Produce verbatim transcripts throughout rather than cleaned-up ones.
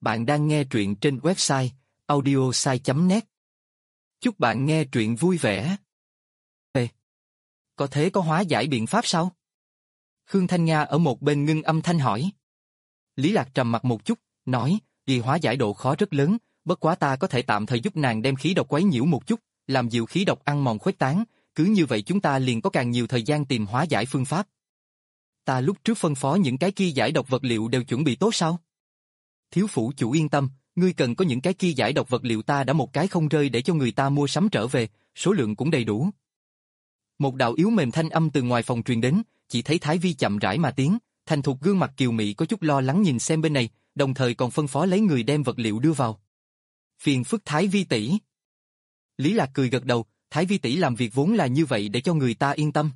Bạn đang nghe truyện trên website audiosai chấm net. Chúc bạn nghe truyện vui vẻ. Ê! Có thế có hóa giải biện pháp sao? Khương Thanh Nga ở một bên ngưng âm thanh hỏi. Lý Lạc trầm mặt một chút, nói, vì hóa giải độ khó rất lớn, bất quá ta có thể tạm thời giúp nàng đem khí độc quấy nhiễu một chút, làm dịu khí độc ăn mòn khuếch tán, cứ như vậy chúng ta liền có càng nhiều thời gian tìm hóa giải phương pháp. Ta lúc trước phân phó những cái kia giải độc vật liệu đều chuẩn bị tốt sao? Thiếu phủ chủ yên tâm, ngươi cần có những cái kia giải độc vật liệu ta đã một cái không rơi để cho người ta mua sắm trở về, số lượng cũng đầy đủ. Một đạo yếu mềm thanh âm từ ngoài phòng truyền đến, chỉ thấy Thái Vi chậm rãi mà tiến, thành thục gương mặt kiều mị có chút lo lắng nhìn xem bên này, đồng thời còn phân phó lấy người đem vật liệu đưa vào. Phiền phức Thái Vi tỷ. Lý Lạc cười gật đầu, Thái Vi tỷ làm việc vốn là như vậy để cho người ta yên tâm.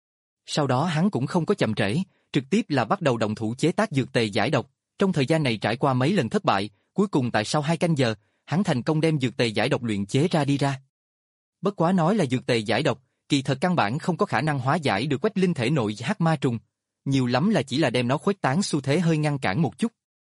Sau đó hắn cũng không có chậm trễ, trực tiếp là bắt đầu động thủ chế tác dược tề giải độc. Trong thời gian này trải qua mấy lần thất bại, cuối cùng tại sau hai canh giờ, hắn thành công đem dược tề giải độc luyện chế ra đi ra. Bất quá nói là dược tề giải độc, kỳ thật căn bản không có khả năng hóa giải được Quách Linh thể nội hắc ma trùng, nhiều lắm là chỉ là đem nó khuếch tán xu thế hơi ngăn cản một chút.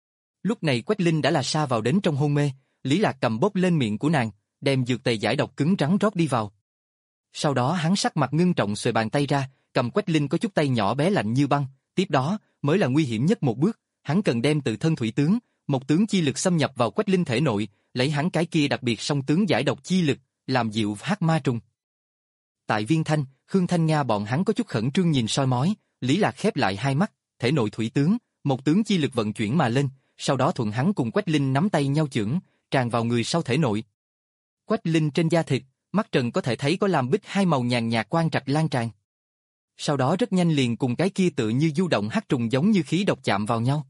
Lúc này Quách Linh đã là sa vào đến trong hôn mê, Lý Lạc cầm bóp lên miệng của nàng, đem dược tề giải độc cứng rắn rót đi vào. Sau đó hắn sắc mặt ngưng trọng xuề bàn tay ra, cầm Quách Linh có chút tay nhỏ bé lạnh như băng, tiếp đó mới là nguy hiểm nhất một bước. Hắn cần đem tự thân thủy tướng, một tướng chi lực xâm nhập vào Quách Linh thể nội, lấy hắn cái kia đặc biệt song tướng giải độc chi lực, làm dịu hắc ma trùng. Tại Viên Thanh, Khương Thanh Nga bọn hắn có chút khẩn trương nhìn soi mói, Lý Lạc khép lại hai mắt, thể nội thủy tướng, một tướng chi lực vận chuyển mà lên, sau đó thuận hắn cùng Quách Linh nắm tay nhau chưởng, tràn vào người sau thể nội. Quách Linh trên da thịt, mắt trần có thể thấy có làm bích hai màu nhàn nhạt quang trạch lan tràn. Sau đó rất nhanh liền cùng cái kia tự như du động hắc trùng giống như khí độc chạm vào nhau.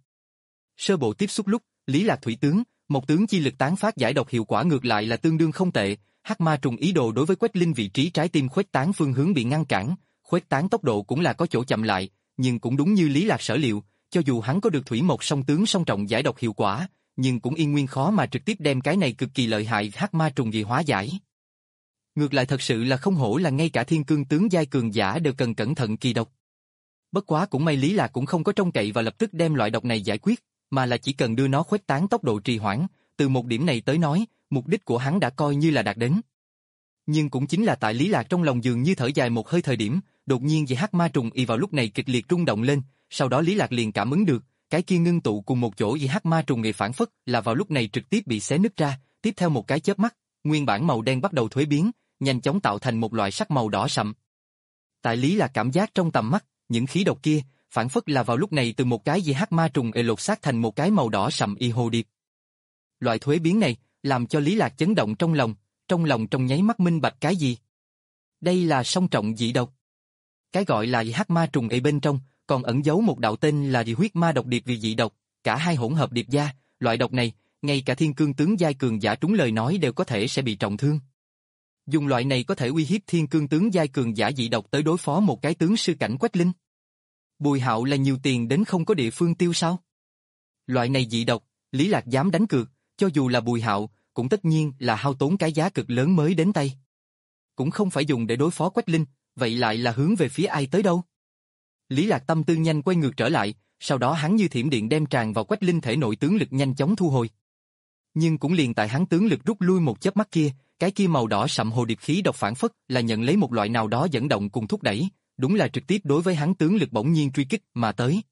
Sơ bộ tiếp xúc lúc, Lý Lạc thủy tướng, một tướng chi lực tán phát giải độc hiệu quả ngược lại là tương đương không tệ, hắc ma trùng ý đồ đối với Quách Linh vị trí trái tim khuếch tán phương hướng bị ngăn cản, khuếch tán tốc độ cũng là có chỗ chậm lại, nhưng cũng đúng như Lý Lạc sở liệu, cho dù hắn có được thủy một song tướng song trọng giải độc hiệu quả, nhưng cũng yên nguyên khó mà trực tiếp đem cái này cực kỳ lợi hại hắc ma trùng gì hóa giải. Ngược lại thật sự là không hổ là ngay cả thiên cương tướng giai cường giả đều cần cẩn thận kỳ độc. Bất quá cũng may Lý Lạc cũng không có trông cậy và lập tức đem loại độc này giải quyết, mà là chỉ cần đưa nó khuếch tán tốc độ trì hoãn, từ một điểm này tới nói, mục đích của hắn đã coi như là đạt đến. Nhưng cũng chính là tại Lý Lạc trong lòng dường như thở dài một hơi thời điểm, đột nhiên vì hắc ma trùng y vào lúc này kịch liệt rung động lên, sau đó Lý Lạc liền cảm ứng được, cái kia ngưng tụ cùng một chỗ vì hắc ma trùng y phản phất là vào lúc này trực tiếp bị xé nứt ra, tiếp theo một cái chớp mắt, nguyên bản màu đen bắt đầu thuế biến, nhanh chóng tạo thành một loại sắc màu đỏ sậm. Tại Lý Lạc cảm giác trong tầm mắt, những khí độc kia, phản phất là vào lúc này từ một cái gì hắc ma trùng ê lột xác thành một cái màu đỏ sậm y hồ điệp. Loại thuế biến này, làm cho Lý Lạc chấn động trong lòng, trong lòng trong nháy mắt minh bạch cái gì? Đây là song trọng dị độc. Cái gọi là hắc ma trùng ê bên trong, còn ẩn giấu một đạo tên là dị huyết ma độc điệp vì dị độc, cả hai hỗn hợp điệp gia, loại độc này, ngay cả thiên cương tướng giai cường giả trúng lời nói đều có thể sẽ bị trọng thương. Dùng loại này có thể uy hiếp thiên cương tướng giai cường giả dị độc tới đối phó một cái tướng sư cảnh Quách Linh. Bùi Hạo là nhiều tiền đến không có địa phương tiêu sao? Loại này dị độc, Lý Lạc dám đánh cược, cho dù là Bùi Hạo, cũng tất nhiên là hao tốn cái giá cực lớn mới đến tay. Cũng không phải dùng để đối phó Quách Linh, vậy lại là hướng về phía ai tới đâu? Lý Lạc tâm tư nhanh quay ngược trở lại, sau đó hắn như thiểm điện đem tràn vào Quách Linh thể nội tướng lực nhanh chóng thu hồi. Nhưng cũng liền tại hắn tướng lực rút lui một chớp mắt kia, cái kia màu đỏ sậm hồ điệp khí độc phản phất là nhận lấy một loại nào đó dẫn động cùng thúc đẩy, đúng là trực tiếp đối với hắn tướng lực bỗng nhiên truy kích mà tới.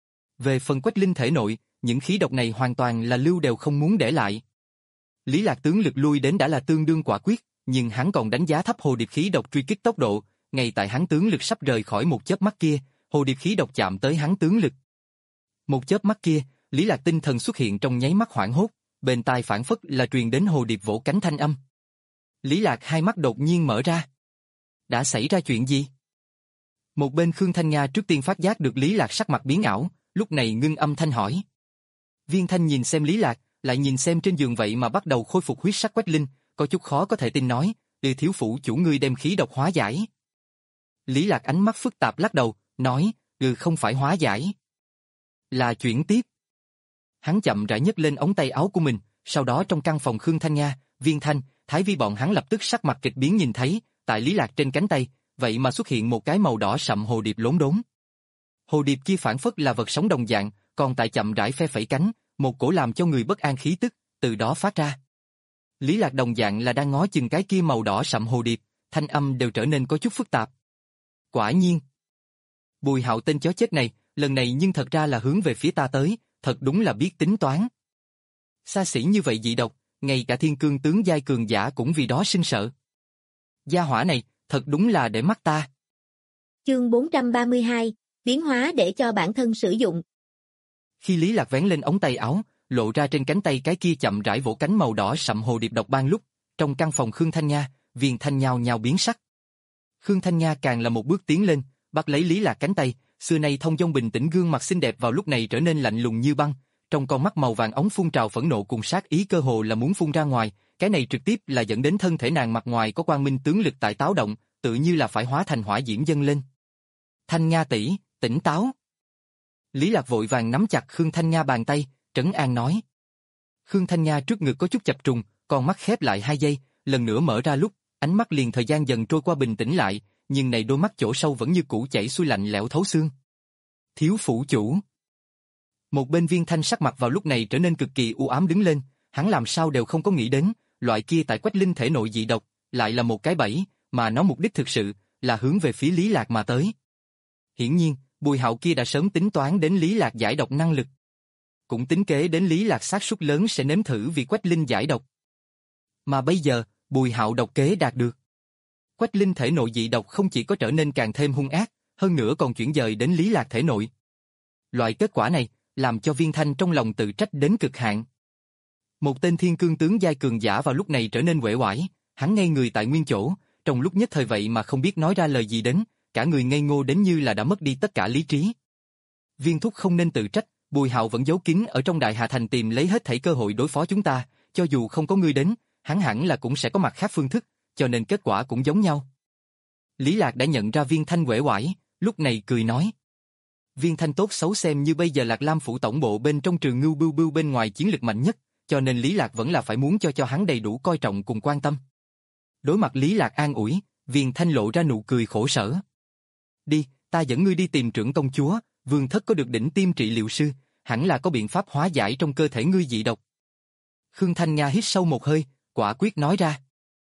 Về phần Quách Linh thể nội, những khí độc này hoàn toàn là lưu đều không muốn để lại. Lý Lạc tướng lực lui đến đã là tương đương quả quyết, nhưng hắn còn đánh giá thấp hồ điệp khí độc truy kích tốc độ, ngay tại hắn tướng lực sắp rời khỏi một chớp mắt kia, hồ điệp khí độc chạm tới hắn tướng lực. Một chớp mắt kia, Lý Lạc tinh thần xuất hiện trong nháy mắt hoảng hốt, bên tai phản phất là truyền đến hồ điệp vỗ cánh thanh âm. Lý Lạc hai mắt đột nhiên mở ra. Đã xảy ra chuyện gì? Một bên Khương Thanh Nga trước tiên phát giác được Lý Lạc sắc mặt biến ảo, lúc này ngưng âm thanh hỏi. Viên Thanh nhìn xem Lý Lạc, lại nhìn xem trên giường vậy mà bắt đầu khôi phục huyết sắc Quách Linh, có chút khó có thể tin nói, "Ừ, thiếu phủ chủ ngươi đem khí độc hóa giải." Lý Lạc ánh mắt phức tạp lắc đầu, nói, "Ừ, không phải hóa giải, là chuyển tiếp." Hắn chậm rãi nhấc lên ống tay áo của mình, sau đó trong căn phòng Khương Thanh Nga, Viên Thanh, Thái Vi bọn hắn lập tức sắc mặt kịch biến nhìn thấy, tại Lý Lạc trên cánh tay, vậy mà xuất hiện một cái màu đỏ sậm hồ điệp lốm đốm. Hồ điệp kia phản phất là vật sống đồng dạng, còn tại chậm rãi phe phẩy cánh, một cổ làm cho người bất an khí tức, từ đó phát ra. Lý Lạc đồng dạng là đang ngó chừng cái kia màu đỏ sậm hồ điệp, thanh âm đều trở nên có chút phức tạp. Quả nhiên. Bùi Hạo tên chó chết này, lần này nhưng thật ra là hướng về phía ta tới, thật đúng là biết tính toán. Xa xỉ như vậy dị độc, ngay cả thiên cương tướng giai cường giả cũng vì đó sinh sợ. Gia hỏa này, thật đúng là để mắt ta. Chương bốn trăm ba mươi hai, biến hóa để cho bản thân sử dụng. Khi Lý Lạc vén lên ống tay áo, lộ ra trên cánh tay cái kia chậm rãi vỗ cánh màu đỏ sậm hồ điệp độc ban lúc, trong căn phòng Khương Thanh Nga, Viên Thanh nhao nhao biến sắc. Khương Thanh Nga càng là một bước tiến lên, bắt lấy Lý Lạc cánh tay, xưa nay thông dong bình tĩnh gương mặt xinh đẹp vào lúc này trở nên lạnh lùng như băng, trong con mắt màu vàng ống phun trào phẫn nộ cùng sát ý cơ hồ là muốn phun ra ngoài, cái này trực tiếp là dẫn đến thân thể nàng mặt ngoài có quang minh tướng lực tại táo động, tự như là phải hóa thành hỏa diễm dâng lên. Thanh Nga tỷ, tỉnh táo. Lý Lạc vội vàng nắm chặt Khương Thanh Nga bàn tay, trấn an nói. Khương Thanh Nga trước ngực có chút chập trùng, con mắt khép lại hai giây, lần nữa mở ra lúc, ánh mắt liền thời gian dần trôi qua bình tĩnh lại, nhưng này đôi mắt chỗ sâu vẫn như cũ chảy xuôi lạnh lẽo thấu xương. Thiếu phủ chủ. Một bên Viên Thanh sắc mặt vào lúc này trở nên cực kỳ u ám đứng lên, hắn làm sao đều không có nghĩ đến, loại kia tại Quách Linh thể nội dị độc, lại là một cái bẫy, mà nó mục đích thực sự là hướng về phía Lý Lạc mà tới. Hiển nhiên, Bùi Hạo kia đã sớm tính toán đến Lý Lạc giải độc năng lực. Cũng tính kế đến Lý Lạc xác suất lớn sẽ nếm thử vì Quách Linh giải độc. Mà bây giờ, Bùi Hạo độc kế đạt được. Quách Linh thể nội dị độc không chỉ có trở nên càng thêm hung ác, hơn nữa còn chuyển dời đến Lý Lạc thể nội. Loại kết quả này, làm cho Viên Thanh trong lòng tự trách đến cực hạn. Một tên thiên cương tướng giai cường giả vào lúc này trở nên uể oải, hắn ngây người tại nguyên chỗ, trong lúc nhất thời vậy mà không biết nói ra lời gì đến, cả người ngây ngô đến như là đã mất đi tất cả lý trí. Viên thúc không nên tự trách, Bùi Hạo vẫn giấu kín ở trong Đại Hà Thành tìm lấy hết thảy cơ hội đối phó chúng ta, cho dù không có ngươi đến, hắn hẳn là cũng sẽ có mặt khác phương thức, cho nên kết quả cũng giống nhau. Lý Lạc đã nhận ra Viên Thanh uể oải, lúc này cười nói. Viên Thanh tốt xấu xem như bây giờ Lạc Lam phủ tổng bộ bên trong Trường Ngưu Bưu Bưu bên ngoài chiến lực mạnh nhất, cho nên Lý Lạc vẫn là phải muốn cho cho hắn đầy đủ coi trọng cùng quan tâm. Đối mặt Lý Lạc an ủi, Viên Thanh lộ ra nụ cười khổ sở. Đi, ta dẫn ngươi đi tìm trưởng công chúa, vương thất có được đỉnh tiêm trị liệu sư, hẳn là có biện pháp hóa giải trong cơ thể ngươi dị độc. Khương Thanh Nga hít sâu một hơi, quả quyết nói ra.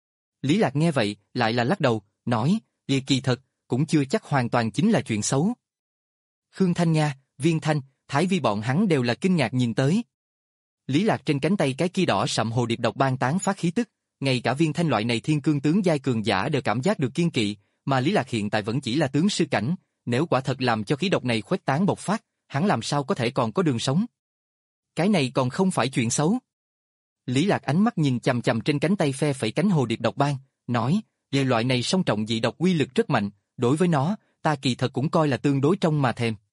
Lý Lạc nghe vậy, lại là lắc đầu, nói, kỳ kỳ thật, cũng chưa chắc hoàn toàn chính là chuyện xấu. Khương Thanh Nga, Viên Thanh, Thái Vi bọn hắn đều là kinh ngạc nhìn tới. Lý Lạc trên cánh tay cái kia đỏ sậm hồ điệp độc ban tán phát khí tức, ngay cả Viên Thanh loại này thiên cương tướng giai cường giả đều cảm giác được kiên kỵ, mà Lý Lạc hiện tại vẫn chỉ là tướng sư cảnh, nếu quả thật làm cho khí độc này khuếch tán bộc phát, hắn làm sao có thể còn có đường sống. Cái này còn không phải chuyện xấu. Lý Lạc ánh mắt nhìn chằm chằm trên cánh tay phe phẩy cánh hồ điệp độc ban, nói, về loại này song trọng dị độc uy lực rất mạnh, đối với nó, ta kỳ thật cũng coi là tương đối trong mà thèm.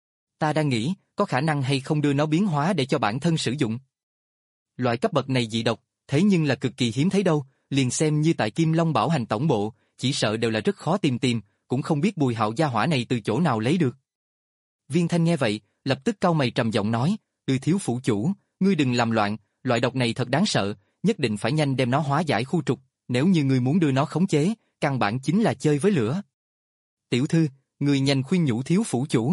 Ta đang nghĩ, có khả năng hay không đưa nó biến hóa để cho bản thân sử dụng. Loại cấp bậc này dị độc, thế nhưng là cực kỳ hiếm thấy đâu, liền xem như tại Kim Long Bảo Hành tổng bộ, chỉ sợ đều là rất khó tìm tìm, cũng không biết Bùi Hạo gia hỏa này từ chỗ nào lấy được. Viên Thanh nghe vậy, lập tức cau mày trầm giọng nói, "Ư thiếu phủ chủ, ngươi đừng làm loạn, loại độc này thật đáng sợ, nhất định phải nhanh đem nó hóa giải khu trục, nếu như ngươi muốn đưa nó khống chế, căn bản chính là chơi với lửa." "Tiểu thư, ngươi nhanh khuyên nhủ thiếu phủ chủ."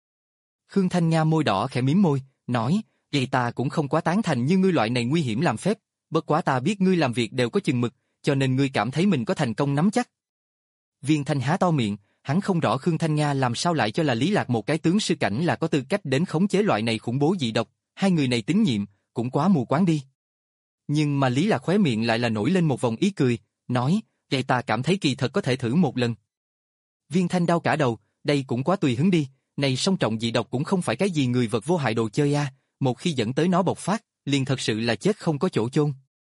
Khương Thanh Nga môi đỏ khẽ mím môi, nói, "Vậy ta cũng không quá tán thành như ngươi loại này nguy hiểm làm phép, bất quá ta biết ngươi làm việc đều có chừng mực, cho nên ngươi cảm thấy mình có thành công nắm chắc." Viên Thanh há to miệng, hắn không rõ Khương Thanh Nga làm sao lại cho là Lý Lạc một cái tướng sư cảnh là có tư cách đến khống chế loại này khủng bố dị độc, hai người này tín nhiệm, cũng quá mù quáng đi. Nhưng mà Lý Lạc khóe miệng lại là nổi lên một vòng ý cười, nói, vậy ta cảm thấy kỳ thật có thể thử một lần. Viên Thanh đau cả đầu, đây cũng quá tùy hứng đi, này song trọng dị độc cũng không phải cái gì người vật vô hại đồ chơi a, một khi dẫn tới nó bộc phát, liền thật sự là chết không có chỗ chôn.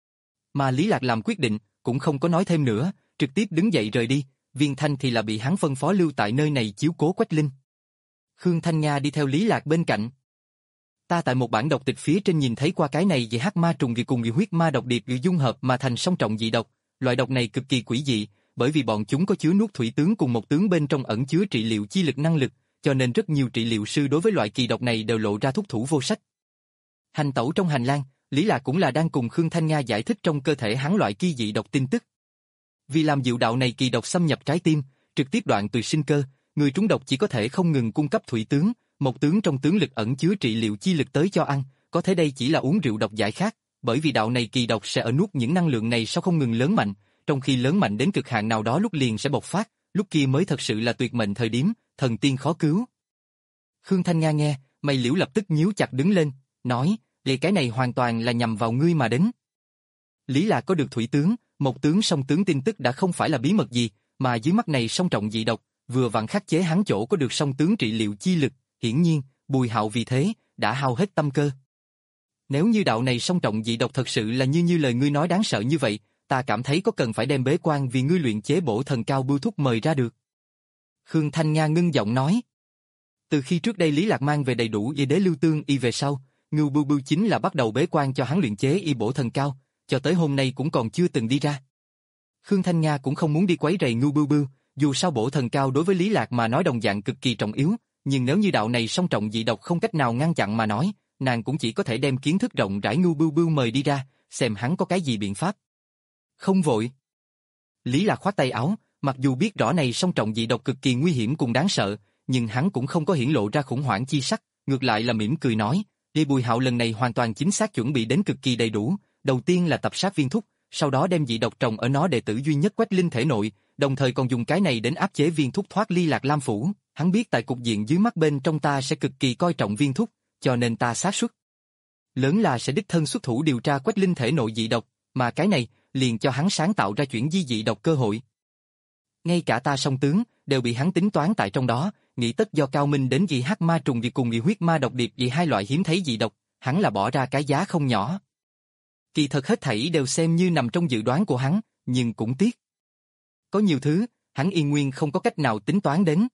Mà Lý Lạc làm quyết định, cũng không có nói thêm nữa, trực tiếp đứng dậy rời đi. Viên Thanh thì là bị hắn phân phó lưu tại nơi này chiếu cố Quách Linh. Khương Thanh Nga đi theo Lý Lạc bên cạnh. Ta tại một bản độc tịch phía trên nhìn thấy qua cái này về hắc ma trùng vì cùng vì huyết ma độc điệp vì dung hợp mà thành song trọng dị độc, loại độc này cực kỳ quỷ dị, bởi vì bọn chúng có chứa nuốt thủy tướng cùng một tướng bên trong ẩn chứa trị liệu chi lực năng lực, cho nên rất nhiều trị liệu sư đối với loại kỳ độc này đều lộ ra thúc thủ vô sách. Hành tẩu trong hành lang, Lý Lạc cũng là đang cùng Khương Thanh Nga giải thích trong cơ thể hắn loại kỳ dị độc tin tức. Vì làm dịu đạo này kỳ độc xâm nhập trái tim, trực tiếp đoạn từ sinh cơ, người trúng độc chỉ có thể không ngừng cung cấp thủy tướng, một tướng trong tướng lực ẩn chứa trị liệu chi lực tới cho ăn, có thể đây chỉ là uống rượu độc giải khát, bởi vì đạo này kỳ độc sẽ ở nuốt những năng lượng này sau không ngừng lớn mạnh, trong khi lớn mạnh đến cực hạn nào đó lúc liền sẽ bộc phát, lúc kia mới thật sự là tuyệt mệnh thời điểm, thần tiên khó cứu. Khương Thanh Nga nghe, mày liễu lập tức nhíu chặt đứng lên, nói, vậy cái này hoàn toàn là nhằm vào ngươi mà đến. Lý Lạc có được thủy tướng, một tướng song tướng tin tức đã không phải là bí mật gì, mà dưới mắt này song trọng dị độc, vừa vặn khắc chế hắn chỗ có được song tướng trị liệu chi lực, hiển nhiên, Bùi Hạo vì thế, đã hao hết tâm cơ. Nếu như đạo này song trọng dị độc thật sự là như như lời ngươi nói đáng sợ như vậy, ta cảm thấy có cần phải đem bế quan vì ngươi luyện chế bổ thần cao bưu thúc mời ra được. Khương Thanh Nga ngưng giọng nói. Từ khi trước đây Lý Lạc mang về đầy đủ y đế lưu tương y về sau, Ngưu Bưu Bưu chính là bắt đầu bế quan cho hắn luyện chế y bổ thần cao, cho tới hôm nay cũng còn chưa từng đi ra. Khương Thanh Nga cũng không muốn đi quấy rầy Ngưu Bưu Bưu, dù sao bổ thần cao đối với Lý Lạc mà nói đồng dạng cực kỳ trọng yếu, nhưng nếu như đạo này song trọng dị độc không cách nào ngăn chặn mà nói, nàng cũng chỉ có thể đem kiến thức rộng rãi Ngưu Bưu Bưu mời đi ra, xem hắn có cái gì biện pháp. Không vội. Lý Lạc khoát tay áo, mặc dù biết rõ này song trọng dị độc cực kỳ nguy hiểm cùng đáng sợ, nhưng hắn cũng không có hiển lộ ra khủng hoảng chi sắc, ngược lại là mỉm cười nói, đi Bùi Hạo lần này hoàn toàn chính xác chuẩn bị đến cực kỳ đầy đủ, đầu tiên là tập sát viên thúc, sau đó đem dị độc trồng ở nó đệ tử duy nhất Quách Linh thể nội, đồng thời còn dùng cái này đến áp chế viên thúc thoát ly Lạc Lam phủ, hắn biết tại cục diện dưới mắt bên trong ta sẽ cực kỳ coi trọng viên thúc, cho nên ta xác suất lớn là sẽ đích thân xuất thủ điều tra Quách Linh thể nội dị độc, mà cái này liền cho hắn sáng tạo ra chuyển di dị độc cơ hội. Ngay cả ta song tướng đều bị hắn tính toán tại trong đó, nghĩ tất do cao minh đến dị hắc ma trùng vì cùng dị huyết ma độc điệp vì hai loại hiếm thấy dị độc, hắn là bỏ ra cái giá không nhỏ. Kỳ thật hết thảy đều xem như nằm trong dự đoán của hắn, nhưng cũng tiếc. Có nhiều thứ, hắn yên nguyên không có cách nào tính toán đến.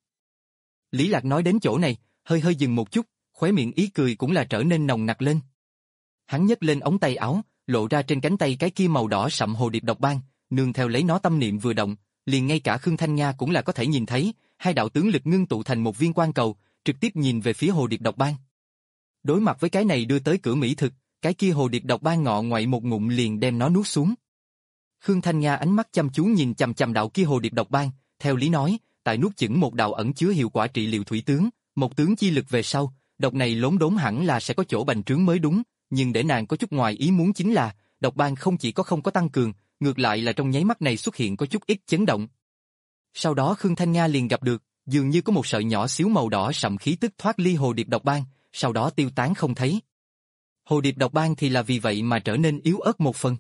Lý Lạc nói đến chỗ này, hơi hơi dừng một chút, khóe miệng ý cười cũng là trở nên nồng nặc lên. Hắn nhấc lên ống tay áo, lộ ra trên cánh tay cái kia màu đỏ sậm hồ điệp độc ban, nương theo lấy nó tâm niệm vừa động, liền ngay cả Khương Thanh Nga cũng là có thể nhìn thấy, hai đạo tướng lực ngưng tụ thành một viên quang cầu, trực tiếp nhìn về phía hồ điệp độc ban. Đối mặt với cái này đưa tới cửa mỹ thực, cái kia hồ điệp độc ban ngọ ngoại một ngụm liền đem nó nuốt xuống. Khương Thanh Nga ánh mắt chăm chú nhìn chằm chằm đạo kia hồ điệp độc ban, theo lý nói, tại nuốt chửng một đạo ẩn chứa hiệu quả trị liệu thủy tướng, một tướng chi lực về sau, độc này lốm đốm hẳn là sẽ có chỗ bành trướng mới đúng, nhưng để nàng có chút ngoài ý muốn chính là, độc ban không chỉ có không có tăng cường, ngược lại là trong nháy mắt này xuất hiện có chút ít chấn động. Sau đó Khương Thanh Nga liền gặp được, dường như có một sợi nhỏ xíu màu đỏ sậm khí tức thoát ly hồ điệp độc ban, sau đó tiêu tán không thấy. Hồ điệp độc ban thì là vì vậy mà trở nên yếu ớt một phần.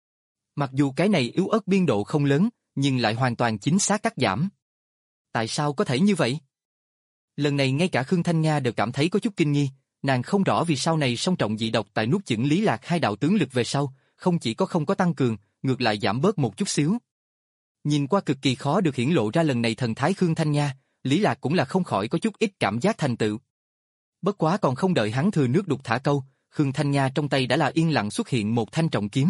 Mặc dù cái này yếu ớt biên độ không lớn, nhưng lại hoàn toàn chính xác cắt giảm. Tại sao có thể như vậy? Lần này ngay cả Khương Thanh Nga đều cảm thấy có chút kinh nghi, nàng không rõ vì sau này song trọng dị độc tại nuốt chửng Lý Lạc hai đạo tướng lực về sau, không chỉ có không có tăng cường, ngược lại giảm bớt một chút xíu. Nhìn qua cực kỳ khó được hiển lộ ra lần này thần thái Khương Thanh Nga, Lý Lạc cũng là không khỏi có chút ít cảm giác thành tựu. Bất quá còn không đợi hắn thừa nước đục thả câu, Khương Thanh Nga trong tay đã là yên lặng xuất hiện một thanh trọng kiếm.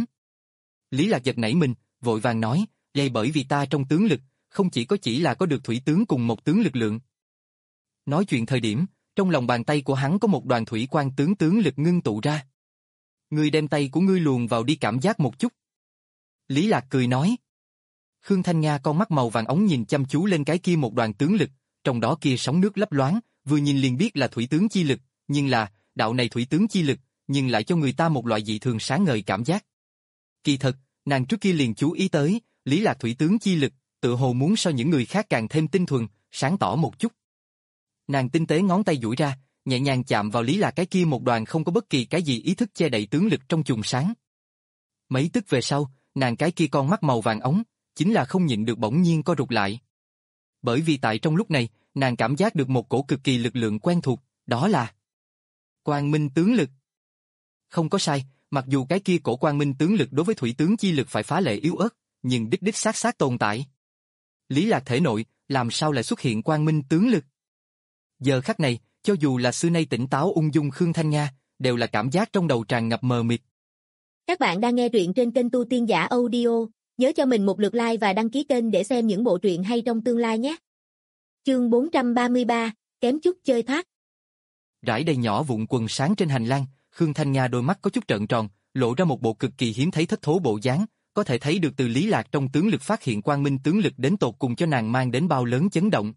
Lý Lạc giật nảy mình, vội vàng nói, vậy bởi vì ta trong tướng lực, không chỉ có chỉ là có được thủy tướng cùng một tướng lực lượng. Nói chuyện thời điểm, trong lòng bàn tay của hắn có một đoàn thủy quang tướng tướng lực ngưng tụ ra. Ngươi đem tay của ngươi luồn vào đi cảm giác một chút. Lý Lạc cười nói. Khương Thanh Nga con mắt màu vàng ống nhìn chăm chú lên cái kia một đoàn tướng lực, trong đó kia sóng nước lấp loáng, vừa nhìn liền biết là thủy tướng chi lực, nhưng là, đạo này thủy tướng chi lực, nhưng lại cho người ta một loại dị thường sáng ngời cảm giác. Kỳ thật, nàng trước kia liền chú ý tới, Lý Lạc thủy tướng chi lực, tự hồ muốn so những người khác càng thêm tinh thuần, sáng tỏ một chút. Nàng tinh tế ngón tay duỗi ra, nhẹ nhàng chạm vào Lý Lạc cái kia một đoàn không có bất kỳ cái gì ý thức che đậy tướng lực trong chùm sáng. Mấy tức về sau, nàng cái kia con mắt màu vàng ống, chính là không nhịn được bỗng nhiên co rụt lại. Bởi vì tại trong lúc này, nàng cảm giác được một cổ cực kỳ lực lượng quen thuộc, đó là Quang Minh tướng lực. Không có sai, mặc dù cái kia cổ Quang Minh tướng lực đối với thủy tướng chi lực phải phá lệ yếu ớt, nhưng đích đích xác xác tồn tại. Lý Lạc thể nội, làm sao lại xuất hiện Quang Minh tướng lực? Giờ khắc này, cho dù là xưa nay tỉnh táo ung dung Khương Thanh Nga, đều là cảm giác trong đầu tràn ngập mờ mịt. Các bạn đang nghe truyện trên kênh Tu Tiên Giả Audio, nhớ cho mình một lượt like và đăng ký kênh để xem những bộ truyện hay trong tương lai nhé. Chương bốn trăm ba mươi ba, kém chút chơi thoát. Rải đầy nhỏ vụn quần sáng trên hành lang, Khương Thanh Nga đôi mắt có chút trợn tròn, lộ ra một bộ cực kỳ hiếm thấy thất thố bộ dáng, có thể thấy được từ Lý Lạc trong tướng lực phát hiện Quang Minh tướng lực đến tột cùng cho nàng mang đến bao lớn chấn động.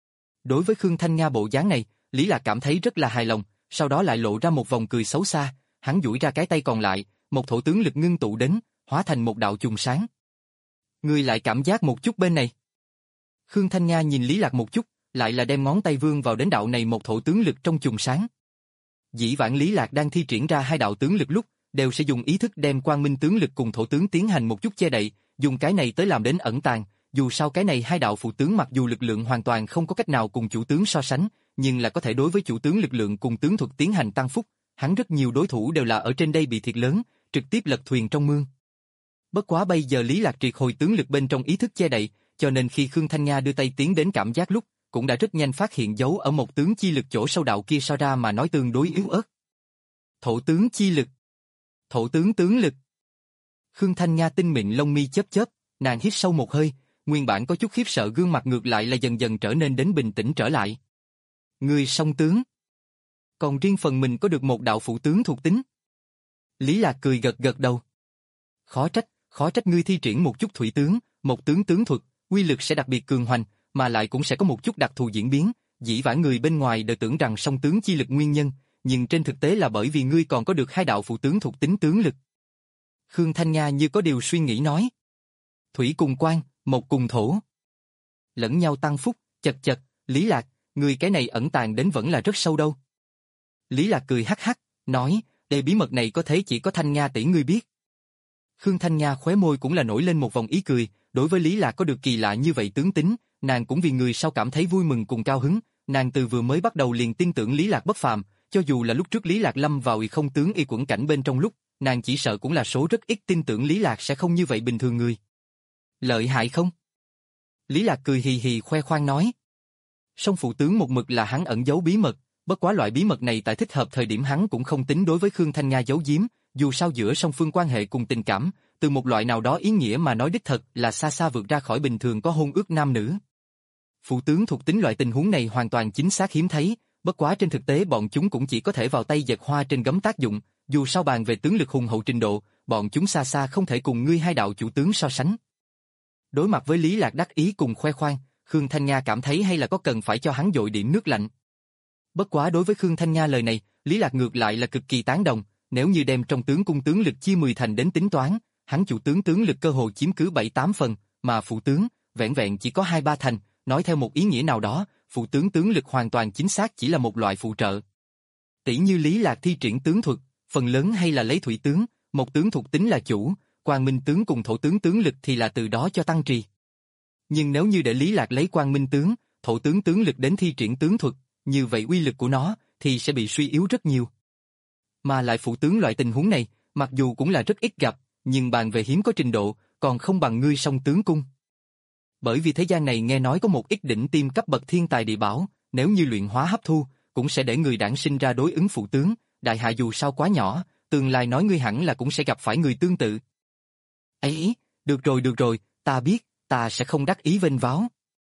Đối với Khương Thanh Nga bộ dáng này, Lý Lạc cảm thấy rất là hài lòng, sau đó lại lộ ra một vòng cười xấu xa, hắn duỗi ra cái tay còn lại, một thổ tướng lực ngưng tụ đến, hóa thành một đạo chùm sáng. Ngươi lại cảm giác một chút bên này. Khương Thanh Nga nhìn Lý Lạc một chút, lại là đem ngón tay vươn vào đến đạo này một thổ tướng lực trong chùm sáng. Dĩ vãng Lý Lạc đang thi triển ra hai đạo tướng lực lúc, đều sẽ dùng ý thức đem quang minh tướng lực cùng thổ tướng tiến hành một chút che đậy, dùng cái này tới làm đến ẩn tàng, dù sao cái này hai đạo phụ tướng mặc dù lực lượng hoàn toàn không có cách nào cùng chủ tướng so sánh, nhưng là có thể đối với chủ tướng lực lượng cùng tướng thuật tiến hành tăng phúc, hắn rất nhiều đối thủ đều là ở trên đây bị thiệt lớn, trực tiếp lật thuyền trong mương. Bất quá bây giờ Lý Lạc triệt hồi tướng lực bên trong ý thức che đậy, cho nên khi Khương Thanh Nga đưa tay tiến đến cảm giác lúc, cũng đã rất nhanh phát hiện dấu ở một tướng chi lực chỗ sâu đạo kia so ra mà nói tương đối yếu ớt. Thổ tướng chi lực. Thổ tướng tướng lực. Khương Thanh Nga tinh mịn lông mi chớp chớp, nàng hít sâu một hơi, nguyên bản có chút khiếp sợ gương mặt ngược lại là dần dần trở nên đến bình tĩnh trở lại. Ngươi song tướng. Còn riêng phần mình có được một đạo phụ tướng thuộc tính. Lý Lạc cười gật gật đầu. Khó trách, khó trách ngươi thi triển một chút thủy tướng, một tướng tướng thuật, uy lực sẽ đặc biệt cường hoành, mà lại cũng sẽ có một chút đặc thù diễn biến, dĩ vãng người bên ngoài đều tưởng rằng song tướng chi lực nguyên nhân, nhưng trên thực tế là bởi vì ngươi còn có được hai đạo phụ tướng thuộc tính tướng lực. Khương Thanh Nga như có điều suy nghĩ nói. Thủy cùng quang, một cùng thổ. Lẫn nhau tăng phúc, chật chật, Lý Lạc, ngươi cái này ẩn tàng đến vẫn là rất sâu đâu. Lý Lạc cười hắc hắc, nói, để bí mật này có thể chỉ có Thanh Nga tỷ ngươi biết. Khương Thanh Nga khóe môi cũng là nổi lên một vòng ý cười, đối với Lý Lạc có được kỳ lạ như vậy tướng tính, nàng cũng vì người sau cảm thấy vui mừng cùng cao hứng, nàng từ vừa mới bắt đầu liền tin tưởng Lý Lạc bất phàm, cho dù là lúc trước Lý Lạc lâm vào y không tướng y quẩn cảnh bên trong lúc, nàng chỉ sợ cũng là số rất ít tin tưởng Lý Lạc sẽ không như vậy bình thường người. Lợi hại không? Lý Lạc cười hì hì khoe khoang nói. Song phụ tướng một mực là hắn ẩn giấu bí mật, bất quá loại bí mật này tại thích hợp thời điểm hắn cũng không tính đối với Khương Thanh Nga giấu giếm, dù sao giữa song phương quan hệ cùng tình cảm, từ một loại nào đó ý nghĩa mà nói đích thật là xa xa vượt ra khỏi bình thường có hôn ước nam nữ. Phụ tướng thuộc tính loại tình huống này hoàn toàn chính xác hiếm thấy, bất quá trên thực tế bọn chúng cũng chỉ có thể vào tay giật hoa trên gấm tác dụng, dù sao bàn về tướng lực hùng hậu trình độ, bọn chúng xa xa không thể cùng ngươi hai đạo chủ tướng so sánh. Đối mặt với Lý Lạc đắc ý cùng khoe khoang, Khương Thanh Nga cảm thấy hay là có cần phải cho hắn dội điểm nước lạnh. Bất quá đối với Khương Thanh Nga lời này, Lý Lạc ngược lại là cực kỳ tán đồng, nếu như đem trong tướng cung tướng lực chia mười thành đến tính toán, hắn chủ tướng tướng lực cơ hồ chiếm cứ bảy tám phần, mà phụ tướng, vẹn vẹn chỉ có hai ba thành, nói theo một ý nghĩa nào đó, phụ tướng tướng lực hoàn toàn chính xác chỉ là một loại phụ trợ. Tỷ như Lý Lạc thi triển tướng thuật, phần lớn hay là lấy thủy tướng, một tướng thuộc tính là chủ, quang minh tướng cùng thổ tướng tướng lực thì là từ đó cho tăng trì. Nhưng nếu như để Lý Lạc lấy quang minh tướng, thổ tướng tướng lực đến thi triển tướng thuật, như vậy uy lực của nó thì sẽ bị suy yếu rất nhiều. Mà lại phụ tướng loại tình huống này, mặc dù cũng là rất ít gặp, nhưng bàn về hiếm có trình độ, còn không bằng ngươi song tướng cung. Bởi vì thế gian này nghe nói có một ít đỉnh tiêm cấp bậc thiên tài địa bảo, nếu như luyện hóa hấp thu, cũng sẽ để người đản sinh ra đối ứng phụ tướng, đại hạ dù sao quá nhỏ, tương lai nói ngươi hẳn là cũng sẽ gặp phải người tương tự. Ấy, được rồi được rồi, ta biết, ta sẽ không đắc ý vênh váo.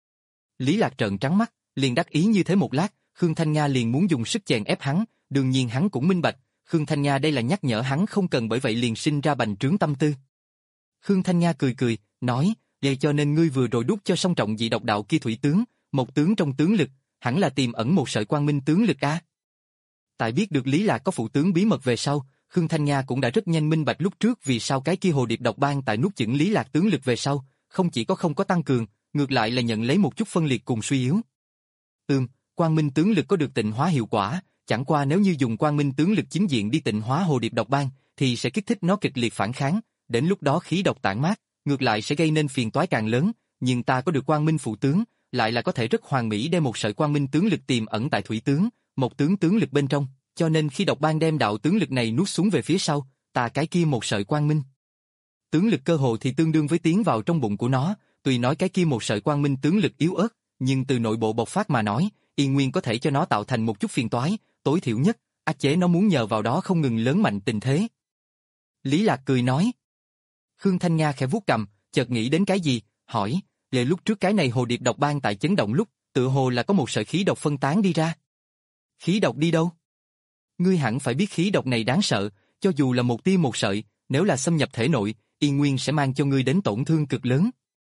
Lý Lạc trợn trắng mắt, liền đắc ý như thế một lát, Khương Thanh Nga liền muốn dùng sức chèn ép hắn, đương nhiên hắn cũng minh bạch, Khương Thanh Nga đây là nhắc nhở hắn không cần bởi vậy liền sinh ra bành trướng tâm tư. Khương Thanh Nga cười cười, nói, vậy cho nên ngươi vừa rồi đút cho song trọng dị độc đạo kia thủy tướng, một tướng trong tướng lực, hẳn là tiềm ẩn một sợi quang minh tướng lực a. Tại biết được Lý Lạc có phụ tướng bí mật về sau, Khương Thanh Nga cũng đã rất nhanh minh bạch lúc trước vì sao cái kia hồ điệp độc ban tại nuốt chửng Lý Lạc tướng lực về sau, không chỉ có không có tăng cường, ngược lại là nhận lấy một chút phân liệt cùng suy yếu. Ừm, quang minh tướng lực có được tịnh hóa hiệu quả, chẳng qua nếu như dùng quang minh tướng lực chính diện đi tịnh hóa hồ điệp độc ban, thì sẽ kích thích nó kịch liệt phản kháng, đến lúc đó khí độc tản mát, ngược lại sẽ gây nên phiền toái càng lớn, nhưng ta có được quang minh phụ tướng, lại là có thể rất hoàn mỹ đem một sợi quang minh tướng lực tiềm ẩn tại thủy tướng, một tướng tướng lực bên trong, cho nên khi độc ban đem đạo tướng lực này nuốt xuống về phía sau, ta cái kia một sợi quang minh tướng lực cơ hồ thì tương đương với tiến vào trong bụng của nó, tuy nói cái kia một sợi quang minh tướng lực yếu ớt, nhưng từ nội bộ bộc phát mà nói, y nguyên có thể cho nó tạo thành một chút phiền toái, tối thiểu nhất, áp chế nó muốn nhờ vào đó không ngừng lớn mạnh tình thế. Lý Lạc cười nói. Khương Thanh Nga khẽ vuốt cằm, chợt nghĩ đến cái gì, hỏi, lệ lúc trước cái này hồ điệp độc ban tại chấn động lúc, tựa hồ là có một sợi khí độc phân tán đi ra. Khí độc đi đâu? Ngươi hẳn phải biết khí độc này đáng sợ, cho dù là một tia một sợi, nếu là xâm nhập thể nội, y nguyên sẽ mang cho ngươi đến tổn thương cực lớn.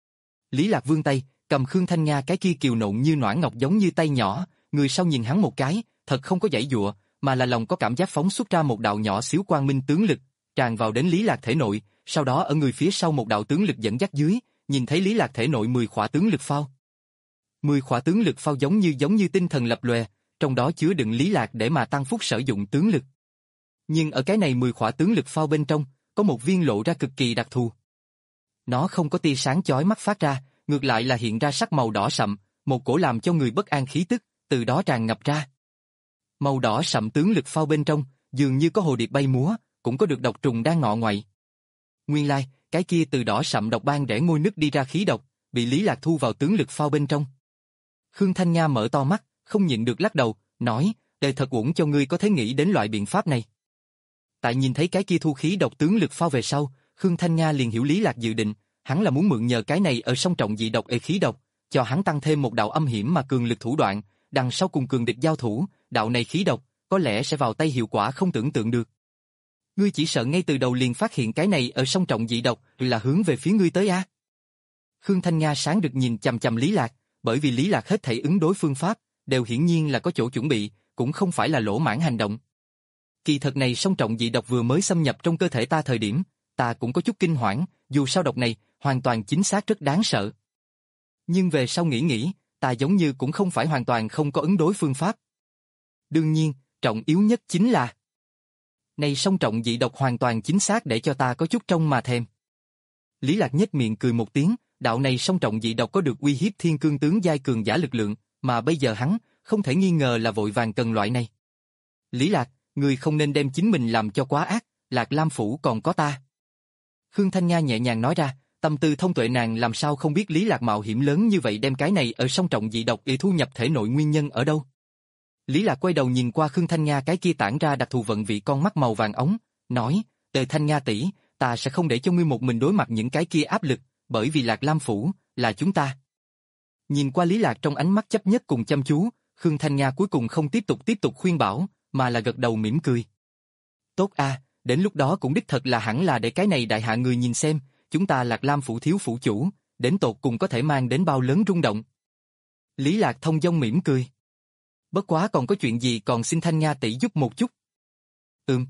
Lý Lạc vươn tay, cầm Khương Thanh Nga cái kia kiều nộn như noãn ngọc giống như tay nhỏ, người sau nhìn hắn một cái, thật không có giãy giụa, mà là lòng có cảm giác phóng xuất ra một đạo nhỏ xíu quang minh tướng lực, tràn vào đến Lý Lạc thể nội, sau đó ở người phía sau một đạo tướng lực dẫn dắt dưới, nhìn thấy Lý Lạc thể nội mười khỏa tướng lực phao. Mười khỏa tướng lực phao giống như giống như tinh thần lập lòe, trong đó chứa đựng Lý Lạc để mà tăng phúc sử dụng tướng lực. Nhưng ở cái này mười khỏa tướng lực phao bên trong, có một viên lộ ra cực kỳ đặc thù. Nó không có tia sáng chói mắt phát ra, ngược lại là hiện ra sắc màu đỏ sậm, một cổ làm cho người bất an khí tức, từ đó tràn ngập ra. Màu đỏ sậm tướng lực phao bên trong, dường như có hồ điệp bay múa, cũng có được độc trùng đang ngọ ngoại. Nguyên lai, cái kia từ đỏ sậm độc ban rẽ ngôi nước đi ra khí độc, bị Lý Lạc thu vào tướng lực phao bên trong. Khương Thanh Nga mở to mắt, không nhịn được lắc đầu, nói, đời thật uổng cho ngươi có thể nghĩ đến loại biện pháp này. Tại nhìn thấy cái kia thu khí độc tướng lực phao về sau, Khương Thanh Nga liền hiểu Lý Lạc dự định, hắn là muốn mượn nhờ cái này ở song trọng dị độc ê khí độc, cho hắn tăng thêm một đạo âm hiểm mà cường lực thủ đoạn, đằng sau cùng cường địch giao thủ, đạo này khí độc, có lẽ sẽ vào tay hiệu quả không tưởng tượng được. Ngươi chỉ sợ ngay từ đầu liền phát hiện cái này ở song trọng dị độc là hướng về phía ngươi tới a? Khương Thanh Nga sáng được nhìn chằm chằm Lý Lạc, bởi vì Lý Lạc hết thảy ứng đối phương pháp, đều hiển nhiên là có chỗ chuẩn bị, cũng không phải là lỗ mãng hành động. Kỳ thật này song trọng dị độc vừa mới xâm nhập trong cơ thể ta thời điểm, ta cũng có chút kinh hoảng, dù sao độc này, hoàn toàn chính xác rất đáng sợ. Nhưng về sau nghĩ nghĩ, ta giống như cũng không phải hoàn toàn không có ứng đối phương pháp. Đương nhiên, trọng yếu nhất chính là này song trọng dị độc hoàn toàn chính xác để cho ta có chút trông mà thèm. Lý Lạc nhếch miệng cười một tiếng, đạo này song trọng dị độc có được uy hiếp thiên cương tướng giai cường giả lực lượng, mà bây giờ hắn, không thể nghi ngờ là vội vàng cần loại này. Lý Lạc, ngươi không nên đem chính mình làm cho quá ác, Lạc Lam Phủ còn có ta. Khương Thanh Nga nhẹ nhàng nói ra, tâm tư thông tuệ nàng làm sao không biết Lý Lạc mạo hiểm lớn như vậy đem cái này ở song trọng dị độc để thu nhập thể nội nguyên nhân ở đâu. Lý Lạc quay đầu nhìn qua Khương Thanh Nga cái kia tản ra đặc thù vận vị con mắt màu vàng ống, nói, Tề Thanh Nga tỷ, ta sẽ không để cho ngươi một mình đối mặt những cái kia áp lực, bởi vì Lạc Lam Phủ, là chúng ta. Nhìn qua Lý Lạc trong ánh mắt chấp nhất cùng chăm chú, Khương Thanh Nga cuối cùng không tiếp tục tiếp tục khuyên bảo, mà là gật đầu mỉm cười. Tốt a, đến lúc đó cũng đích thật là hẳn là để cái này đại hạ người nhìn xem, chúng ta Lạc Lam Phủ thiếu phủ chủ, đến tột cùng có thể mang đến bao lớn rung động. Lý Lạc thông dong mỉm cười. Bất quá còn có chuyện gì còn xin Thanh Nga tỷ giúp một chút. Ừm.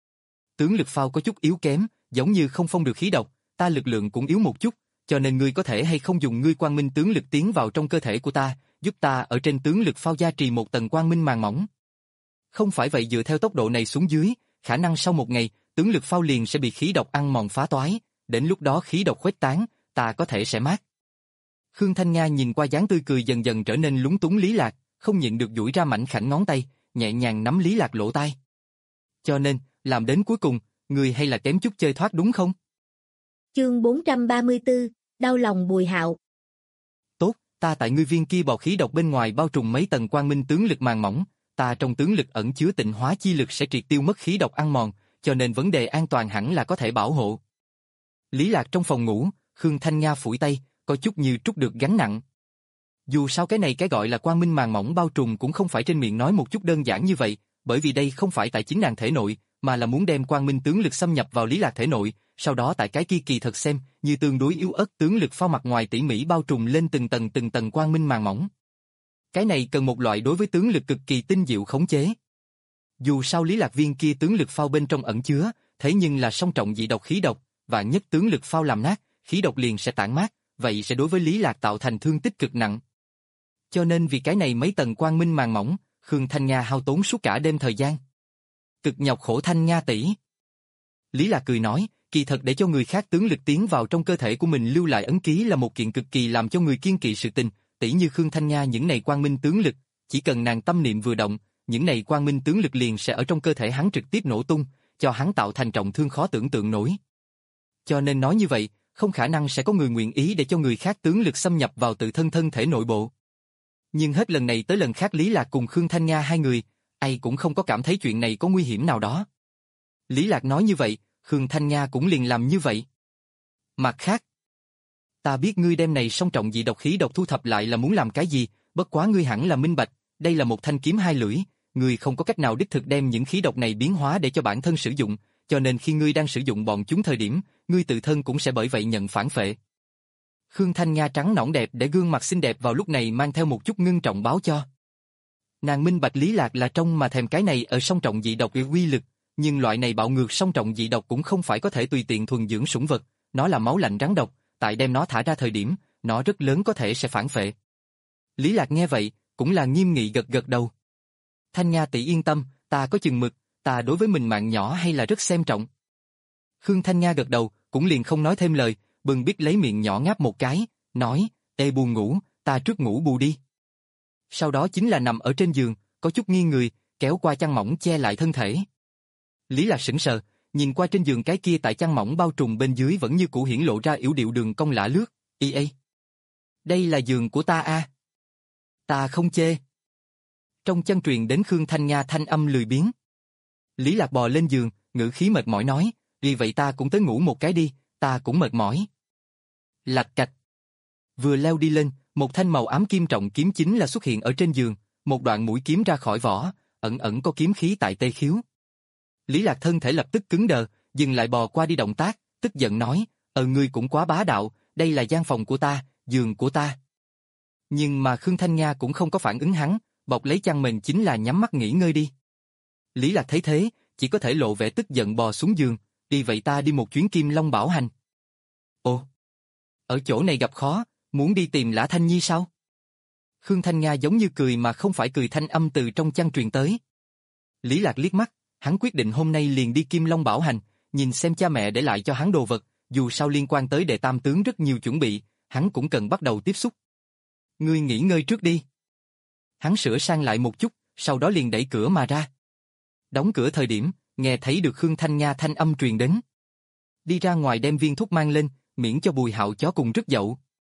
Tướng lực phao có chút yếu kém, giống như không phong được khí độc, ta lực lượng cũng yếu một chút, cho nên ngươi có thể hay không dùng ngươi quang minh tướng lực tiến vào trong cơ thể của ta, giúp ta ở trên tướng lực phao gia trì một tầng quang minh màng mỏng. Không phải vậy dựa theo tốc độ này xuống dưới, khả năng sau một ngày, tướng lực phao liền sẽ bị khí độc ăn mòn phá toái, đến lúc đó khí độc khuếch tán, ta có thể sẽ mát. Khương Thanh Nga nhìn qua dáng tươi cười dần dần trở nên lúng túng Lý Lạc, không nhịn được duỗi ra mảnh khảnh ngón tay, nhẹ nhàng nắm Lý Lạc lỗ tai. Cho nên, làm đến cuối cùng, người hay là kém chút chơi thoát đúng không? Chương bốn trăm ba mươi tư, đau lòng Bùi Hạo. Tốt, ta tại ngươi viên kia bào khí độc bên ngoài bao trùm mấy tầng quang minh tướng lực màng mỏng, ta trong tướng lực ẩn chứa tịnh hóa chi lực sẽ triệt tiêu mất khí độc ăn mòn, cho nên vấn đề an toàn hẳn là có thể bảo hộ. Lý Lạc trong phòng ngủ, Khương Thanh Nga phủi tay, có chút như trút được gánh nặng. Dù sao cái này cái gọi là quang minh màng mỏng bao trùm cũng không phải trên miệng nói một chút đơn giản như vậy, bởi vì đây không phải tại chính nàng thể nội, mà là muốn đem quang minh tướng lực xâm nhập vào Lý Lạc thể nội, sau đó tại cái kia kỳ thật xem như tương đối yếu ớt tướng lực phao mặt ngoài tỉ mỉ bao trùm lên từng tầng từng tầng quang minh màng mỏng. Cái này cần một loại đối với tướng lực cực kỳ tinh diệu khống chế. Dù sao Lý Lạc viên kia tướng lực phao bên trong ẩn chứa, thế nhưng là song trọng dị độc khí độc, và nhất tướng lực phao làm nát, khí độc liền sẽ tản mát, vậy sẽ đối với Lý Lạc tạo thành thương tích cực nặng. Cho nên vì cái này mấy tầng quang minh màng mỏng, Khương Thanh Nga hao tốn suốt cả đêm thời gian. Cực nhọc khổ Thanh Nga tỷ. Lý Lạc cười nói, kỳ thật để cho người khác tướng lực tiến vào trong cơ thể của mình lưu lại ấn ký là một kiện cực kỳ làm cho người kiên kỵ sự tình, tỷ như Khương Thanh Nga những này quang minh tướng lực, chỉ cần nàng tâm niệm vừa động, những này quang minh tướng lực liền sẽ ở trong cơ thể hắn trực tiếp nổ tung, cho hắn tạo thành trọng thương khó tưởng tượng nổi. Cho nên nói như vậy, không khả năng sẽ có người nguyện ý để cho người khác tướng lực xâm nhập vào tự thân thân thể nội bộ. Nhưng hết lần này tới lần khác Lý Lạc cùng Khương Thanh Nga hai người, ai cũng không có cảm thấy chuyện này có nguy hiểm nào đó. Lý Lạc nói như vậy, Khương Thanh Nga cũng liền làm như vậy. Mặt khác, ta biết ngươi đem này song trọng dị độc khí độc thu thập lại là muốn làm cái gì, bất quá ngươi hẳn là minh bạch, đây là một thanh kiếm hai lưỡi, ngươi không có cách nào đích thực đem những khí độc này biến hóa để cho bản thân sử dụng, cho nên khi ngươi đang sử dụng bọn chúng thời điểm, ngươi tự thân cũng sẽ bởi vậy nhận phản phệ. Khương Thanh Nga trắng nõn đẹp để gương mặt xinh đẹp vào lúc này mang theo một chút ngưng trọng báo cho. Nàng minh bạch Lý Lạc là trong mà thèm cái này ở song trọng dị độc uy lực, nhưng loại này bạo ngược song trọng dị độc cũng không phải có thể tùy tiện thuần dưỡng sủng vật, nó là máu lạnh rắn độc, tại đem nó thả ra thời điểm, nó rất lớn có thể sẽ phản phệ. Lý Lạc nghe vậy, cũng là nghiêm nghị gật gật đầu. Thanh Nga tỷ yên tâm, ta có chừng mực, ta đối với mình mạng nhỏ hay là rất xem trọng. Khương Thanh Nga gật đầu, cũng liền không nói thêm lời, bừng biết lấy miệng nhỏ ngáp một cái, nói, ê buồn ngủ, ta trước ngủ bù đi. Sau đó chính là nằm ở trên giường, có chút nghiêng người, kéo qua chăn mỏng che lại thân thể. Lý Lạc sững sờ, nhìn qua trên giường cái kia tại chăn mỏng bao trùm bên dưới vẫn như cũ hiển lộ ra yểu điệu đường cong lả lướt, y ê. Đây là giường của ta a. À? Ta không chê. Trong chăn truyền đến Khương Thanh Nga thanh âm lười biếng. Lý Lạc bò lên giường, ngữ khí mệt mỏi nói, vì vậy ta cũng tới ngủ một cái đi, ta cũng mệt mỏi. Lạch cạch. Vừa leo đi lên, một thanh màu ám kim trọng kiếm chính là xuất hiện ở trên giường, một đoạn mũi kiếm ra khỏi vỏ, ẩn ẩn có kiếm khí tại tê khiếu. Lý Lạc thân thể lập tức cứng đờ, dừng lại bò qua đi động tác, tức giận nói, ờ ngươi cũng quá bá đạo, đây là gian phòng của ta, giường của ta. Nhưng mà Khương Thanh Nga cũng không có phản ứng hắn, bọc lấy chăn mình chính là nhắm mắt nghỉ ngơi đi. Lý Lạc thấy thế, chỉ có thể lộ vẻ tức giận bò xuống giường, đi vậy ta đi một chuyến Kim Long Bảo Hành. Ồ, ở chỗ này gặp khó, muốn đi tìm Lã Thanh Nhi sao? Khương Thanh Nga giống như cười mà không phải cười thanh âm từ trong chăn truyền tới. Lý Lạc liếc mắt, hắn quyết định hôm nay liền đi Kim Long Bảo Hành, nhìn xem cha mẹ để lại cho hắn đồ vật, dù sao liên quan tới đệ tam tướng rất nhiều chuẩn bị, hắn cũng cần bắt đầu tiếp xúc. Ngươi nghỉ ngơi trước đi. Hắn sửa sang lại một chút, sau đó liền đẩy cửa mà ra. Đóng cửa thời điểm, nghe thấy được Khương Thanh Nga thanh âm truyền đến. Đi ra ngoài đem viên thuốc mang lên, miễn cho Bùi Hạo chó cùng rứt dậu.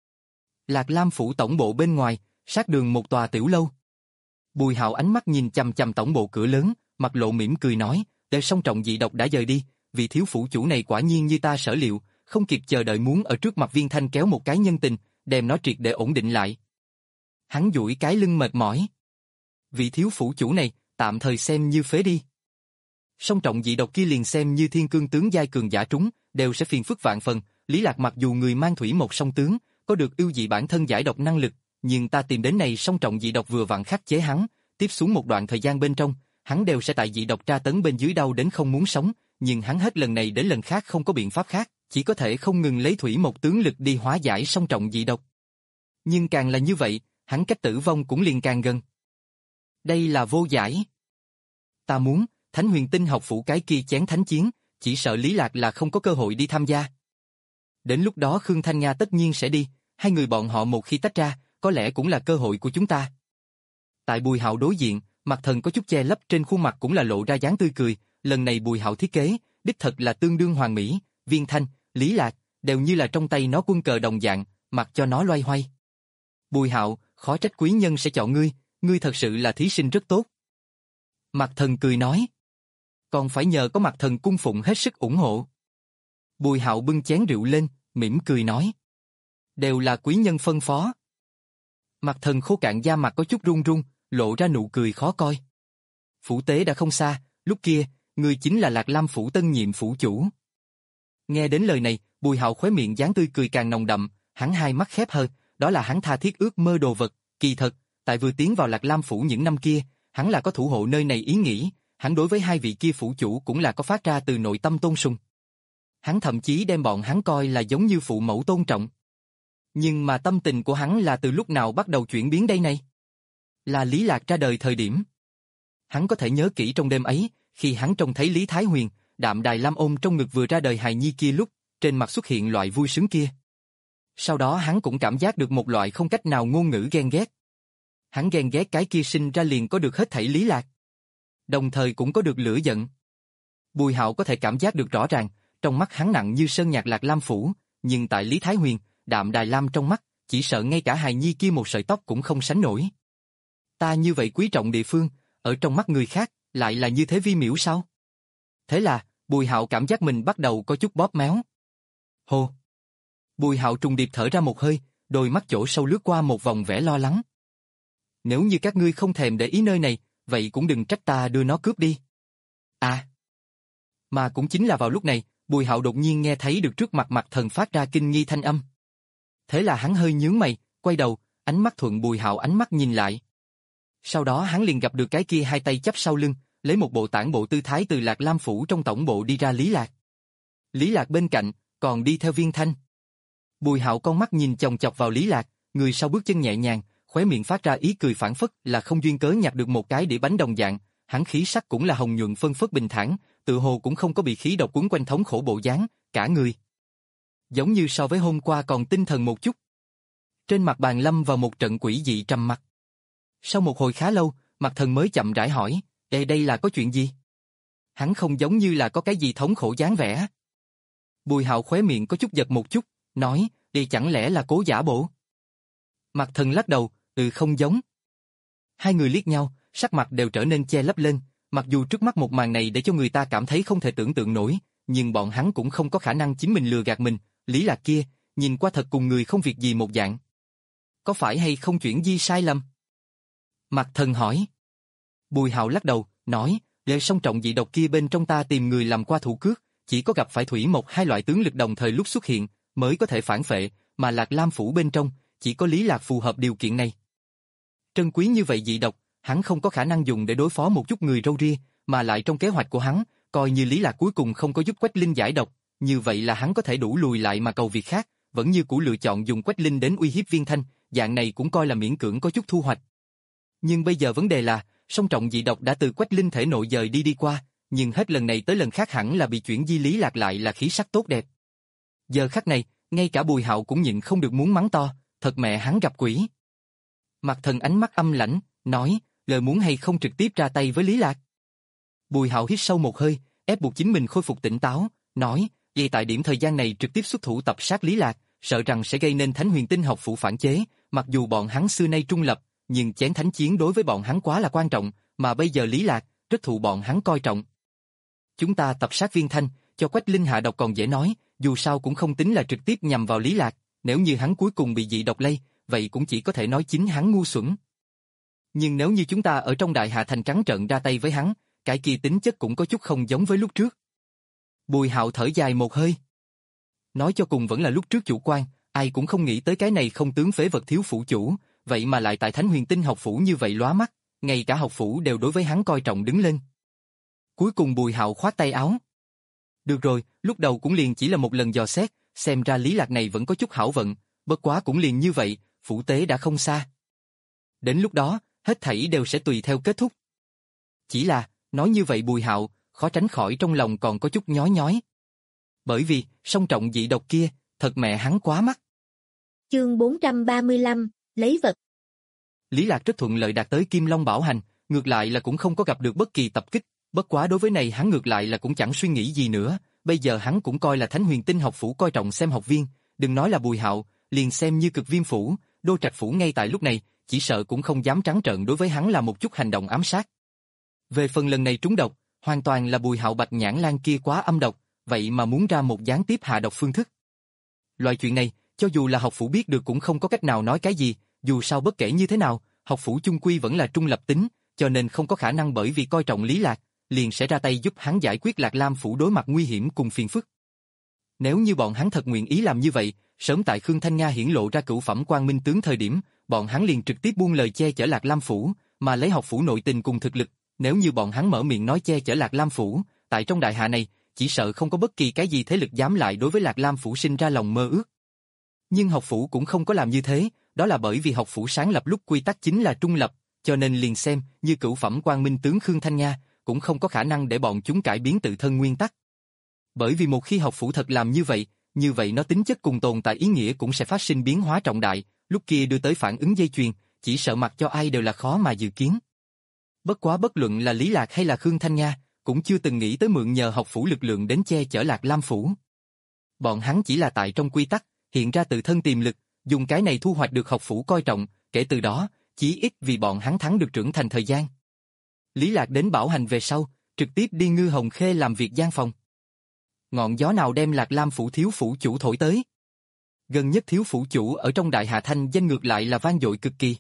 Lạc Lam phủ tổng bộ bên ngoài, sát đường một tòa tiểu lâu. Bùi Hạo ánh mắt nhìn chằm chằm tổng bộ cửa lớn, mặt lộ mỉm cười nói, để song trọng dị độc đã dời đi, vị thiếu phủ chủ này quả nhiên như ta sở liệu, không kịp chờ đợi muốn ở trước mặt Viên Thanh kéo một cái nhân tình, đem nó triệt để ổn định lại. Hắn duỗi cái lưng mệt mỏi. Vị thiếu phủ chủ này, tạm thời xem như phế đi. Song trọng dị độc kia liền xem như thiên cương tướng giai cường giả trúng, đều sẽ phiền phức vạn phần. Lý Lạc mặc dù người mang thủy một song tướng, có được ưu dị bản thân giải độc năng lực, nhưng ta tìm đến này song trọng dị độc vừa vặn khắc chế hắn, tiếp xuống một đoạn thời gian bên trong, hắn đều sẽ tại dị độc tra tấn bên dưới đau đến không muốn sống, nhưng hắn hết lần này đến lần khác không có biện pháp khác, chỉ có thể không ngừng lấy thủy một tướng lực đi hóa giải song trọng dị độc. Nhưng càng là như vậy, hắn cách tử vong cũng liền càng gần. Đây là vô giải. Ta muốn, Thánh Huyền Tinh học phủ cái kia chén thánh chiến, chỉ sợ Lý Lạc là không có cơ hội đi tham gia. Đến lúc đó Khương Thanh Nga tất nhiên sẽ đi, hai người bọn họ một khi tách ra, có lẽ cũng là cơ hội của chúng ta. Tại Bùi Hạo đối diện, Mặt Thần có chút che lấp trên khuôn mặt cũng là lộ ra dáng tươi cười, lần này Bùi Hạo thiết kế, đích thật là tương đương hoàn mỹ, Viên Thanh, Lý Lạc, đều như là trong tay nó quân cờ đồng dạng, mặc cho nó loay hoay. Bùi Hạo, khó trách quý nhân sẽ chọn ngươi, ngươi thật sự là thí sinh rất tốt. Mặt Thần cười nói. Còn phải nhờ có Mặt Thần cung phụng hết sức ủng hộ. Bùi Hạo bưng chén rượu lên, mỉm cười nói. Đều là quý nhân phân phó. Mặt Thần khô cạn da mặt có chút run run, lộ ra nụ cười khó coi. Phủ tế đã không xa, lúc kia, ngươi chính là Lạc Lam phủ tân nhiệm phủ chủ. Nghe đến lời này, Bùi Hạo khóe miệng dáng tươi cười càng nồng đậm, hắn hai mắt khép hờ, đó là hắn tha thiết ước mơ đồ vật, kỳ thật, tại vừa tiến vào Lạc Lam phủ những năm kia, hắn là có thủ hộ nơi này ý nghĩ, hắn đối với hai vị kia phủ chủ cũng là có phát ra từ nội tâm tôn sùng. Hắn thậm chí đem bọn hắn coi là giống như phụ mẫu tôn trọng. Nhưng mà tâm tình của hắn là từ lúc nào bắt đầu chuyển biến đây này? Là Lý Lạc ra đời thời điểm. Hắn có thể nhớ kỹ trong đêm ấy, khi hắn trông thấy Lý Thái Huyền, Đạm Đài Lam ôm trong ngực vừa ra đời hài nhi kia lúc, trên mặt xuất hiện loại vui sướng kia. Sau đó hắn cũng cảm giác được một loại không cách nào ngôn ngữ ghen ghét. Hắn ghen ghét cái kia sinh ra liền có được hết thảy Lý Lạc. Đồng thời cũng có được lửa giận. Bùi Hạo có thể cảm giác được rõ ràng, trong mắt hắn nặng như sơn nhạc Lạc Lam phủ, nhưng tại Lý Thái Huyền, Đạm Đài Lam trong mắt, chỉ sợ ngay cả hài nhi kia một sợi tóc cũng không sánh nổi. Ta như vậy quý trọng địa phương, ở trong mắt người khác, lại là như thế vi miểu sao? Thế là, Bùi Hạo cảm giác mình bắt đầu có chút bóp méo. Hồ! Bùi Hạo trùng điệp thở ra một hơi, đôi mắt chỗ sâu lướt qua một vòng vẻ lo lắng. Nếu như các ngươi không thèm để ý nơi này, vậy cũng đừng trách ta đưa nó cướp đi. À! Mà cũng chính là vào lúc này, Bùi Hạo đột nhiên nghe thấy được trước mặt Mặt Thần phát ra kinh nghi thanh âm. Thế là hắn hơi nhướng mày, quay đầu, ánh mắt thuận Bùi Hạo ánh mắt nhìn lại. Sau đó hắn liền gặp được cái kia hai tay chắp sau lưng, lấy một bộ tản bộ tư thái từ Lạc Lam phủ trong tổng bộ đi ra Lý Lạc. Lý Lạc bên cạnh, còn đi theo Viên Thanh. Bùi Hạo con mắt nhìn chòng chọc vào Lý Lạc, người sau bước chân nhẹ nhàng, khóe miệng phát ra ý cười phảng phất là không duyên cớ nhặt được một cái đĩa bánh đồng dạng, hắn khí sắc cũng là hồng nhuận phân phất bình thản, tự hồ cũng không có bị khí độc quấn quanh thống khổ bộ dáng, cả người giống như so với hôm qua còn tinh thần một chút. Trên mặt bàn lâm vào một trận quỷ dị trầm mặc. Sau một hồi khá lâu, Mặt Thần mới chậm rãi hỏi, "Ê, đây là có chuyện gì?" Hắn không giống như là có cái gì thống khổ dáng vẻ. Bùi Hạo khóe miệng có chút giật một chút, nói, "Đây chẳng lẽ là cố giả bộ?" Mặt Thần lắc đầu, "Ừ, không giống." Hai người liếc nhau, sắc mặt đều trở nên che lấp lên, mặc dù trước mắt một màn này để cho người ta cảm thấy không thể tưởng tượng nổi, nhưng bọn hắn cũng không có khả năng chính mình lừa gạt mình, Lý Lạc kia, nhìn qua thật cùng người không việc gì một dạng. Có phải hay không chuyển di sai lầm? Mặt Thần hỏi. Bùi Hạo lắc đầu, nói, "Lệ song trọng dị độc kia bên trong ta tìm người làm qua thủ cước, chỉ có gặp phải thủy mộc hai loại tướng lực đồng thời lúc xuất hiện, mới có thể phản phệ, mà Lạc Lam phủ bên trong, chỉ có Lý Lạc phù hợp điều kiện này. Trân quý như vậy dị độc, hắn không có khả năng dùng để đối phó một chút người râu ria, mà lại trong kế hoạch của hắn, coi như Lý Lạc cuối cùng không có giúp Quách Linh giải độc, như vậy là hắn có thể đủ lùi lại mà cầu việc khác, vẫn như cũ lựa chọn dùng Quách Linh đến uy hiếp Viên Thanh, dạng này cũng coi là miễn cưỡng có chút thu hoạch. Nhưng bây giờ vấn đề là, song trọng dị độc đã từ Quách Linh thể nội dời đi đi qua, nhưng hết lần này tới lần khác hẳn là bị chuyển di Lý Lạc lại là khí sắc tốt đẹp. Giờ khắc này, ngay cả Bùi Hạo cũng nhịn không được muốn mắng to, thật mẹ hắn gặp quỷ. Mặt Thần ánh mắt âm lãnh, nói, lời muốn hay không trực tiếp ra tay với Lý Lạc. Bùi Hạo hít sâu một hơi, ép buộc chính mình khôi phục tỉnh táo, nói, vậy tại điểm thời gian này trực tiếp xuất thủ tập sát Lý Lạc, sợ rằng sẽ gây nên Thánh Huyền Tinh học phủ phản chế, mặc dù bọn hắn xưa nay trung lập, nhưng chén thánh chiến đối với bọn hắn quá là quan trọng, mà bây giờ Lý Lạc, rất thụ bọn hắn coi trọng. Chúng ta tập sát Viên Thanh, cho Quách Linh hạ độc còn dễ nói, dù sao cũng không tính là trực tiếp nhằm vào Lý Lạc, nếu như hắn cuối cùng bị dị độc lây, vậy cũng chỉ có thể nói chính hắn ngu xuẩn. Nhưng nếu như chúng ta ở trong Đại Hạ Thành trắng trợn ra tay với hắn, cái kia tính chất cũng có chút không giống với lúc trước. Bùi Hạo thở dài một hơi. Nói cho cùng vẫn là lúc trước chủ quan, ai cũng không nghĩ tới cái này không tướng phế vật thiếu phủ chủ, vậy mà lại tại Thánh Huyền Tinh học phủ như vậy lóa mắt, ngay cả học phủ đều đối với hắn coi trọng đứng lên. Cuối cùng Bùi Hạo khoát tay áo. Được rồi, lúc đầu cũng liền chỉ là một lần dò xét, xem ra Lý Lạc này vẫn có chút hảo vận, bất quá cũng liền như vậy, phủ tế đã không xa. Đến lúc đó, hết thảy đều sẽ tùy theo kết thúc. Chỉ là, nói như vậy Bùi Hạo, khó tránh khỏi trong lòng còn có chút nhói nhói. Bởi vì, song trọng dị độc kia, thật mẹ hắn quá mắt. Chương bốn trăm ba mươi lăm, lấy vật. Lý Lạc rất thuận lợi đạt tới Kim Long Bảo Hành, ngược lại là cũng không có gặp được bất kỳ tập kích, bất quá đối với này hắn ngược lại là cũng chẳng suy nghĩ gì nữa, bây giờ hắn cũng coi là Thánh Huyền Tinh học phủ coi trọng xem học viên, đừng nói là Bùi Hạo, liền xem như Cực Viêm phủ, Đô Trạch phủ ngay tại lúc này, chỉ sợ cũng không dám trắng trợn đối với hắn là một chút hành động ám sát. Về phần lần này trúng độc, hoàn toàn là Bùi Hạo Bạch Nhãn Lan kia quá âm độc, vậy mà muốn ra một gián tiếp hạ độc phương thức. Loại chuyện này, cho dù là học phủ biết được cũng không có cách nào nói cái gì, dù sao bất kể như thế nào, học phủ chung quy vẫn là trung lập tính, cho nên không có khả năng bởi vì coi trọng Lý Lạc, liền sẽ ra tay giúp hắn giải quyết Lạc Lam phủ đối mặt nguy hiểm cùng phiền phức. Nếu như bọn hắn thật nguyện ý làm như vậy, sớm tại Khương Thanh Nga hiển lộ ra cửu phẩm Quang Minh tướng thời điểm, bọn hắn liền trực tiếp buông lời che chở Lạc Lam phủ, mà lấy học phủ nội tình cùng thực lực, nếu như bọn hắn mở miệng nói che chở Lạc Lam phủ, tại trong đại hạ này, chỉ sợ không có bất kỳ cái gì thế lực dám lại đối với Lạc Lam phủ sinh ra lòng mơ ước. Nhưng học phủ cũng không có làm như thế, đó là bởi vì học phủ sáng lập lúc quy tắc chính là trung lập, cho nên liền xem như cửu phẩm Quang Minh tướng Khương Thanh Nga, cũng không có khả năng để bọn chúng cải biến tự thân nguyên tắc. Bởi vì một khi học phủ thật làm như vậy, như vậy nó tính chất cùng tồn tại ý nghĩa cũng sẽ phát sinh biến hóa trọng đại, lúc kia đưa tới phản ứng dây chuyền, chỉ sợ mặc cho ai đều là khó mà dự kiến. Bất quá bất luận là Lý Lạc hay là Khương Thanh Nga, cũng chưa từng nghĩ tới mượn nhờ học phủ lực lượng đến che chở Lạc Lam phủ. Bọn hắn chỉ là tại trong quy tắc, hiện ra tự thân tiềm lực, dùng cái này thu hoạch được học phủ coi trọng, kể từ đó, chí ít vì bọn hắn thắng được trưởng thành thời gian. Lý Lạc đến Bảo Hành về sau, trực tiếp đi Ngư Hồng Khê làm việc gian phòng. Ngọn gió nào đem Lạc Lam phủ thiếu phủ chủ thổi tới? Gần nhất thiếu phủ chủ ở trong Đại Hạ Thanh danh ngược lại là vang dội cực kỳ.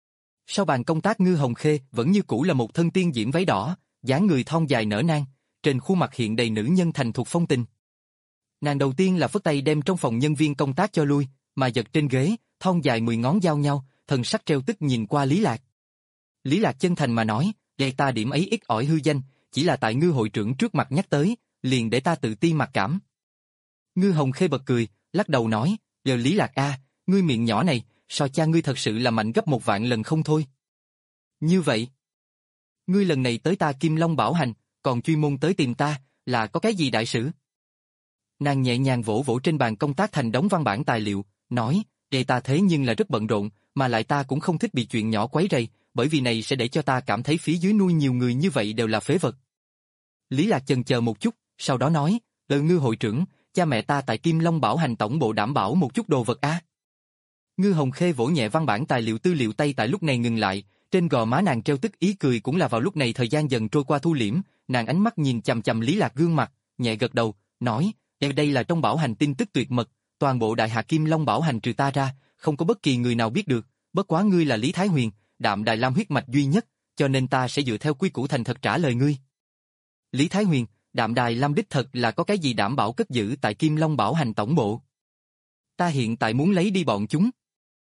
Sau bàn công tác Ngư Hồng Khê vẫn như cũ là một thân tiên diễm váy đỏ, dáng người thon dài nở nang, trên khuôn mặt hiện đầy nữ nhân thành thục phong tình. Nàng đầu tiên là phất tay đem trong phòng nhân viên công tác cho lui, mà giật trên ghế, thon dài mười ngón giao nhau, thần sắc treo tức nhìn qua Lý Lạc. Lý Lạc chân thành mà nói, để ta điểm ấy ít ỏi hư danh, chỉ là tại Ngư hội trưởng trước mặt nhắc tới, liền để ta tự ti mặc cảm. Ngư Hồng Khê bật cười, lắc đầu nói, giờ Lý Lạc a, ngươi miệng nhỏ này, so cha ngươi thật sự là mạnh gấp một vạn lần không thôi. Như vậy, ngươi lần này tới ta Kim Long Bảo Hành, còn chuyên môn tới tìm ta, là có cái gì đại sự? Nàng nhẹ nhàng vỗ vỗ trên bàn công tác thành đống văn bản tài liệu, nói, để ta thế nhưng là rất bận rộn, mà lại ta cũng không thích bị chuyện nhỏ quấy rầy, bởi vì này sẽ để cho ta cảm thấy phía dưới nuôi nhiều người như vậy đều là phế vật. Lý Lạc chần chờ một chút, sau đó nói, lời Ngư hội trưởng, cha mẹ ta tại Kim Long Bảo Hành tổng bộ đảm bảo một chút đồ vật a. Ngư Hồng Khê vỗ nhẹ văn bản tài liệu tư liệu tay tại lúc này ngừng lại, trên gò má nàng treo tức ý cười cũng là vào lúc này thời gian dần trôi qua thu liễm, nàng ánh mắt nhìn chằm chằm Lý Lạc gương mặt, nhẹ gật đầu, nói, đây là trong bảo hành tin tức tuyệt mật, toàn bộ đại hạ Kim Long Bảo Hành trừ ta ra, không có bất kỳ người nào biết được, bất quá ngươi là Lý Thái Huyền, Đạm Đài Lam huyết mạch duy nhất, cho nên ta sẽ dựa theo quy củ thành thật trả lời ngươi. Lý Thái Huyền, Đạm Đài Lam đích thật là có cái gì đảm bảo cất giữ tại Kim Long Bảo Hành tổng bộ? Ta hiện tại muốn lấy đi bọn chúng.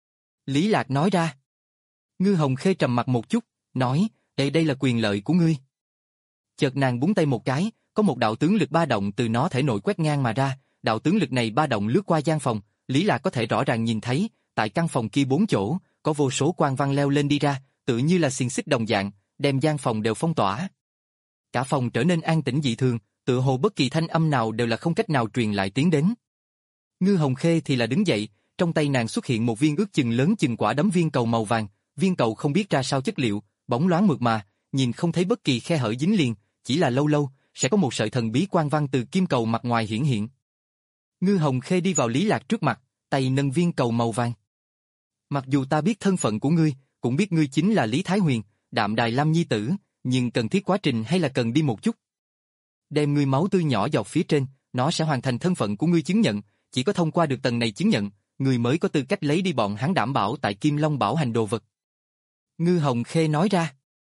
Lý Lạc nói ra. Ngư Hồng Khê trầm mặt một chút, nói, đây đây là quyền lợi của ngươi. Chợt nàng búng tay một cái, có một đạo tướng lực ba động từ nó thể nội quét ngang mà ra, đạo tướng lực này ba động lướt qua gian phòng, Lý Lạc có thể rõ ràng nhìn thấy, tại căn phòng kia bốn chỗ, có vô số quang văn leo lên đi ra, tự như là xiềng xích đồng dạng, đem gian phòng đều phong tỏa. Cả phòng trở nên an tĩnh dị thường, tựa hồ bất kỳ thanh âm nào đều là không cách nào truyền lại tiến đến. Ngư Hồng Khê thì là đứng dậy, trong tay nàng xuất hiện một viên ước chừng lớn chừng quả đấm viên cầu màu vàng, viên cầu không biết ra sao chất liệu, bóng loáng mượt mà, nhìn không thấy bất kỳ khe hở dính liền, chỉ là lâu lâu sẽ có một sợi thần bí quang văn từ kim cầu mặt ngoài hiển hiện. Ngư Hồng Khê đi vào Lý Lạc trước mặt, tay nâng viên cầu màu vàng. Mặc dù ta biết thân phận của ngươi, cũng biết ngươi chính là Lý Thái Huyền, Đạm Đài Lam nhi tử, nhưng cần thiết quá trình hay là cần đi một chút. Đem ngươi máu tươi nhỏ giọt phía trên, nó sẽ hoàn thành thân phận của ngươi chứng nhận, chỉ có thông qua được tầng này chứng nhận, ngươi mới có tư cách lấy đi bọn hắn đảm bảo tại Kim Long Bảo Hành đồ vật. Ngư Hồng Khê nói ra.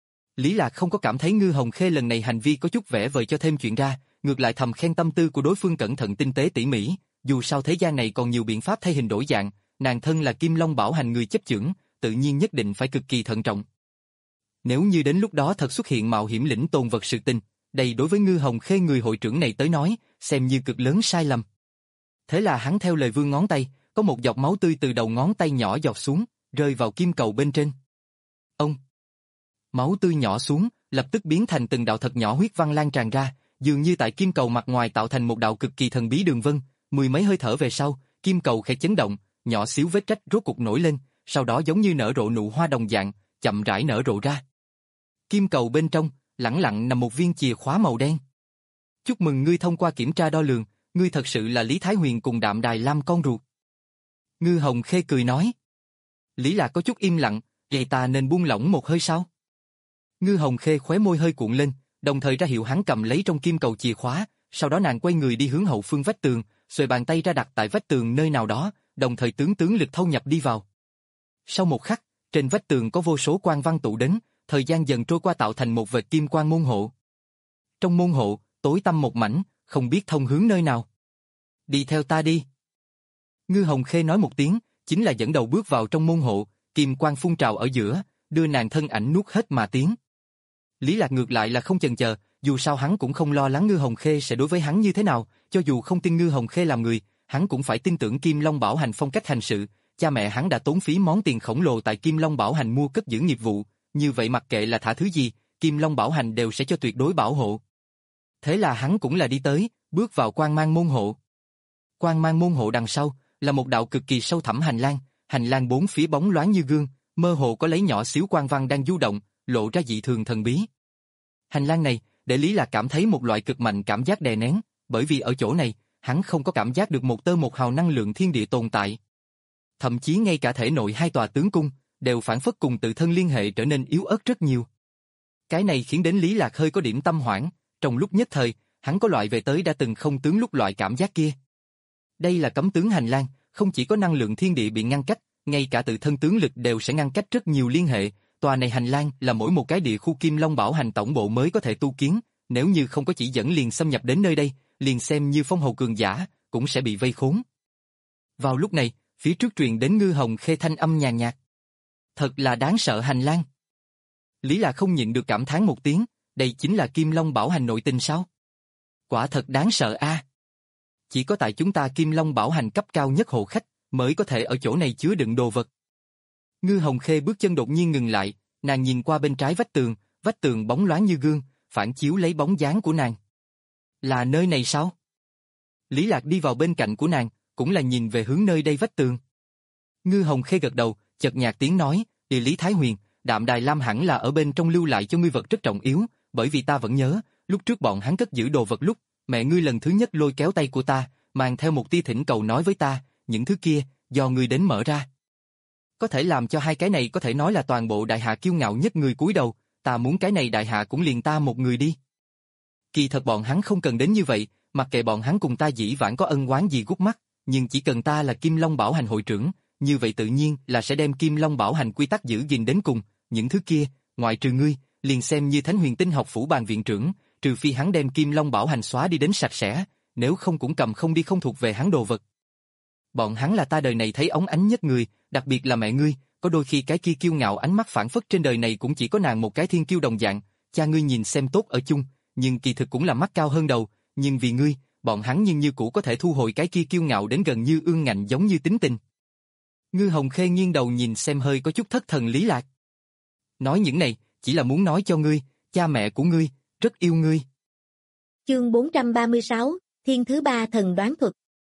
Lý Lạc không có cảm thấy Ngư Hồng Khê lần này hành vi có chút vẽ vời cho thêm chuyện ra, ngược lại thầm khen tâm tư của đối phương cẩn thận tinh tế tỉ mỉ, dù sao thế gian này còn nhiều biện pháp thay hình đổi dạng, nàng thân là Kim Long Bảo Hành người chấp chưởng, tự nhiên nhất định phải cực kỳ thận trọng. Nếu như đến lúc đó thật xuất hiện mạo hiểm lĩnh tồn vật sự tình, đây đối với Ngư Hồng Khê người hội trưởng này tới nói, xem như cực lớn sai lầm. Thế là hắn theo lời vươn ngón tay, có một giọt máu tươi từ đầu ngón tay nhỏ giọt xuống, rơi vào kim cầu bên trên. Ông! Máu tươi nhỏ xuống, lập tức biến thành từng đạo thật nhỏ huyết văn lan tràn ra, dường như tại kim cầu mặt ngoài tạo thành một đạo cực kỳ thần bí đường vân, mười mấy hơi thở về sau, kim cầu khẽ chấn động, nhỏ xíu vết rách rốt cục nổi lên, sau đó giống như nở rộ nụ hoa đồng dạng, chậm rãi nở rộ ra. Kim cầu bên trong, lẳng lặng nằm một viên chìa khóa màu đen. Chúc mừng ngươi thông qua kiểm tra đo lường, ngươi thật sự là Lý Thái Huyền cùng Đạm Đài Lam con ruột. Ngư Hồng Khê cười nói. Lý Lạc có chút im lặng, vậy ta nên buông lỏng một hơi sao? Ngư Hồng Khê khóe môi hơi cuộn lên, đồng thời ra hiệu hắn cầm lấy trong kim cầu chìa khóa, sau đó nàng quay người đi hướng hậu phương vách tường, xuề bàn tay ra đặt tại vách tường nơi nào đó, đồng thời tướng tướng lực thâu nhập đi vào. Sau một khắc, trên vách tường có vô số quang văn tụ đến, thời gian dần trôi qua tạo thành một vệt kim quang môn hộ. Trong môn hộ, tối tăm một mảnh, không biết thông hướng nơi nào. Đi theo ta đi. Ngư Hồng Khê nói một tiếng, chính là dẫn đầu bước vào trong môn hộ, kim quang phun trào ở giữa, đưa nàng thân ảnh nuốt hết mà tiến. Lý Lạc ngược lại là không chần chờ, dù sao hắn cũng không lo lắng Ngư Hồng Khê sẽ đối với hắn như thế nào, cho dù không tin Ngư Hồng Khê làm người, hắn cũng phải tin tưởng Kim Long Bảo Hành phong cách hành sự, cha mẹ hắn đã tốn phí món tiền khổng lồ tại Kim Long Bảo Hành mua cất giữ nghiệp vụ, như vậy mặc kệ là thả thứ gì, Kim Long Bảo Hành đều sẽ cho tuyệt đối bảo hộ. Thế là hắn cũng là đi tới, bước vào quang mang môn hộ. Quang mang môn hộ đằng sau là một đạo cực kỳ sâu thẳm hành lang, hành lang bốn phía bóng loáng như gương, mơ hồ có lấy nhỏ xíu quang văn đang du động, lộ ra dị thường thần bí. Hành lang này, để Lý Lạc cảm thấy một loại cực mạnh cảm giác đè nén, bởi vì ở chỗ này, hắn không có cảm giác được một tơ một hào năng lượng thiên địa tồn tại. Thậm chí ngay cả thể nội hai tòa tướng cung, đều phản phất cùng tự thân liên hệ trở nên yếu ớt rất nhiều. Cái này khiến đến Lý Lạc hơi có điểm tâm hoảng, trong lúc nhất thời, hắn có loại về tới đã từng không tướng lúc loại cảm giác kia. Đây là cấm tướng hành lang, không chỉ có năng lượng thiên địa bị ngăn cách, ngay cả tự thân tướng lực đều sẽ ngăn cách rất nhiều liên hệ. Tòa này hành lang là mỗi một cái địa khu Kim Long Bảo Hành tổng bộ mới có thể tu kiến, nếu như không có chỉ dẫn liền xâm nhập đến nơi đây, liền xem như phong hầu cường giả, cũng sẽ bị vây khốn. Vào lúc này, phía trước truyền đến Ngư Hồng Khê thanh âm nhàn nhạt. Thật là đáng sợ hành lang. Lý Lạc không nhịn được cảm thán một tiếng, đây chính là Kim Long Bảo Hành nội tình sao? Quả thật đáng sợ a. Chỉ có tại chúng ta Kim Long Bảo Hành cấp cao nhất hộ khách mới có thể ở chỗ này chứa đựng đồ vật. Ngư Hồng Khê bước chân đột nhiên ngừng lại, nàng nhìn qua bên trái vách tường, vách tường bóng loáng như gương, phản chiếu lấy bóng dáng của nàng. Là nơi này sao? Lý Lạc đi vào bên cạnh của nàng, cũng là nhìn về hướng nơi đây vách tường. Ngư Hồng Khê gật đầu, chợt nhạt tiếng nói, địa lý Thái Huyền, Đạm Đài Lam hẳn là ở bên trong lưu lại cho ngươi vật rất trọng yếu, bởi vì ta vẫn nhớ, lúc trước bọn hắn cất giữ đồ vật lúc, mẹ ngươi lần thứ nhất lôi kéo tay của ta, mang theo một tia thỉnh cầu nói với ta, những thứ kia, do ngươi đến mở ra. Có thể làm cho hai cái này có thể nói là toàn bộ đại hạ kiêu ngạo nhất người cúi đầu, ta muốn cái này đại hạ cũng liền ta một người đi. Kỳ thật bọn hắn không cần đến như vậy, mặc kệ bọn hắn cùng ta dĩ vãng có ân oán gì gút mắt, nhưng chỉ cần ta là Kim Long Bảo Hành hội trưởng, như vậy tự nhiên là sẽ đem Kim Long Bảo Hành quy tắc giữ gìn đến cùng, những thứ kia, ngoại trừ ngươi, liền xem như Thánh Huyền Tinh học phủ bàn viện trưởng, trừ phi hắn đem Kim Long Bảo Hành xóa đi đến sạch sẽ, nếu không cũng cầm không đi không thuộc về hắn đồ vật. Bọn hắn là ta đời này thấy óng ánh nhất người, đặc biệt là mẹ ngươi, có đôi khi cái kia kiêu ngạo ánh mắt phản phất trên đời này cũng chỉ có nàng một cái thiên kiêu đồng dạng, cha ngươi nhìn xem tốt ở chung, nhưng kỳ thực cũng là mắt cao hơn đầu, nhưng vì ngươi, bọn hắn nhưng như cũ có thể thu hồi cái kia kiêu ngạo đến gần như ương ngạnh giống như tính tình. Ngư Hồng Khê nghiêng đầu nhìn xem hơi có chút thất thần Lý Lạc. Nói những này, chỉ là muốn nói cho ngươi, cha mẹ của ngươi, rất yêu ngươi. Chương bốn trăm ba mươi sáu, Thiên thứ ba thần đoán thuật.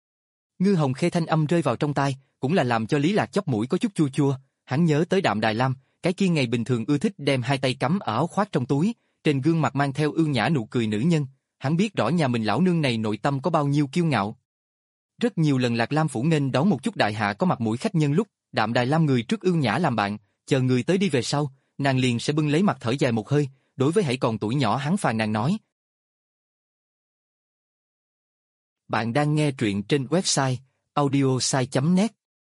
Ngư Hồng Khê thanh âm rơi vào trong tai, cũng là làm cho Lý Lạc chóp mũi có chút chua chua, hắn nhớ tới Đạm Đài Lam, cái kia ngày bình thường ưa thích đem hai tay cắm ở áo khoác trong túi, trên gương mặt mang theo ưu nhã nụ cười nữ nhân, hắn biết rõ nhà mình lão nương này nội tâm có bao nhiêu kiêu ngạo. Rất nhiều lần Lạc Lam phủ nghênh đón một chút đại hạ có mặt mũi khách nhân lúc, Đạm Đài Lam người trước ưu nhã làm bạn, chờ người tới đi về sau, nàng liền sẽ bưng lấy mặt thở dài một hơi, đối với hãy còn tuổi nhỏ hắn phàn nàn nói. Bạn đang nghe truyện trên website audiosai chấm net.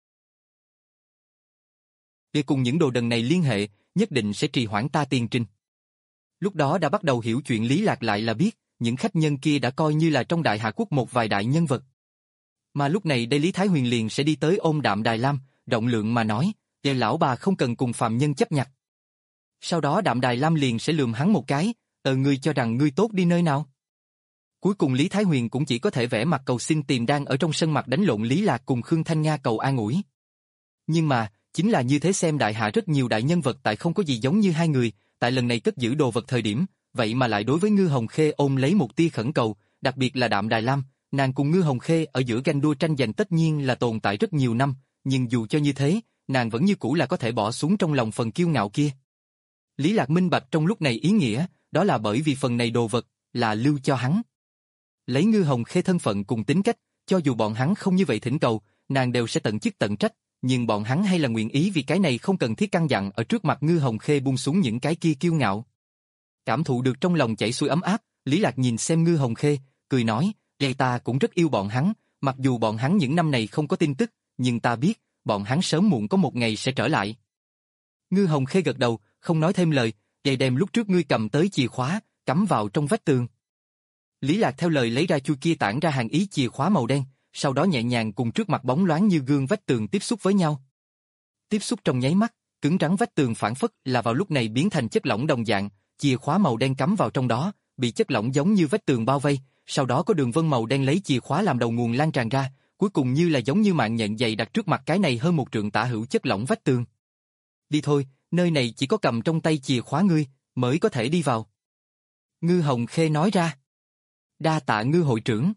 Để cùng những đồ đần này liên hệ, nhất định sẽ trì hoãn ta tiền trình. Lúc đó đã bắt đầu hiểu chuyện Lý Lạc lại là biết, những khách nhân kia đã coi như là trong Đại Hạ Quốc một vài đại nhân vật. Mà lúc này đây Lý Thái Huyền liền sẽ đi tới ôm Đạm Đài Lam, rộng lượng mà nói, "Vậy lão bà không cần cùng phàm nhân chấp nhặt." Sau đó Đạm Đài Lam liền sẽ lườm hắn một cái, "Ờ ngươi cho rằng ngươi tốt đi nơi nào?" Cuối cùng Lý Thái Huyền cũng chỉ có thể vẽ mặt cầu xin tìm đang ở trong sân mặt đánh lộn Lý Lạc cùng Khương Thanh Nga cầu an ủi. Nhưng mà, chính là như thế xem đại hạ rất nhiều đại nhân vật tại không có gì giống như hai người, tại lần này cất giữ đồ vật thời điểm, vậy mà lại đối với Ngư Hồng Khê ôm lấy một tia khẩn cầu, đặc biệt là Đạm Đài Lam, nàng cùng Ngư Hồng Khê ở giữa ganh đua tranh giành tất nhiên là tồn tại rất nhiều năm, nhưng dù cho như thế, nàng vẫn như cũ là có thể bỏ xuống trong lòng phần kiêu ngạo kia. Lý Lạc minh bạch trong lúc này ý nghĩa, đó là bởi vì phần này đồ vật là lưu cho hắn. Lấy Ngư Hồng Khê thân phận cùng tính cách, cho dù bọn hắn không như vậy thỉnh cầu, nàng đều sẽ tận chức tận trách, nhưng bọn hắn hay là nguyện ý vì cái này không cần thiết căn dặn ở trước mặt Ngư Hồng Khê buông xuống những cái kia kiêu ngạo. Cảm thụ được trong lòng chảy xuôi ấm áp, Lý Lạc nhìn xem Ngư Hồng Khê, cười nói, "Vậy ta cũng rất yêu bọn hắn, mặc dù bọn hắn những năm này không có tin tức, nhưng ta biết, bọn hắn sớm muộn có một ngày sẽ trở lại." Ngư Hồng Khê gật đầu, không nói thêm lời, "Vậy đem lúc trước ngươi cầm tới chìa khóa, cắm vào trong vách tường." Lý Lạc theo lời lấy ra chui kia tản ra hàng ý chìa khóa màu đen, sau đó nhẹ nhàng cùng trước mặt bóng loáng như gương vách tường tiếp xúc với nhau. Tiếp xúc trong nháy mắt, cứng rắn vách tường phản phất là vào lúc này biến thành chất lỏng đồng dạng, chìa khóa màu đen cắm vào trong đó, bị chất lỏng giống như vách tường bao vây, sau đó có đường vân màu đen lấy chìa khóa làm đầu nguồn lan tràn ra, cuối cùng như là giống như mạng nhện dày đặt trước mặt cái này hơn một trượng tả hữu chất lỏng vách tường. "Đi thôi, nơi này chỉ có cầm trong tay chìa khóa ngươi mới có thể đi vào." Ngư Hồng Khê nói ra. "Đa tạ Ngư hội trưởng."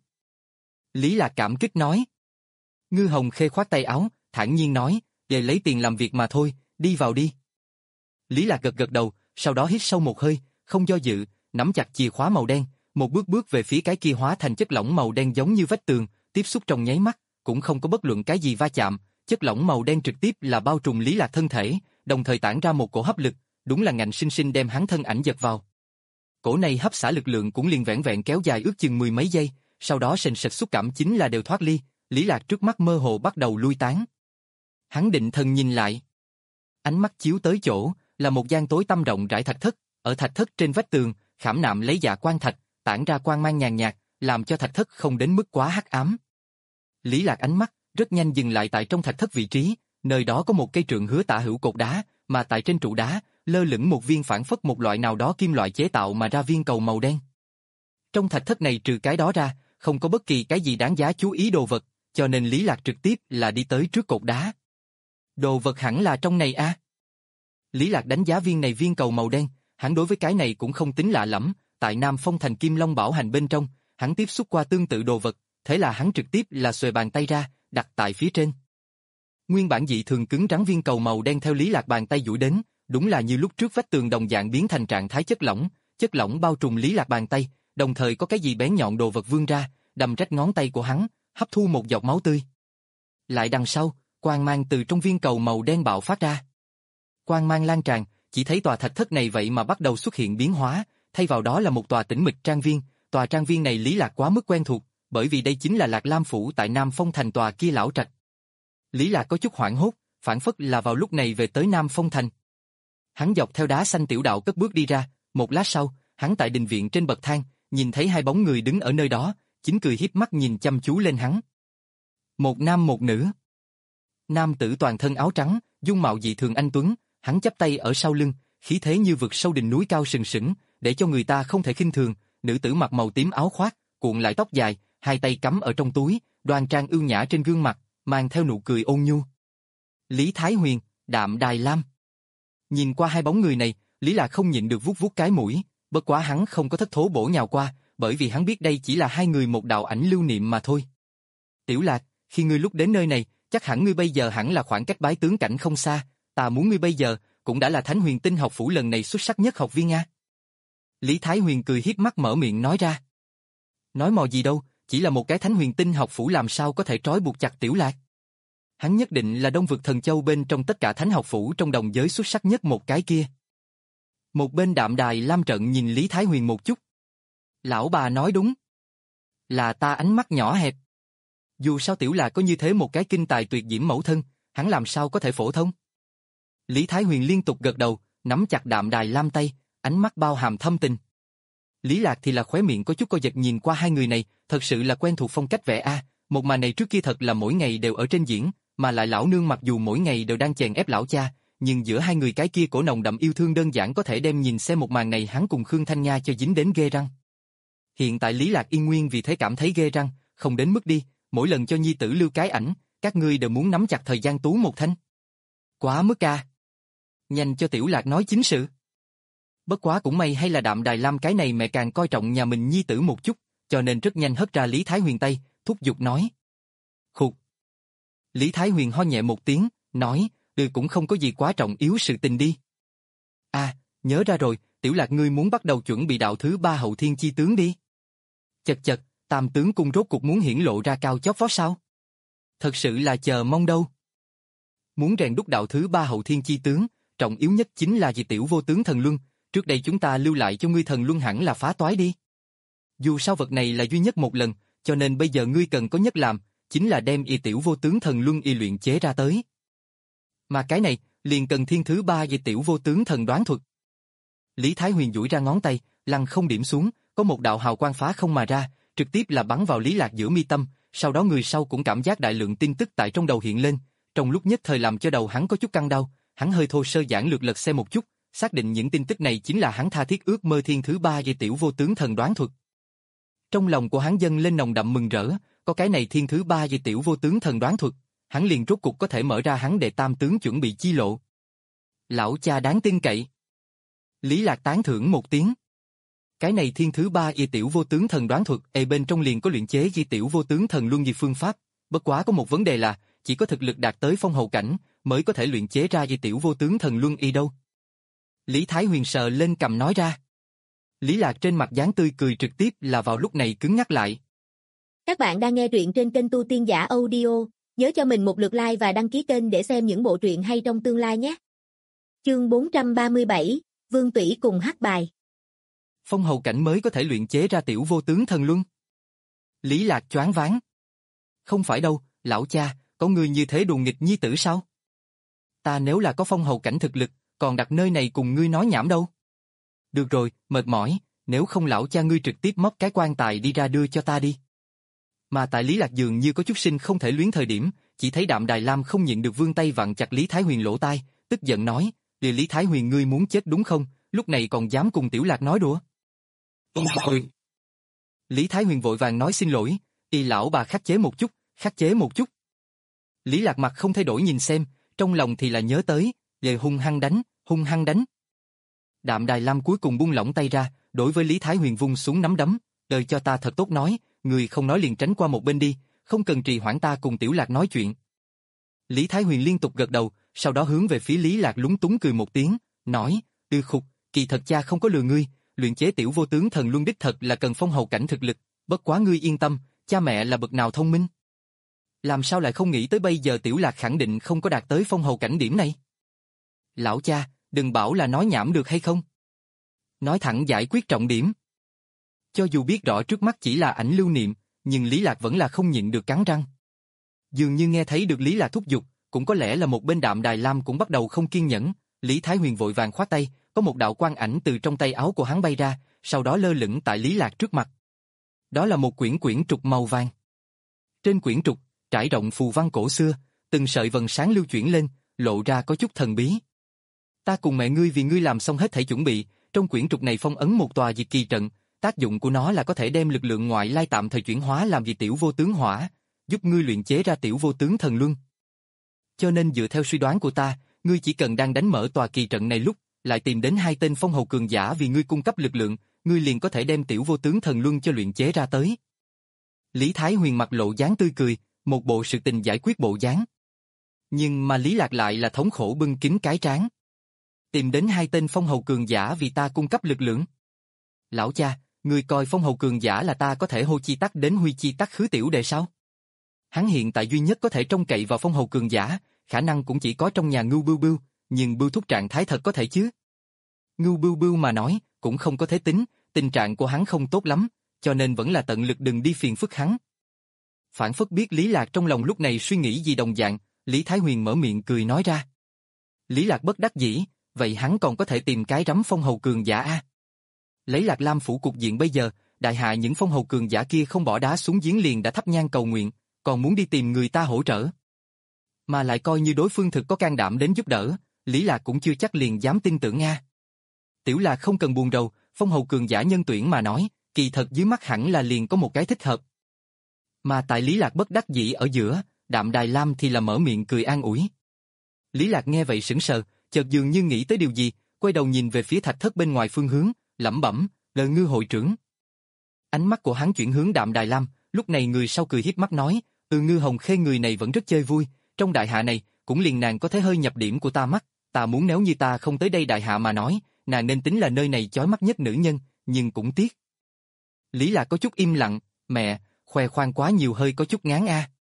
Lý Lạc cảm kích nói. Ngư Hồng Khê khoát tay áo, thản nhiên nói, "Về lấy tiền làm việc mà thôi, đi vào đi." Lý Lạc gật gật đầu, sau đó hít sâu một hơi, không do dự, nắm chặt chìa khóa màu đen, một bước bước về phía cái kia hóa thành chất lỏng màu đen giống như vách tường, tiếp xúc trong nháy mắt, cũng không có bất luận cái gì va chạm, chất lỏng màu đen trực tiếp là bao trùm Lý Lạc thân thể, đồng thời tản ra một cổ hấp lực, đúng là ngạnh sinh sinh đem hắn thân ảnh giật vào. Cổ này hấp xả lực lượng cũng liền vẹn vẹn kéo dài ước chừng mười mấy giây, sau đó sền sệt xúc cảm chính là đều thoát ly, Lý Lạc trước mắt mơ hồ bắt đầu lui tán. Hắn định thần nhìn lại. Ánh mắt chiếu tới chỗ, là một gian tối tăm rộng rãi thạch thất, ở thạch thất trên vách tường, khảm nạm lấy dạ quang thạch, tản ra quang mang nhàn nhạt, làm cho thạch thất không đến mức quá hắc ám. Lý Lạc ánh mắt rất nhanh dừng lại tại trong thạch thất vị trí, nơi đó có một cây trượng hứa tả hữu cột đá, mà tại trên trụ đá, lơ lửng một viên phảng phất một loại nào đó kim loại chế tạo mà ra viên cầu màu đen. Trong thạch thất này trừ cái đó ra, không có bất kỳ cái gì đáng giá chú ý đồ vật, cho nên Lý Lạc trực tiếp là đi tới trước cột đá. Đồ vật hẳn là trong này a. À? Lý Lạc đánh giá viên này viên cầu màu đen, hắn đối với cái này cũng không tính lạ lẫm, tại Nam Phong thành Kim Long Bảo Hành bên trong, hắn tiếp xúc qua tương tự đồ vật, thế là hắn trực tiếp là xuề bàn tay ra, đặt tại phía trên. Nguyên bản dị thường cứng rắn viên cầu màu đen theo Lý Lạc bàn tay duỗi đến, đúng là như lúc trước vách tường đồng dạng biến thành trạng thái chất lỏng, chất lỏng bao trùm Lý Lạc bàn tay, đồng thời có cái gì bén nhọn đồ vật vươn ra, đâm rách ngón tay của hắn, hấp thu một giọt máu tươi. Lại đằng sau, quang mang từ trong viên cầu màu đen bạo phát ra. Quang mang lan tràn, chỉ thấy tòa thạch thất này vậy mà bắt đầu xuất hiện biến hóa, thay vào đó là một tòa tĩnh mịch trang viên, tòa trang viên này Lý Lạc quá mức quen thuộc, bởi vì đây chính là Lạc Lam phủ tại Nam Phong thành tòa kia lão trạch. Lý Lạc có chút hoảng hốt, phảng phất là vào lúc này về tới Nam Phong thành. Hắn dọc theo đá xanh tiểu đạo cất bước đi ra, một lát sau, hắn tại đình viện trên bậc thang, nhìn thấy hai bóng người đứng ở nơi đó, chính cười hiếp mắt nhìn chăm chú lên hắn. Một nam một nữ. Nam tử toàn thân áo trắng, dung mạo dị thường anh tuấn, hắn chắp tay ở sau lưng, khí thế như vực sâu đỉnh núi cao sừng sững, để cho người ta không thể khinh thường. Nữ tử mặc màu tím áo khoác, cuộn lại tóc dài, hai tay cắm ở trong túi, đoan trang ưu nhã trên gương mặt, mang theo nụ cười ôn nhu. Lý Thái Huyền, Đạm Đài Lam. Nhìn qua hai bóng người này, Lý Lạc không nhịn được vuốt vuốt cái mũi, bất quá hắn không có thất thố bổ nhào qua, bởi vì hắn biết đây chỉ là hai người một đạo ảnh lưu niệm mà thôi. Tiểu Lạc, khi ngươi lúc đến nơi này, chắc hẳn ngươi bây giờ hẳn là khoảng cách bái tướng cảnh không xa, ta muốn ngươi bây giờ cũng đã là Thánh Huyền Tinh học phủ lần này xuất sắc nhất học viên a. Lý Thái Huyền cười hiếp mắt mở miệng nói ra. Nói mò gì đâu, chỉ là một cái Thánh Huyền Tinh học phủ làm sao có thể trói buộc chặt Tiểu Lạc. Hắn nhất định là Đông vực Thần Châu bên trong tất cả thánh học phủ trong đồng giới xuất sắc nhất một cái kia. Một bên Đạm Đài Lam trận nhìn Lý Thái Huyền một chút. Lão bà nói đúng. Là ta ánh mắt nhỏ hẹp. Dù sao Tiểu Lạc có như thế một cái kinh tài tuyệt diễm mẫu thân, hắn làm sao có thể phổ thông. Lý Thái Huyền liên tục gật đầu, nắm chặt Đạm Đài Lam tay, ánh mắt bao hàm thâm tình. Lý Lạc thì là khóe miệng có chút co giật nhìn qua hai người này, thật sự là quen thuộc phong cách vẽ a, một màn này trước kia thật là mỗi ngày đều ở trên diễn, mà lại lão nương mặc dù mỗi ngày đều đang chèn ép lão cha, nhưng giữa hai người cái kia cổ nồng đậm yêu thương đơn giản có thể đem nhìn xem một màn này hắn cùng Khương Thanh Nha cho dính đến ghê răng. Hiện tại Lý Lạc Yên Nguyên vì thế cảm thấy ghê răng, không đến mức đi, mỗi lần cho nhi tử lưu cái ảnh, các ngươi đều muốn nắm chặt thời gian tú một thanh. Quá mức ca. Nhanh cho Tiểu Lạc nói chính sự. Bất quá cũng may hay là Đạm Đài Lam cái này mẹ càng coi trọng nhà mình nhi tử một chút, cho nên rất nhanh hất ra Lý Thái Huyền tay, thúc giục nói. Khục. Lý Thái Huyền ho nhẹ một tiếng, nói, ừ cũng không có gì quá trọng yếu sự tình đi. À, nhớ ra rồi, Tiểu Lạc ngươi muốn bắt đầu chuẩn bị đạo thứ ba hậu thiên chi tướng đi. Chật chật, Tam tướng cung rốt cục muốn hiển lộ ra cao chót vót sao? Thật sự là chờ mong đâu. Muốn rèn đúc đạo thứ ba hậu thiên chi tướng, trọng yếu nhất chính là gì tiểu vô tướng thần luân, trước đây chúng ta lưu lại cho ngươi thần luân hẳn là phá toái đi. Dù sao vật này là duy nhất một lần, cho nên bây giờ ngươi cần có nhất làm, chính là đem y tiểu vô tướng thần luân y luyện chế ra tới. Mà cái này, liền cần thiên thứ ba y tiểu vô tướng thần đoán thuật. Lý Thái Huyền duỗi ra ngón tay, lăng không điểm xuống, có một đạo hào quang phá không mà ra, trực tiếp là bắn vào Lý Lạc giữa mi tâm, sau đó người sau cũng cảm giác đại lượng tin tức tại trong đầu hiện lên, trong lúc nhất thời làm cho đầu hắn có chút căng đau, hắn hơi thô sơ giản lược lật xem một chút, xác định những tin tức này chính là hắn tha thiết ước mơ thiên thứ ba y tiểu vô tướng thần đoán thuật. Trong lòng của hắn dâng lên nồng đậm mừng rỡ, có cái này thiên thứ ba y tiểu vô tướng thần đoán thuật, hắn liền rốt cục có thể mở ra hắn đệ tam tướng chuẩn bị chi lộ. Lão cha đáng tin cậy. Lý Lạc tán thưởng một tiếng. Cái này thiên thứ ba y tiểu vô tướng thần đoán thuật, e bên trong liền có luyện chế y tiểu vô tướng thần luân y phương pháp, bất quá có một vấn đề là, chỉ có thực lực đạt tới phong hầu cảnh, mới có thể luyện chế ra y tiểu vô tướng thần luân y đâu. Lý Thái Huyền sờ lên cầm nói ra. Lý Lạc trên mặt dáng tươi cười trực tiếp là vào lúc này cứng nhắc lại. Các bạn đang nghe truyện trên kênh Tu Tiên Giả Audio, nhớ cho mình một lượt like và đăng ký kênh để xem những bộ truyện hay trong tương lai nhé. Chương bốn trăm ba mươi bảy, Vương Tủy cùng hắc bài. Phong hầu cảnh mới có thể luyện chế ra tiểu vô tướng thần luân. Lý Lạc choáng váng. Không phải đâu, lão cha, có người như thế đùa nghịch nhi tử sao? Ta nếu là có phong hầu cảnh thực lực, còn đặt nơi này cùng ngươi nói nhảm đâu. Được rồi, mệt mỏi, nếu không lão cha ngươi trực tiếp móc cái quan tài đi ra đưa cho ta đi. Mà tại Lý Lạc dường như có chút sinh không thể luyến thời điểm, chỉ thấy Đạm Đài Lam không nhịn được vươn tay vặn chặt Lý Thái Huyền lỗ tai, tức giận nói, Địa Lý Thái Huyền ngươi muốn chết đúng không, lúc này còn dám cùng Tiểu Lạc nói đùa. Ôi! Lý Thái Huyền vội vàng nói xin lỗi, y lão bà khắc chế một chút, khắc chế một chút. Lý Lạc mặt không thay đổi nhìn xem, trong lòng thì là nhớ tới, về hung hăng đánh, hung hăng đánh. Đạm Đài Lam cuối cùng buông lỏng tay ra, đối với Lý Thái Huyền vung xuống nắm đấm, đời cho ta thật tốt nói, người không nói liền tránh qua một bên đi, không cần trì hoãn ta cùng Tiểu Lạc nói chuyện. Lý Thái Huyền liên tục gật đầu, sau đó hướng về phía Lý Lạc lúng túng cười một tiếng, nói, ư khục, kỳ thật cha không có lừa ngươi, luyện chế tiểu vô tướng thần luân đích thật là cần phong hầu cảnh thực lực, bất quá ngươi yên tâm, cha mẹ là bậc nào thông minh. Làm sao lại không nghĩ tới bây giờ Tiểu Lạc khẳng định không có đạt tới phong hầu cảnh điểm này. Lão cha, đừng bảo là nói nhảm được hay không. Nói thẳng giải quyết trọng điểm. Cho dù biết rõ trước mắt chỉ là ảnh lưu niệm, nhưng Lý Lạc vẫn là không nhịn được cắn răng. Dường như nghe thấy được Lý Lạc thúc giục, cũng có lẽ là một bên Đạm Đài Lam cũng bắt đầu không kiên nhẫn, Lý Thái Huyền vội vàng khoát tay, có một đạo quang ảnh từ trong tay áo của hắn bay ra, sau đó lơ lửng tại Lý Lạc trước mặt. Đó là một quyển quyển trục màu vàng. Trên quyển trục, trải rộng phù văn cổ xưa, từng sợi vần sáng lưu chuyển lên, lộ ra có chút thần bí. Ta cùng mẹ ngươi vì ngươi làm xong hết thảy chuẩn bị, trong quyển trục này phong ấn một tòa diệt kỳ trận, tác dụng của nó là có thể đem lực lượng ngoại lai tạm thời chuyển hóa làm vì tiểu vô tướng hỏa, giúp ngươi luyện chế ra tiểu vô tướng thần luân. Cho nên dựa theo suy đoán của ta, ngươi chỉ cần đang đánh mở tòa kỳ trận này lúc, lại tìm đến hai tên phong hầu cường giả vì ngươi cung cấp lực lượng, ngươi liền có thể đem tiểu vô tướng thần luân cho luyện chế ra tới. Lý Thái Huyền mặt lộ dáng tươi cười, một bộ sự tình giải quyết bộ dáng. Nhưng mà Lý Lạc lại là thống khổ bưng kín cái trán. Tìm đến hai tên phong hầu cường giả vì ta cung cấp lực lượng. Lão cha, ngươi coi phong hầu cường giả là ta có thể hô chi tắc đến huy chi tắc khứ tiểu đệ sao? Hắn hiện tại duy nhất có thể trông cậy vào phong hầu cường giả, khả năng cũng chỉ có trong nhà Ngưu Bưu Bưu, nhưng Bưu Thúc trạng thái thật có thể chứ? Ngưu Bưu Bưu mà nói, cũng không có thế tính, tình trạng của hắn không tốt lắm, cho nên vẫn là tận lực đừng đi phiền phức hắn. Phản phất biết Lý Lạc trong lòng lúc này suy nghĩ gì đồng dạng, Lý Thái Huyền mở miệng cười nói ra. Lý Lạc bất đắc dĩ, vậy hắn còn có thể tìm cái rắm phong hầu cường giả a? Lấy Lạc Lam phủ cục diện bây giờ, đại hạ những phong hầu cường giả kia không bỏ đá xuống giếng liền đã thắp nhang cầu nguyện, còn muốn đi tìm người ta hỗ trợ. Mà lại coi như đối phương thực có can đảm đến giúp đỡ, Lý Lạc cũng chưa chắc liền dám tin tưởng a. Tiểu Lạc không cần buồn rầu, phong hầu cường giả nhân tuyển mà nói, kỳ thật dưới mắt hẳn là liền có một cái thích hợp. Mà tại Lý Lạc bất đắc dĩ ở giữa, Đạm Đài Lam thì là mở miệng cười an ủi. Lý Lạc nghe vậy sững sờ, chợt dường như nghĩ tới điều gì, quay đầu nhìn về phía thạch thất bên ngoài phương hướng, lẩm bẩm, Lờ Ngư hội trưởng. Ánh mắt của hắn chuyển hướng Đạm Đài Lam, lúc này người sau cười hiếp mắt nói, ừ Ngư Hồng Khê người này vẫn rất chơi vui, trong đại hạ này, cũng liền nàng có thể hơi nhập điểm của ta mắt, ta muốn nếu như ta không tới đây đại hạ mà nói, nàng nên tính là nơi này chói mắt nhất nữ nhân, nhưng cũng tiếc. Lý Lạc có chút im lặng, mẹ, khoe khoang quá nhiều hơi có chút ngán a.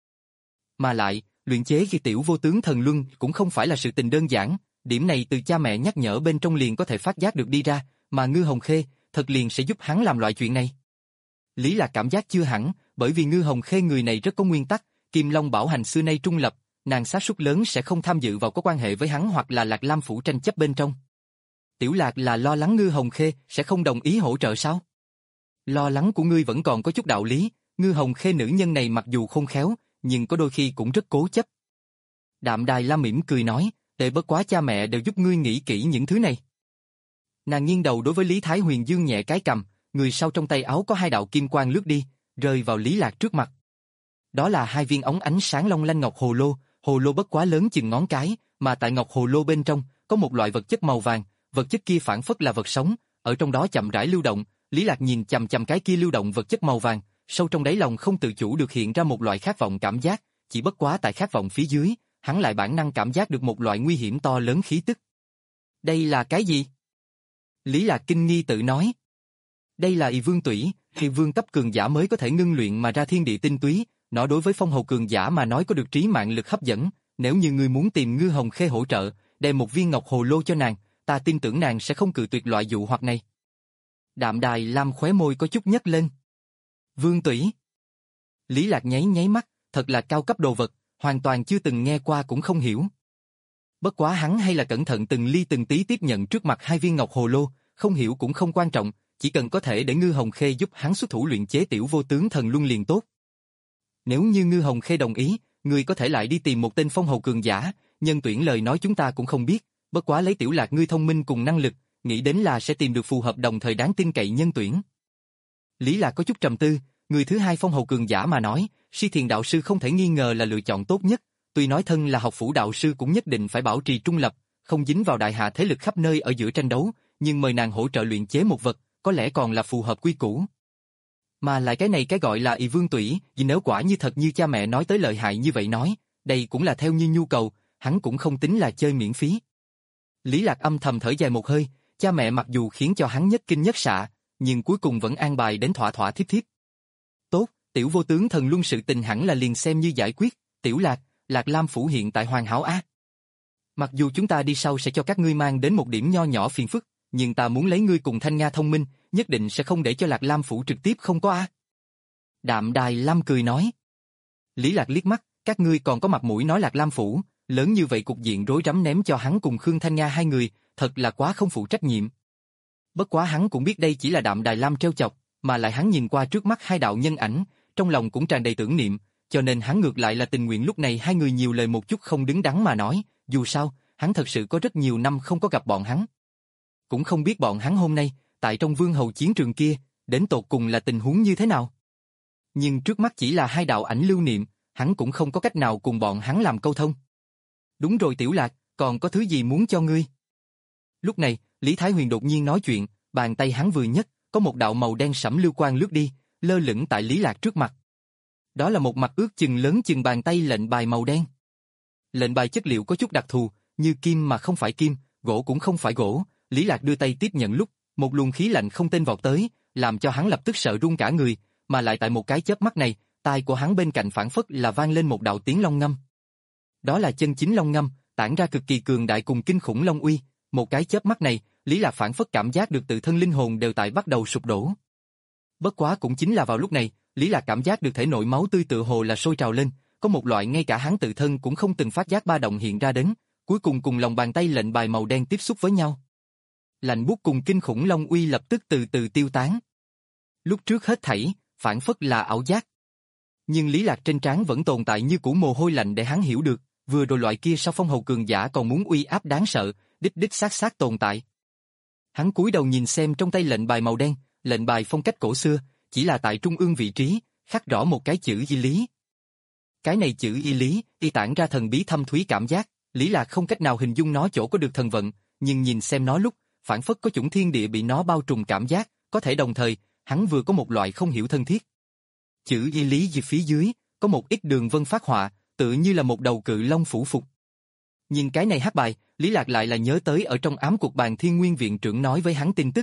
Mà lại, luyện chế khi tiểu vô tướng thần luân cũng không phải là sự tình đơn giản, điểm này từ cha mẹ nhắc nhở bên trong liền có thể phát giác được đi ra, mà Ngư Hồng Khê, thật liền sẽ giúp hắn làm loại chuyện này. Lý Lạc cảm giác chưa hẳn, bởi vì Ngư Hồng Khê người này rất có nguyên tắc, Kim Long Bảo Hành xưa nay trung lập, nàng xác suất lớn sẽ không tham dự vào có quan hệ với hắn hoặc là Lạc Lam phủ tranh chấp bên trong. Tiểu Lạc là lo lắng Ngư Hồng Khê sẽ không đồng ý hỗ trợ sao? Lo lắng của ngươi vẫn còn có chút đạo lý, Ngư Hồng Khê nữ nhân này mặc dù không khéo, nhưng có đôi khi cũng rất cố chấp. Đạm Đài Lam mỉm cười nói, tệ bất quá cha mẹ đều giúp ngươi nghĩ kỹ những thứ này. Nàng nghiêng đầu đối với Lý Thái Huyền dương nhẹ cái cầm, người sau trong tay áo có hai đạo kim quang lướt đi, rơi vào Lý Lạc trước mặt. Đó là hai viên ống ánh sáng long lanh ngọc hồ lô, hồ lô bất quá lớn chừng ngón cái, mà tại ngọc hồ lô bên trong có một loại vật chất màu vàng, vật chất kia phản phất là vật sống, ở trong đó chậm rãi lưu động. Lý Lạc nhìn chằm chằm cái kia lưu động vật chất màu vàng, sâu trong đáy lòng không tự chủ được hiện ra một loại khát vọng cảm giác, chỉ bất quá tại khát vọng phía dưới, hắn lại bản năng cảm giác được một loại nguy hiểm to lớn khí tức. Đây là cái gì? Lý Lạc kinh nghi tự nói. Đây là Y Vương Tủy, thì vương cấp cường giả mới có thể ngưng luyện mà ra thiên địa tinh túy, nó đối với phong hầu cường giả mà nói có được trí mạng lực hấp dẫn, nếu như ngươi muốn tìm Ngư Hồng Khê hỗ trợ, đem một viên ngọc hồ lô cho nàng, ta tin tưởng nàng sẽ không cự tuyệt loại dụ hoặc này. Đạm Đài Lam khóe môi có chút nhếch lên. Vương Tủy. Lý Lạc nháy nháy mắt, thật là cao cấp đồ vật, hoàn toàn chưa từng nghe qua cũng không hiểu. Bất quá hắn hay là cẩn thận từng ly từng tí tiếp nhận trước mặt hai viên ngọc hồ lô, không hiểu cũng không quan trọng, chỉ cần có thể để Ngư Hồng Khê giúp hắn xuất thủ luyện chế tiểu vô tướng thần luân liền tốt. Nếu như Ngư Hồng Khê đồng ý, người có thể lại đi tìm một tên phong hầu cường giả, nhân tuyển lời nói chúng ta cũng không biết, bất quá lấy Tiểu Lạc ngươi thông minh cùng năng lực, nghĩ đến là sẽ tìm được phù hợp đồng thời đáng tin cậy nhân tuyển. Lý Lạc có chút trầm tư, người thứ hai phong hầu cường giả mà nói, Si Thiền đạo sư không thể nghi ngờ là lựa chọn tốt nhất, tuy nói thân là học phủ đạo sư cũng nhất định phải bảo trì trung lập, không dính vào đại hạ thế lực khắp nơi ở giữa tranh đấu, nhưng mời nàng hỗ trợ luyện chế một vật, có lẽ còn là phù hợp quy củ. Mà lại cái này cái gọi là ỷ vương tủy, vì nếu quả như thật như cha mẹ nói tới lợi hại như vậy nói, đây cũng là theo như nhu cầu, hắn cũng không tính là chơi miễn phí. Lý Lạc âm thầm thở dài một hơi, cha mẹ mặc dù khiến cho hắn nhất kinh nhất xạ, nhưng cuối cùng vẫn an bài đến thỏa thỏa thiếp thiếp. Tốt, tiểu vô tướng thần luân sự tình hẳn là liền xem như giải quyết, Tiểu Lạc, Lạc Lam phủ hiện tại hoàn hảo á. Mặc dù chúng ta đi sau sẽ cho các ngươi mang đến một điểm nho nhỏ phiền phức, nhưng ta muốn lấy ngươi cùng Thanh Nga thông minh, nhất định sẽ không để cho Lạc Lam phủ trực tiếp không có a. Đạm Đài Lam cười nói. Lý Lạc liếc mắt, các ngươi còn có mặt mũi nói Lạc Lam phủ, lớn như vậy cục diện rối rắm ném cho hắn cùng Khương Thanh Nga hai người, thật là quá không phụ trách nhiệm. Bất quá hắn cũng biết đây chỉ là Đạm Đài Lam trêu chọc, mà lại hắn nhìn qua trước mắt hai đạo nhân ảnh, trong lòng cũng tràn đầy tưởng niệm, cho nên hắn ngược lại là tình nguyện lúc này hai người nhiều lời một chút không đứng đắn mà nói, dù sao, hắn thật sự có rất nhiều năm không có gặp bọn hắn. Cũng không biết bọn hắn hôm nay, tại trong vương hầu chiến trường kia, đến tột cùng là tình huống như thế nào. Nhưng trước mắt chỉ là hai đạo ảnh lưu niệm, hắn cũng không có cách nào cùng bọn hắn làm câu thông. Đúng rồi Tiểu Lạc, còn có thứ gì muốn cho ngươi? Lúc này, Lý Thái Huyền đột nhiên nói chuyện, bàn tay hắn vừa nhấc, có một đạo màu đen sẫm lưu quang lướt đi, lơ lửng tại Lý Lạc trước mặt. Đó là một mặt ước chừng lớn chừng bàn tay lệnh bài màu đen. Lệnh bài chất liệu có chút đặc thù, như kim mà không phải kim, gỗ cũng không phải gỗ. Lý Lạc đưa tay tiếp nhận lúc, một luồng khí lạnh không tên vọt tới, làm cho hắn lập tức sợ run cả người, mà lại tại một cái chớp mắt này, tai của hắn bên cạnh phản phất là vang lên một đạo tiếng long ngâm. Đó là chân chính long ngâm, tản ra cực kỳ cường đại cùng kinh khủng long uy, một cái chớp mắt này, Lý Lạc phản phất cảm giác được tự thân linh hồn đều tại bắt đầu sụp đổ. Bất quá cũng chính là vào lúc này, Lý Lạc cảm giác được thể nội máu tươi tựa hồ là sôi trào lên, có một loại ngay cả hắn tự thân cũng không từng phát giác ba động hiện ra đến, cuối cùng cùng lòng bàn tay lệnh bài màu đen tiếp xúc với nhau. Lạnh buốt cùng kinh khủng long uy lập tức từ từ tiêu tán. Lúc trước hết thảy, phản phất là ảo giác. Nhưng Lý Lạc trên trán vẫn tồn tại như cũ mồ hôi lạnh để hắn hiểu được, vừa rồi loại kia sau phong hầu cường giả còn muốn uy áp đáng sợ, đích đích xác xác tồn tại. Hắn cúi đầu nhìn xem trong tay lệnh bài màu đen, lệnh bài phong cách cổ xưa, chỉ là tại trung ương vị trí, khắc rõ một cái chữ y lý. Cái này chữ y lý, y tản ra thần bí thâm thúy cảm giác, Lý Lạc không cách nào hình dung nó chỗ có được thần vận, nhưng nhìn xem nó lúc, phản phất có chủng thiên địa bị nó bao trùm cảm giác, có thể đồng thời, hắn vừa có một loại không hiểu thân thiết. Chữ y lý dưới phía dưới, có một ít đường vân phát họa, tự như là một đầu cự long phủ phục. Nhìn cái này hắc bài, Lý Lạc lại là nhớ tới ở trong ám cuộc bàn Thiên Nguyên viện trưởng nói với hắn tin tức.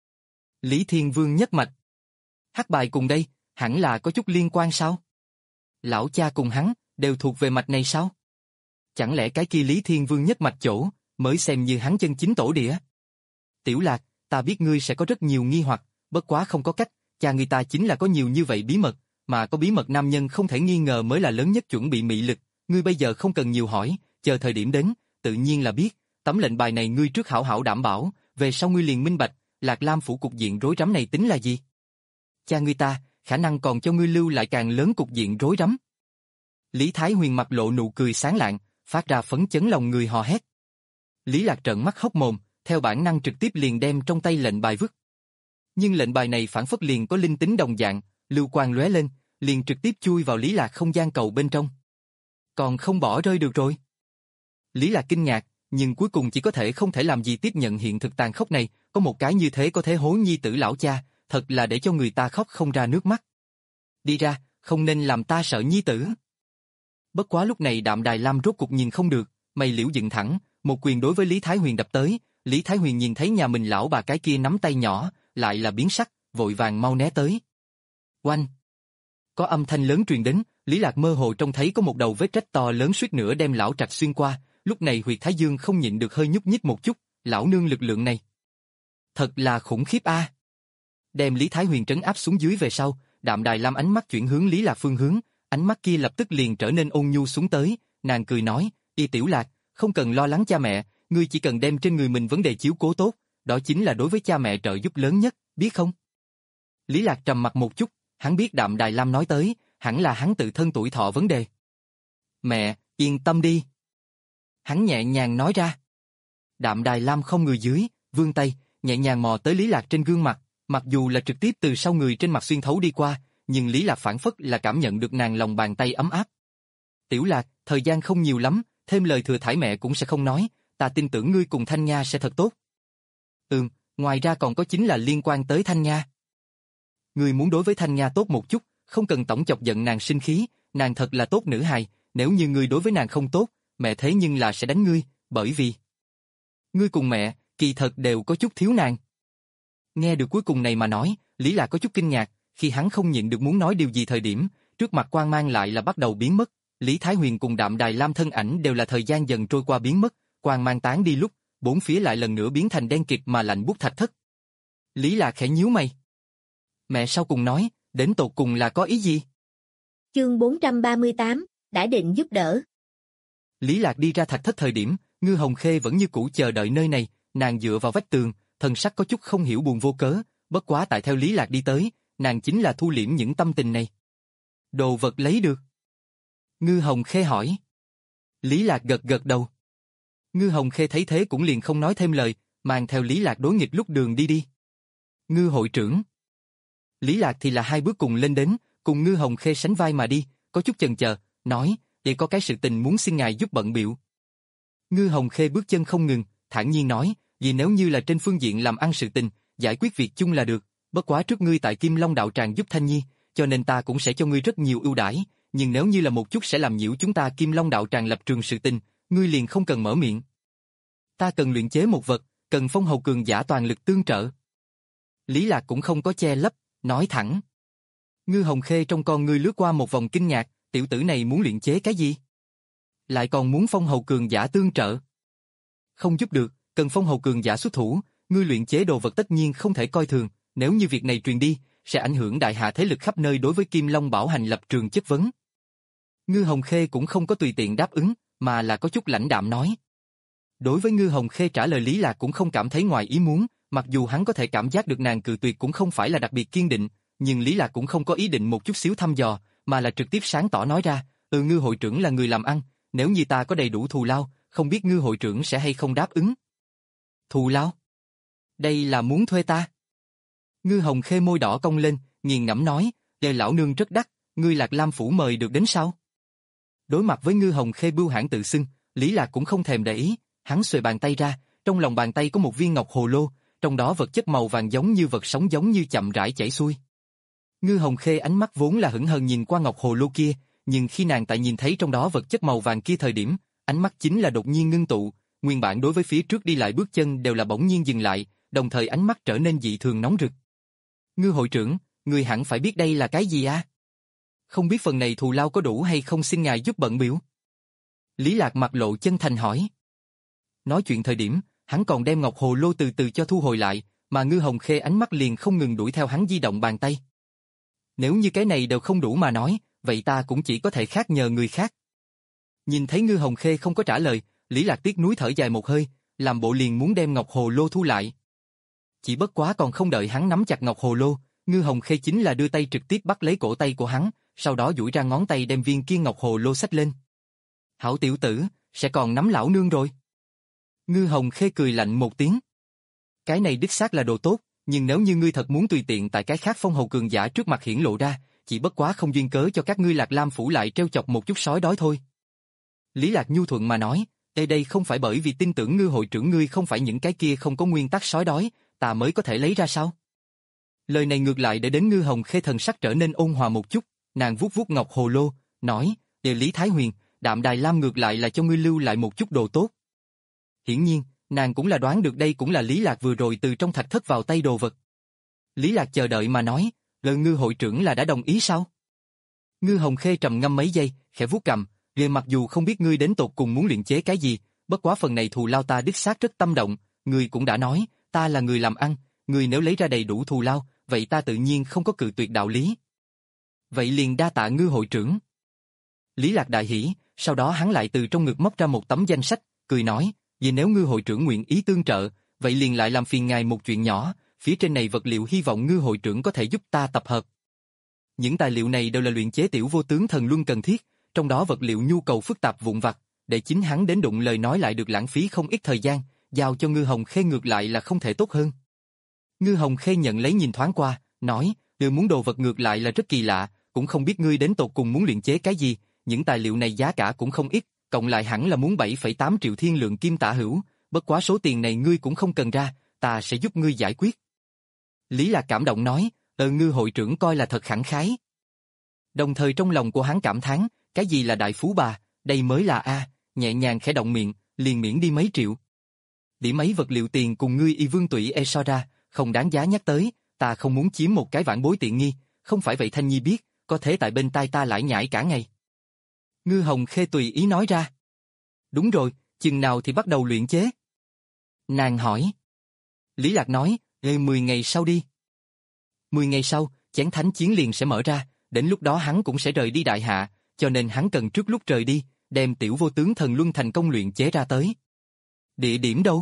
Lý Thiên Vương nhất mạch. Hắc bài cùng đây, hẳn là có chút liên quan sao? Lão cha cùng hắn, đều thuộc về mạch này sao? Chẳng lẽ cái kia Lý Thiên Vương nhất mạch chỗ, mới xem như hắn chân chính tổ địa? Tiểu Lạc, ta biết ngươi sẽ có rất nhiều nghi hoặc, bất quá không có cách, cha người ta chính là có nhiều như vậy bí mật, mà có bí mật nam nhân không thể nghi ngờ mới là lớn nhất chuẩn bị mị lực, ngươi bây giờ không cần nhiều hỏi, chờ thời điểm đến, tự nhiên là biết, tấm lệnh bài này ngươi trước hảo hảo đảm bảo, về sau ngươi liền minh bạch, Lạc Lam phủ cục diện rối rắm này tính là gì? Cha ngươi ta, khả năng còn cho ngươi lưu lại càng lớn cục diện rối rắm. Lý Thái Huyền mặt lộ nụ cười sáng lạng, phát ra phấn chấn lòng người hò hét. Lý Lạc trợn mắt hốc mồm, theo bản năng trực tiếp liền đem trong tay lệnh bài vứt. Nhưng lệnh bài này phản phất liền có linh tính đồng dạng, lưu quang lóe lên, liền trực tiếp chui vào Lý Lạc không gian cầu bên trong. Còn không bỏ rơi được rồi. Lý Lạc kinh ngạc, nhưng cuối cùng chỉ có thể không thể làm gì tiếp nhận hiện thực tàn khốc này, có một cái như thế có thể hố nhi tử lão cha, thật là để cho người ta khóc không ra nước mắt. Đi ra, không nên làm ta sợ nhi tử. Bất quá lúc này Đạm Đài Lam rốt cục nhìn không được, mày liễu dựng thẳng, một quyền đối với Lý Thái Huyền đập tới, Lý Thái Huyền nhìn thấy nhà mình lão bà cái kia nắm tay nhỏ, lại là biến sắc, vội vàng mau né tới. Oanh! Có âm thanh lớn truyền đến, Lý Lạc mơ hồ trông thấy có một đầu vết rách to lớn suýt nữa đem lão trạch xuyên qua, lúc này huyệt Thái Dương không nhịn được hơi nhúc nhích một chút, lão nương lực lượng này. Thật là khủng khiếp a. Đem Lý Thái Huyền trấn áp xuống dưới về sau, Đạm Đài Lam ánh mắt chuyển hướng Lý Lạc phương hướng, ánh mắt kia lập tức liền trở nên ôn nhu xuống tới, nàng cười nói, Y Tiểu Lạc, không cần lo lắng cha mẹ, ngươi chỉ cần đem trên người mình vấn đề chiếu cố tốt, đó chính là đối với cha mẹ trợ giúp lớn nhất, biết không? Lý Lạc trầm mặt một chút, hắn biết Đạm Đài Lam nói tới, hẳn là hắn tự thân tuổi thọ vấn đề. Mẹ, yên tâm đi. Hắn nhẹ nhàng nói ra. Đạm Đài Lam không người dưới, vươn tay, nhẹ nhàng mò tới Lý Lạc trên gương mặt, mặc dù là trực tiếp từ sau người trên mặt xuyên thấu đi qua, nhưng Lý Lạc phản phất là cảm nhận được nàng lòng bàn tay ấm áp. Tiểu Lạc, thời gian không nhiều lắm, thêm lời thừa thãi mẹ cũng sẽ không nói, ta tin tưởng ngươi cùng Thanh Nha sẽ thật tốt. Ừm, ngoài ra còn có chính là liên quan tới Thanh Nha. Ngươi muốn đối với Thanh Nha tốt một chút, không cần tổng chọc giận nàng sinh khí, nàng thật là tốt nữ hài, nếu như ngươi đối với nàng không tốt, mẹ thế nhưng là sẽ đánh ngươi, bởi vì ngươi cùng mẹ, kỳ thật đều có chút thiếu nàng. Nghe được cuối cùng này mà nói, Lý Lạc có chút kinh ngạc, khi hắn không nhịn được muốn nói điều gì thời điểm, trước mặt quang mang lại là bắt đầu biến mất, Lý Thái Huyền cùng Đạm Đài Lam thân ảnh đều là thời gian dần trôi qua biến mất, quang mang tán đi lúc, bốn phía lại lần nữa biến thành đen kịt mà lạnh buốt thạch thất. Lý Lạc khẽ nhíu mày. Mẹ sau cùng nói, đến tột cùng là có ý gì? Chương bốn trăm ba mươi tám, đã định giúp đỡ. Lý Lạc đi ra thạch thất thời điểm, Ngư Hồng Khê vẫn như cũ chờ đợi nơi này, nàng dựa vào vách tường, thần sắc có chút không hiểu buồn vô cớ, bất quá tại theo Lý Lạc đi tới, nàng chính là thu liễm những tâm tình này. Đồ vật lấy được. Ngư Hồng Khê hỏi. Lý Lạc gật gật đầu. Ngư Hồng Khê thấy thế cũng liền không nói thêm lời, mang theo Lý Lạc đối nghịch lúc đường đi đi. Ngư hội trưởng. Lý Lạc thì là hai bước cùng lên đến, cùng Ngư Hồng Khê sánh vai mà đi, có chút chần chờ, nói, vậy có cái sự tình muốn xin ngài giúp bận bịu. Ngư Hồng Khê bước chân không ngừng, thản nhiên nói, vì nếu như là trên phương diện làm ăn sự tình, giải quyết việc chung là được, bất quá trước ngươi tại Kim Long đạo tràng giúp Thanh Nhi, cho nên ta cũng sẽ cho ngươi rất nhiều ưu đãi, nhưng nếu như là một chút sẽ làm nhiễu chúng ta Kim Long đạo tràng lập trường sự tình, ngươi liền không cần mở miệng. Ta cần luyện chế một vật, cần phong hầu cường giả toàn lực tương trợ. Lý Lạc cũng không có che lấp, nói thẳng. Ngư Hồng Khê trong con ngươi lướt qua một vòng kinh ngạc, tiểu tử này muốn luyện chế cái gì? Lại còn muốn phong hầu cường giả tương trợ. Không giúp được, cần phong hầu cường giả xuất thủ, ngươi luyện chế đồ vật tất nhiên không thể coi thường, nếu như việc này truyền đi, sẽ ảnh hưởng đại hạ thế lực khắp nơi đối với Kim Long Bảo Hành lập trường chất vấn. Ngư Hồng Khê cũng không có tùy tiện đáp ứng, mà là có chút lãnh đạm nói. Đối với Ngư Hồng Khê trả lời Lý Lạc cũng không cảm thấy ngoài ý muốn, mặc dù hắn có thể cảm giác được nàng cự tuyệt cũng không phải là đặc biệt kiên định, nhưng Lý Lạc cũng không có ý định một chút xíu thăm dò, mà là trực tiếp sáng tỏ nói ra, ừ Ngư hội trưởng là người làm ăn, nếu như ta có đầy đủ thù lao, không biết Ngư hội trưởng sẽ hay không đáp ứng. Thù lao? Đây là muốn thuê ta? Ngư Hồng Khê môi đỏ cong lên, nghiền ngẫm nói, "Đề lão nương rất đắt, ngươi Lạc Lam phủ mời được đến sao?" Đối mặt với Ngư Hồng Khê bưu hãn tự xưng, Lý Lạc cũng không thèm để ý, hắn xuề bàn tay ra, trong lòng bàn tay có một viên ngọc hồ lô, trong đó vật chất màu vàng giống như vật sống giống như chậm rãi chảy xuôi. Ngư Hồng Khê ánh mắt vốn là hững hờ nhìn qua ngọc hồ lô kia, nhưng khi nàng tại nhìn thấy trong đó vật chất màu vàng kia thời điểm, ánh mắt chính là đột nhiên ngưng tụ, nguyên bản đối với phía trước đi lại bước chân đều là bỗng nhiên dừng lại, đồng thời ánh mắt trở nên dị thường nóng rực. Ngư hội trưởng, người hẳn phải biết đây là cái gì à? Không biết phần này thù lao có đủ hay không xin ngài giúp bận biểu. Lý Lạc mặt lộ chân thành hỏi. Nói chuyện thời điểm, hắn còn đem ngọc hồ lô từ từ cho thu hồi lại, mà Ngư Hồng Khê ánh mắt liền không ngừng đuổi theo hắn di động bàn tay. Nếu như cái này đều không đủ mà nói, vậy ta cũng chỉ có thể khác nhờ người khác. Nhìn thấy Ngư Hồng Khê không có trả lời, Lý Lạc tiếc nuối thở dài một hơi, làm bộ liền muốn đem ngọc hồ lô thu lại. Chỉ bất quá còn không đợi hắn nắm chặt ngọc hồ lô, Ngư Hồng Khê chính là đưa tay trực tiếp bắt lấy cổ tay của hắn, sau đó duỗi ra ngón tay đem viên kia ngọc hồ lô xách lên. Hảo tiểu tử, sẽ còn nắm lão nương rồi. Ngư Hồng Khê cười lạnh một tiếng. Cái này đích xác là đồ tốt, nhưng nếu như ngươi thật muốn tùy tiện tại cái khác phong hầu cường giả trước mặt hiển lộ ra, chỉ bất quá không duyên cớ cho các ngươi Lạc Lam phủ lại treo chọc một chút sói đói thôi. Lý Lạc nhu thuận mà nói, đây đây không phải bởi vì tin tưởng Ngư hội trưởng ngươi không phải những cái kia không có nguyên tắc sói đói, ta mới có thể lấy ra sao? Lời này ngược lại để đến Ngư Hồng Khê thần sắc trở nên ôn hòa một chút, nàng vuốt vuốt ngọc hồ lô, nói, "Địa Lý Thái Huyền, Đạm Đài Lam ngược lại là cho ngươi lưu lại một chút đồ tốt." Hiển nhiên, nàng cũng là đoán được đây cũng là Lý Lạc vừa rồi từ trong thạch thất vào tay đồ vật. Lý Lạc chờ đợi mà nói, "Lời Ngư hội trưởng là đã đồng ý sao?" Ngư Hồng Khê trầm ngâm mấy giây, khẽ vuốt cằm, "Liền mặc dù không biết ngươi đến tột cùng muốn luyện chế cái gì, bất quá phần này thù lao ta đích xác rất tâm động, ngươi cũng đã nói, ta là người làm ăn, ngươi nếu lấy ra đầy đủ thù lao, vậy ta tự nhiên không có cự tuyệt đạo lý. Vậy liền đa tạ Ngư hội trưởng." Lý Lạc đại hỉ, sau đó hắn lại từ trong ngực móc ra một tấm danh sách, cười nói, "Vì nếu Ngư hội trưởng nguyện ý tương trợ, vậy liền lại làm phiền ngài một chuyện nhỏ, phía trên này vật liệu hy vọng Ngư hội trưởng có thể giúp ta tập hợp." Những tài liệu này đều là luyện chế tiểu vô tướng thần luân cần thiết, trong đó vật liệu nhu cầu phức tạp vụn vặt, để chính hắn đến đụng lời nói lại được lãng phí không ít thời gian, giao cho Ngư Hồng Khê ngược lại là không thể tốt hơn. Ngư Hồng Khê nhận lấy nhìn thoáng qua, nói, đưa muốn đồ vật ngược lại là rất kỳ lạ, cũng không biết ngươi đến tột cùng muốn luyện chế cái gì, những tài liệu này giá cả cũng không ít, cộng lại hẳn là muốn bảy phẩy tám triệu thiên lượng kim tả hữu, bất quá số tiền này ngươi cũng không cần ra, ta sẽ giúp ngươi giải quyết. Lý Lạc cảm động nói, ờ Ngư hội trưởng coi là thật khẳng khái. Đồng thời trong lòng của hắn cảm thán, cái gì là đại phú bà, đây mới là A, nhẹ nhàng khẽ động miệng, liền miễn đi mấy triệu. Điểm mấy vật liệu tiền cùng ngươi y vương tụy e so ra, không đáng giá nhắc tới, ta không muốn chiếm một cái vạn bối tiện nghi, không phải vậy Thanh Nhi biết, có thể tại bên tai ta lải nhải cả ngày. Ngư Hồng Khê tùy ý nói ra. Đúng rồi, chừng nào thì bắt đầu luyện chế? Nàng hỏi. Lý Lạc nói, Ê, mười ngày sau đi. Mười ngày sau, chén thánh chiến liền sẽ mở ra, đến lúc đó hắn cũng sẽ rời đi đại hạ, cho nên hắn cần trước lúc rời đi, đem tiểu vô tướng thần luân thành công luyện chế ra tới. Địa điểm đâu?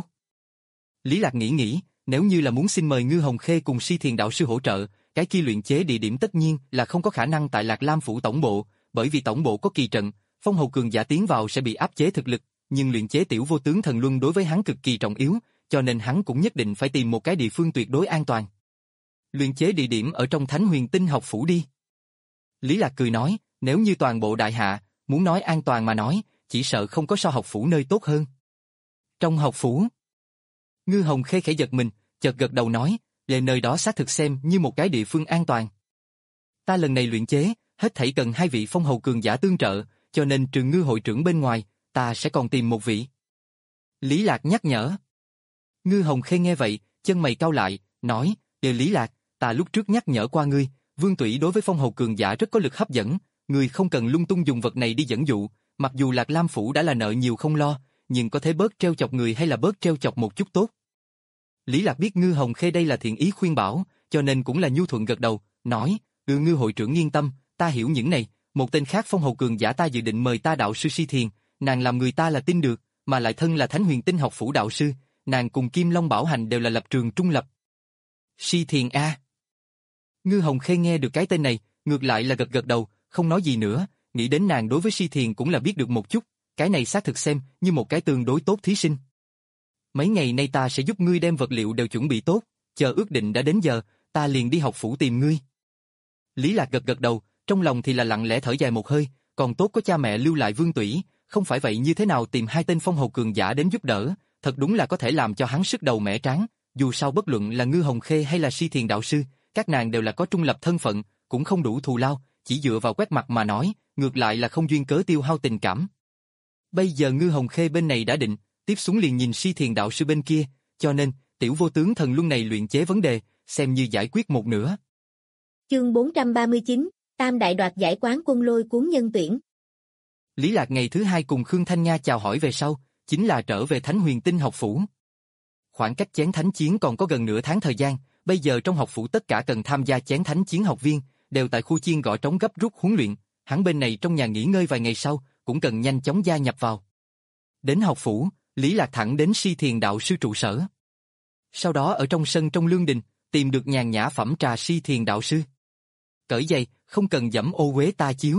Lý Lạc nghĩ nghĩ, nếu như là muốn xin mời Ngư Hồng Khê cùng Si Thiền đạo sư hỗ trợ, cái kia luyện chế địa điểm tất nhiên là không có khả năng tại Lạc Lam phủ tổng bộ, bởi vì tổng bộ có kỳ trận, phong hầu cường giả tiến vào sẽ bị áp chế thực lực, nhưng luyện chế tiểu vô tướng thần luân đối với hắn cực kỳ trọng yếu, cho nên hắn cũng nhất định phải tìm một cái địa phương tuyệt đối an toàn. Luyện chế địa điểm ở trong Thánh Huyền Tinh học phủ đi. Lý Lạc cười nói, nếu như toàn bộ đại hạ, muốn nói an toàn mà nói, chỉ sợ không có so học phủ nơi tốt hơn. Trong học phủ, Ngư Hồng Khê khẽ giật mình, chợt gật đầu nói, về nơi đó xác thực xem như một cái địa phương an toàn. Ta lần này luyện chế, hết thảy cần hai vị phong hầu cường giả tương trợ, cho nên trừ Ngư hội trưởng bên ngoài, ta sẽ còn tìm một vị. Lý Lạc nhắc nhở. Ngư Hồng Khê nghe vậy, chân mày cau lại, nói, Đề Lý Lạc, ta lúc trước nhắc nhở qua ngươi, vương tủy đối với phong hầu cường giả rất có lực hấp dẫn, ngươi không cần lung tung dùng vật này đi dẫn dụ, mặc dù Lạc Lam phủ đã là nợ nhiều không lo, nhưng có thể bớt treo chọc người hay là bớt treo chọc một chút tốt. Lý Lạc biết Ngư Hồng Khê đây là thiện ý khuyên bảo, cho nên cũng là nhu thuận gật đầu, nói, ừ Ngư hội trưởng yên tâm, ta hiểu những này, một tên khác phong hầu cường giả ta dự định mời ta đạo sư Si Thiền, nàng làm người ta là tin được, mà lại thân là Thánh Huyền Tinh học phủ đạo sư, nàng cùng Kim Long Bảo Hành đều là lập trường trung lập. Si Thiền A. Ngư Hồng Khê nghe được cái tên này, ngược lại là gật gật đầu, không nói gì nữa, nghĩ đến nàng đối với Si Thiền cũng là biết được một chút, cái này xác thực xem như một cái tương đối tốt thí sinh. Mấy ngày nay ta sẽ giúp ngươi đem vật liệu đều chuẩn bị tốt, chờ ước định đã đến giờ, ta liền đi học phủ tìm ngươi. Lý Lạc gật gật đầu, trong lòng thì là lặng lẽ thở dài một hơi, còn tốt có cha mẹ lưu lại vương tủy, không phải vậy như thế nào tìm hai tên phong hầu cường giả đến giúp đỡ, thật đúng là có thể làm cho hắn sức đầu mẻ tráng, dù sao bất luận là Ngư Hồng Khê hay là Si Thiền đạo sư, các nàng đều là có trung lập thân phận, cũng không đủ thù lao, chỉ dựa vào quét mặt mà nói, ngược lại là không duyên cớ tiêu hao tình cảm. Bây giờ Ngư Hồng Khê bên này đã định, tiếp xuống liền nhìn Si Thiền đạo sư bên kia, cho nên, tiểu vô tướng thần luân này luyện chế vấn đề, xem như giải quyết một nửa. Chương bốn trăm ba mươi chín, Tam đại đoạt giải quán quân lôi cuốn nhân tuyển. Lý Lạc ngày thứ hai cùng Khương Thanh Nha chào hỏi về sau, chính là trở về Thánh Huyền Tinh học phủ. Khoảng cách chén thánh chiến còn có gần nửa tháng thời gian, bây giờ trong học phủ tất cả cần tham gia chén thánh chiến học viên, đều tại khu chiên gõ trống gấp rút huấn luyện, hắn bên này trong nhà nghỉ ngơi vài ngày sau, cũng cần nhanh chóng gia nhập vào. Đến học phủ, Lý Lạc thẳng đến Si Thiền đạo sư trụ sở. Sau đó ở trong sân trong lương đình, tìm được nhàn nhã phẩm trà Si Thiền đạo sư. Cởi giày, không cần dẫm ô uế ta chiếu.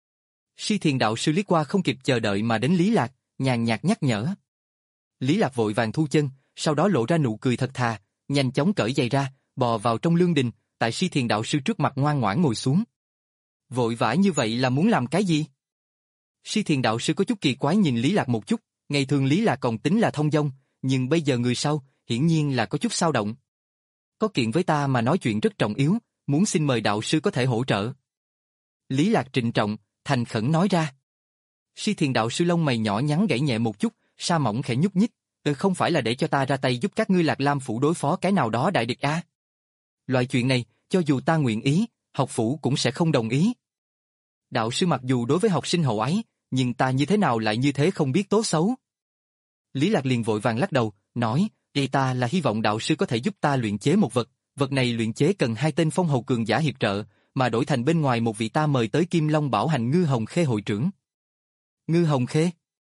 Si Thiền đạo sư liếc qua không kịp chờ đợi mà đến Lý Lạc, nhàn nhạt nhắc nhở. Lý Lạc vội vàng thu chân, sau đó lộ ra nụ cười thật thà, nhanh chóng cởi giày ra, bò vào trong lương đình, tại Si Thiền đạo sư trước mặt ngoan ngoãn ngồi xuống. Vội vã như vậy là muốn làm cái gì? Si Thiền đạo sư có chút kỳ quái nhìn Lý Lạc một chút, ngày thường Lý Lạc còn tính là thông dong, nhưng bây giờ người sau, hiển nhiên là có chút xao động. Có kiện với ta mà nói chuyện rất trọng yếu, muốn xin mời đạo sư có thể hỗ trợ. Lý Lạc trịnh trọng, thành khẩn nói ra. Si Thiền đạo sư lông mày nhỏ nhắn gãy nhẹ một chút, sa mỏng khẽ nhúc nhích, ừ, không phải là để cho ta ra tay giúp các ngươi Lạc Lam phủ đối phó cái nào đó đại địch a? À? Loại chuyện này, cho dù ta nguyện ý, học phủ cũng sẽ không đồng ý. Đạo sư mặc dù đối với học sinh hậu ái, nhưng ta như thế nào lại như thế không biết tốt xấu. Lý Lạc liền vội vàng lắc đầu, nói, "Đây ta là hy vọng đạo sư có thể giúp ta luyện chế một vật, vật này luyện chế cần hai tên phong hầu cường giả hiệp trợ, mà đổi thành bên ngoài một vị ta mời tới Kim Long Bảo Hành Ngư Hồng Khê hội trưởng." Ngư Hồng Khê?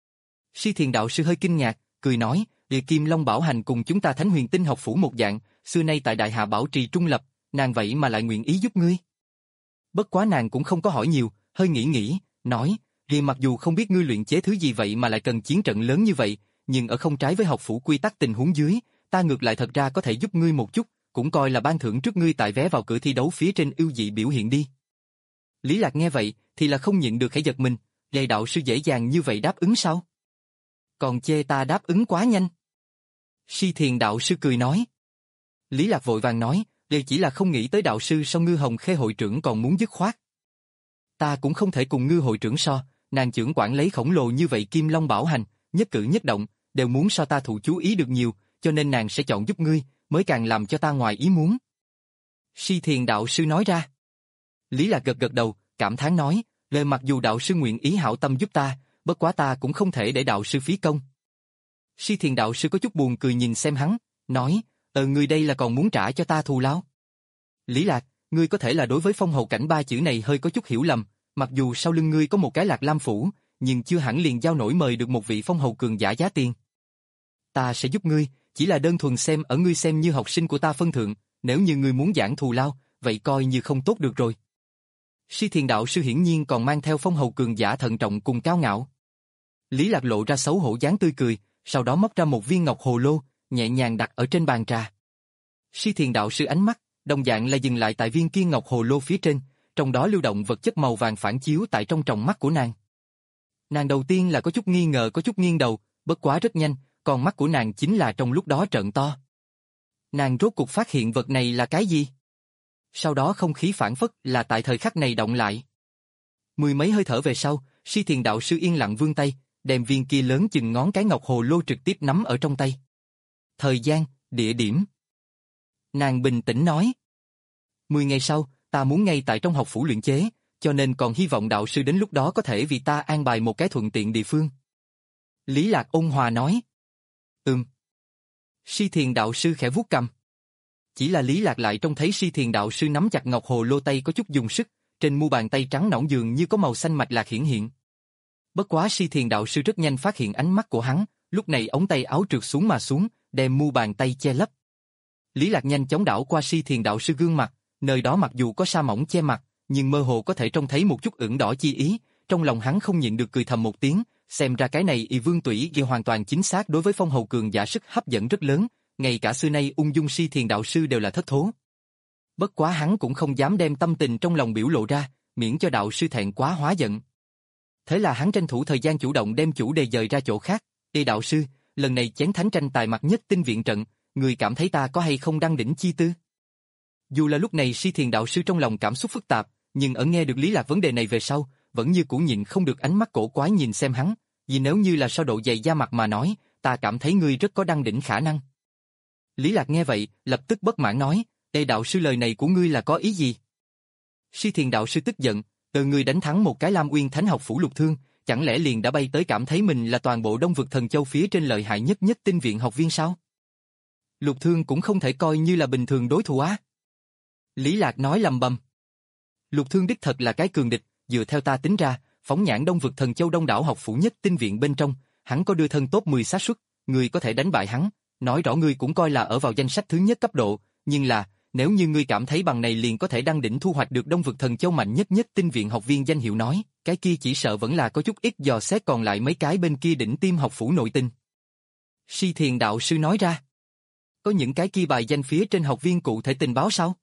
Si Thiền đạo sư hơi kinh ngạc, cười nói, "Địa Kim Long Bảo Hành cùng chúng ta Thánh Huyền Tinh học phủ một dạng, xưa nay tại Đại Hạ bảo trì trung lập, nàng vậy mà lại nguyện ý giúp ngươi." Bất quá nàng cũng không có hỏi nhiều, hơi nghĩ nghĩ, nói, "Vì mặc dù không biết ngươi luyện chế thứ gì vậy mà lại cần chiến trận lớn như vậy, nhưng ở không trái với học phủ quy tắc tình huống dưới, ta ngược lại thật ra có thể giúp ngươi một chút, cũng coi là ban thưởng trước ngươi tại vé vào cửa thi đấu phía trên ưu dị biểu hiện đi. Lý Lạc nghe vậy, thì là không nhịn được khẽ giật mình, Lê đạo sư dễ dàng như vậy đáp ứng sao? Còn chê ta đáp ứng quá nhanh. Si Thiền đạo sư cười nói. Lý Lạc vội vàng nói, đây chỉ là không nghĩ tới đạo sư sau Ngư Hồng Khê hội trưởng còn muốn dứt khoát. Ta cũng không thể cùng Ngư hội trưởng so, nàng trưởng quản lấy khổng lồ như vậy Kim Long Bảo Hành, nhất cử nhất động, đều muốn so ta thụ chú ý được nhiều, cho nên nàng sẽ chọn giúp ngươi, mới càng làm cho ta ngoài ý muốn. Si Thiền đạo sư nói ra. Lý Lạc gật gật đầu, cảm thán nói, lời mặc dù đạo sư nguyện ý hảo tâm giúp ta, bất quá ta cũng không thể để đạo sư phí công. Si Thiền đạo sư có chút buồn cười nhìn xem hắn, nói, ờ ngươi đây là còn muốn trả cho ta thù lao. Lý Lạc, ngươi có thể là đối với phong hầu cảnh ba chữ này hơi có chút hiểu lầm, mặc dù sau lưng ngươi có một cái Lạc Lam phủ, nhưng chưa hẳn liền giao nổi mời được một vị phong hầu cường giả giá tiền. Ta sẽ giúp ngươi, chỉ là đơn thuần xem ở ngươi xem như học sinh của ta phân thượng, nếu như ngươi muốn giảng thù lao, vậy coi như không tốt được rồi. Si Thiền đạo sư hiển nhiên còn mang theo phong hầu cường giả thận trọng cùng cao ngạo. Lý Lạc lộ ra xấu hổ dáng tươi cười, sau đó móc ra một viên ngọc hồ lô, nhẹ nhàng đặt ở trên bàn trà. Si Thiền đạo sư ánh mắt, đồng dạng là dừng lại tại viên kia ngọc hồ lô phía trên, trong đó lưu động vật chất màu vàng phản chiếu tại trong tròng mắt của nàng. Nàng đầu tiên là có chút nghi ngờ có chút nghiêng đầu, bất quá rất nhanh, con mắt của nàng chính là trong lúc đó trợn to. Nàng rốt cuộc phát hiện vật này là cái gì? Sau đó không khí phản phất là tại thời khắc này động lại. Mười mấy hơi thở về sau, Si Thiền đạo sư yên lặng vươn tay, đem viên kia lớn chừng ngón cái ngọc hồ lô trực tiếp nắm ở trong tay. Thời gian, địa điểm. Nàng bình tĩnh nói. Mười ngày sau, ta muốn ngay tại trong học phủ luyện chế, cho nên còn hy vọng đạo sư đến lúc đó có thể vì ta an bài một cái thuận tiện địa phương. Lý Lạc ôn hòa nói. Ừm. Si Thiền đạo sư khẽ vuốt cằm. Chỉ là Lý Lạc lại trông thấy Si Thiền đạo sư nắm chặt ngọc hồ lô tay có chút dùng sức, trên mu bàn tay trắng nõn dường như có màu xanh mạch lạc hiển hiện. Bất quá Si Thiền đạo sư rất nhanh phát hiện ánh mắt của hắn, lúc này ống tay áo trượt xuống mà xuống, đem mu bàn tay che lấp. Lý Lạc nhanh chóng đảo qua Si Thiền đạo sư gương mặt, nơi đó mặc dù có sa mỏng che mặt, nhưng mơ hồ có thể trông thấy một chút ửng đỏ chi ý, trong lòng hắn không nhịn được cười thầm một tiếng, xem ra cái này Y Vương Tủy ghi hoàn toàn chính xác đối với phong hầu cường giả sức hấp dẫn rất lớn, ngay cả xưa nay ung dung Si Thiền đạo sư đều là thất thố. Bất quá hắn cũng không dám đem tâm tình trong lòng biểu lộ ra, miễn cho đạo sư thẹn quá hóa giận. Thế là hắn tranh thủ thời gian chủ động đem chủ đề dời ra chỗ khác, "Ê đạo sư, lần này chén thánh tranh tài mặt nhất tinh viện trận, người cảm thấy ta có hay không đăng đỉnh chi tư?" Dù là lúc này Si Thiền đạo sư trong lòng cảm xúc phức tạp, nhưng ở nghe được Lý Lạc vấn đề này về sau, vẫn như cũ nhịn không được ánh mắt cổ quái nhìn xem hắn, vì nếu như là so độ dày da mặt mà nói, ta cảm thấy ngươi rất có đăng đỉnh khả năng. Lý Lạc nghe vậy, lập tức bất mãn nói, "Ê đạo sư lời này của ngươi là có ý gì?" Si Thiền đạo sư tức giận, "Từ ngươi đánh thắng một cái Lam Uyên Thánh học phủ Lục Thương, chẳng lẽ liền đã bay tới cảm thấy mình là toàn bộ Đông vực Thần Châu phía trên lợi hại nhất nhất tinh viện học viên sao? Lục Thương cũng không thể coi như là bình thường đối thủ á." Lý Lạc nói lầm bầm. "Lục Thương đích thật là cái cường địch, dựa theo ta tính ra, phóng nhãn Đông vực Thần Châu đông đảo học phủ nhất tinh viện bên trong, hắn có đưa thân top mười xác suất, ngươi có thể đánh bại hắn, nói rõ ngươi cũng coi là ở vào danh sách thứ nhất cấp độ, nhưng là, nếu như ngươi cảm thấy bằng này liền có thể đăng đỉnh thu hoạch được Đông vực Thần Châu mạnh nhất nhất tinh viện học viên danh hiệu nói, cái kia chỉ sợ vẫn là có chút ít dò xét còn lại mấy cái bên kia đỉnh tim học phủ nội tình." Si Thiền đạo sư nói ra. "Có những cái kia bài danh phía trên học viên cụ thể tình báo sao?"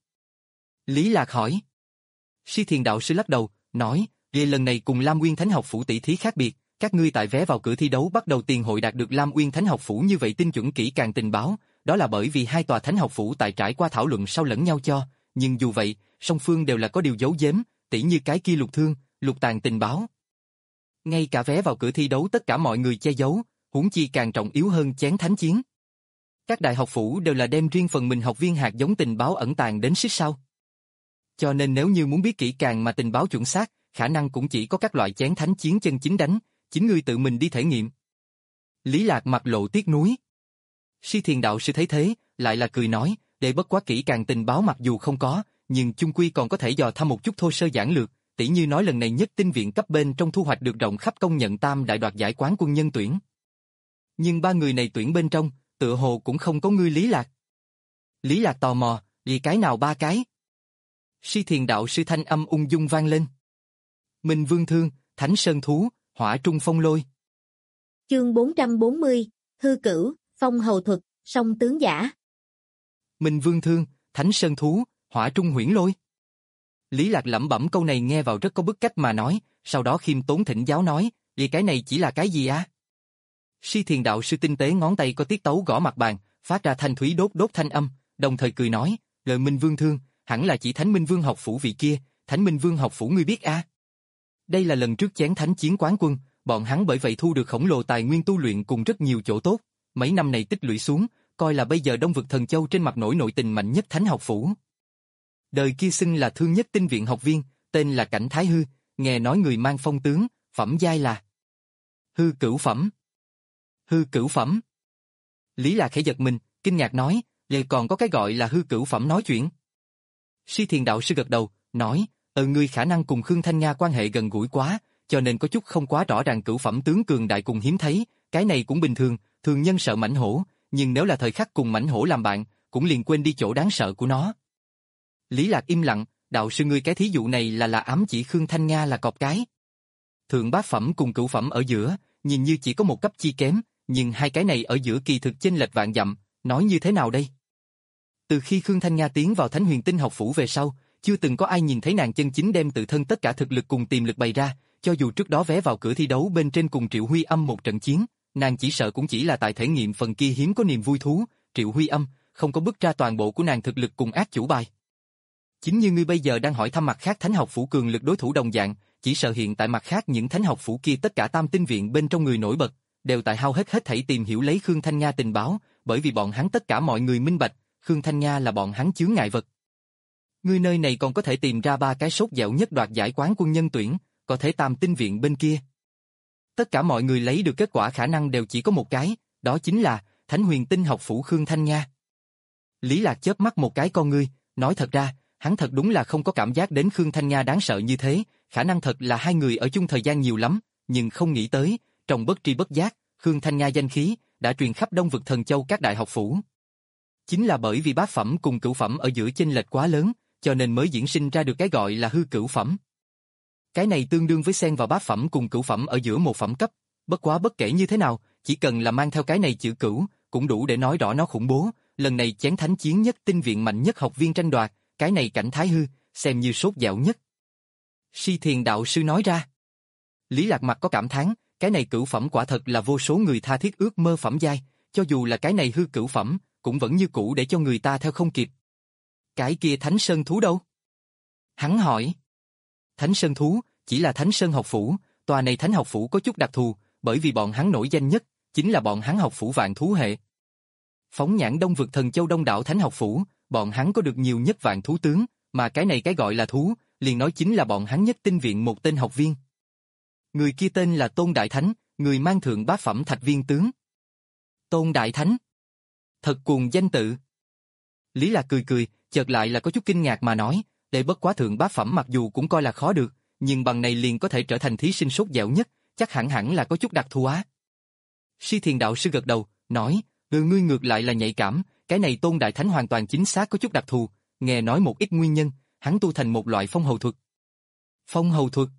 Lý Lạc hỏi. Si Thiền đạo sư lắc đầu, nói, "Vì lần này cùng Lam Uyên Thánh học phủ tỷ thí khác biệt, các ngươi tại vé vào cửa thi đấu bắt đầu tiền hội đạt được Lam Uyên Thánh học phủ như vậy tinh chuẩn kỹ càng tình báo, đó là bởi vì hai tòa thánh học phủ tại trải qua thảo luận sau lẫn nhau cho, nhưng dù vậy, song phương đều là có điều giấu giếm, tỉ như cái kia Lục Thương, Lục Tàn tình báo. Ngay cả vé vào cửa thi đấu tất cả mọi người che giấu, huống chi càng trọng yếu hơn chén thánh chiến. Các đại học phủ đều là đem riêng phần mình học viên hạt giống tình báo ẩn tàng đến xích sau. Cho nên nếu như muốn biết kỹ càng mà tình báo chuẩn xác, khả năng cũng chỉ có các loại chén thánh chiến chân chính đánh, chính ngươi tự mình đi thể nghiệm." Lý Lạc mặt lộ tiếc nuối. Si Thiền đạo sư thấy thế, lại là cười nói, "Để bất quá kỹ càng tình báo mặc dù không có, nhưng chung quy còn có thể dò thăm một chút thô sơ giản lược, tỉ như nói lần này nhất tinh viện cấp bên trong thu hoạch được rộng khắp công nhận tam đại đoạt giải quán quân nhân tuyển. Nhưng ba người này tuyển bên trong, tựa hồ cũng không có ngươi Lý Lạc." Lý Lạc tò mò, "Vì cái nào ba cái?" Si Thiền đạo sư thanh âm ung dung vang lên. "Minh Vương Thương, Thánh Sơn Thú, Hỏa Trung Phong Lôi." Chương bốn trăm bốn mươi, Hư cửu, phong hầu thuật, song tướng giả. Minh Vương Thương, Thánh Sơn Thú, Hỏa Trung Huyễn Lôi. Lý Lạc lẩm bẩm câu này nghe vào rất có bức cách mà nói, sau đó khiêm tốn thỉnh giáo nói, vậy cái này chỉ là cái gì á? Si Thiền đạo sư tinh tế ngón tay có tiết tấu gõ mặt bàn, phát ra thanh thúy đốt đốt thanh âm, đồng thời cười nói, lời Minh Vương Thương, hẳn là chỉ Thánh Minh Vương học phủ vị kia, Thánh Minh Vương học phủ ngươi biết a? Đây là lần trước chén thánh chiến quán quân, bọn hắn bởi vậy thu được khổng lồ tài nguyên tu luyện cùng rất nhiều chỗ tốt, mấy năm này tích lũy xuống, coi là bây giờ Đông vực Thần Châu trên mặt nổi nội tình mạnh nhất thánh học phủ. Đời kia xưng là thương nhất tinh viện học viên, tên là Cảnh Thái Hư, nghe nói người mang phong tướng, phẩm giai là hư cửu phẩm. Hư cửu phẩm. Lý Lạc khẽ giật mình, kinh ngạc nói, vậy còn có cái gọi là hư cửu phẩm nói chuyện. Si Thiền đạo sư gật đầu, nói, ờ ngươi khả năng cùng Khương Thanh Nga quan hệ gần gũi quá, cho nên có chút không quá rõ ràng cửu phẩm tướng cường đại cùng hiếm thấy, cái này cũng bình thường, thường nhân sợ mãnh hổ, nhưng nếu là thời khắc cùng mãnh hổ làm bạn, cũng liền quên đi chỗ đáng sợ của nó. Lý Lạc im lặng, đạo sư ngươi cái thí dụ này là là ám chỉ Khương Thanh Nga là cọp cái. Thượng bát phẩm cùng cửu phẩm ở giữa, nhìn như chỉ có một cấp chi kém, nhưng hai cái này ở giữa kỳ thực chênh lệch vạn dặm, nói như thế nào đây? Từ khi Khương Thanh Nga tiến vào Thánh Huyền Tinh học phủ về sau, chưa từng có ai nhìn thấy nàng chân chính đem tự thân tất cả thực lực cùng tiềm lực bày ra, cho dù trước đó vé vào cửa thi đấu bên trên cùng Triệu Huy Âm một trận chiến, nàng chỉ sợ cũng chỉ là tại thể nghiệm phần kia hiếm có niềm vui thú, Triệu Huy Âm không có bứt ra toàn bộ của nàng thực lực cùng ác chủ bài. Chính như ngươi bây giờ đang hỏi thăm mặt khác thánh học phủ cường lực đối thủ đồng dạng, chỉ sợ hiện tại mặt khác những thánh học phủ kia tất cả tam tinh viện bên trong người nổi bật, đều tại hao hết hết thảy tìm hiểu lấy Khương Thanh Nga tình báo, bởi vì bọn hắn tất cả mọi người minh bạch, Khương Thanh Nga là bọn hắn chướng ngại vật. Ngươi nơi này còn có thể tìm ra ba cái sốt dẻo nhất đoạt giải quán quân nhân tuyển, có thể tam tinh viện bên kia. Tất cả mọi người lấy được kết quả khả năng đều chỉ có một cái, đó chính là Thánh Huyền Tinh học phủ Khương Thanh Nga. Lý Lạc chớp mắt một cái con ngươi, nói thật ra, hắn thật đúng là không có cảm giác đến Khương Thanh Nga đáng sợ như thế, khả năng thật là hai người ở chung thời gian nhiều lắm, nhưng không nghĩ tới, trong bất tri bất giác, Khương Thanh Nga danh khí đã truyền khắp Đông vực Thần Châu các đại học phủ. Chính là bởi vì bát phẩm cùng cửu phẩm ở giữa chênh lệch quá lớn, cho nên mới diễn sinh ra được cái gọi là hư cửu phẩm. Cái này tương đương với xen vào bát phẩm cùng cửu phẩm ở giữa một phẩm cấp, bất quá bất kể như thế nào, chỉ cần là mang theo cái này chữ cửu, cũng đủ để nói rõ nó khủng bố, lần này chén thánh chiến nhất tinh viện mạnh nhất học viên tranh đoạt, cái này Cảnh Thái Hư, xem như sốt dẻo nhất. Si Thiền đạo sư nói ra. Lý Lạc mặt có cảm thán, cái này cửu phẩm quả thật là vô số người tha thiết ước mơ phẩm giai, cho dù là cái này hư cửu phẩm, cũng vẫn như cũ để cho người ta theo không kịp. Cái kia Thánh Sơn Thú đâu? Hắn hỏi. Thánh Sơn Thú, chỉ là Thánh Sơn học phủ, tòa này Thánh học phủ có chút đặc thù, bởi vì bọn hắn nổi danh nhất, chính là bọn hắn học phủ vạn thú hệ. Phóng nhãn Đông vực Thần Châu đông đảo Thánh học phủ, bọn hắn có được nhiều nhất vạn thú tướng, mà cái này cái gọi là thú, liền nói chính là bọn hắn nhất tinh viện một tên học viên. Người kia tên là Tôn Đại Thánh, người mang thượng bát phẩm thạch viên tướng. Tôn Đại Thánh. Thật cuồng danh tự. Lý Lạc cười cười, chợt lại là có chút kinh ngạc mà nói, để bất quá thượng bát phẩm mặc dù cũng coi là khó được, nhưng bằng này liền có thể trở thành thí sinh sốt dẻo nhất, chắc hẳn hẳn là có chút đặc thù á. Si Thiền đạo sư gật đầu, nói, ừ, ngươi ngược lại là nhạy cảm, cái này Tôn Đại Thánh hoàn toàn chính xác có chút đặc thù, nghe nói một ít nguyên nhân, hắn tu thành một loại phong hầu thuật. Phong hầu thuật.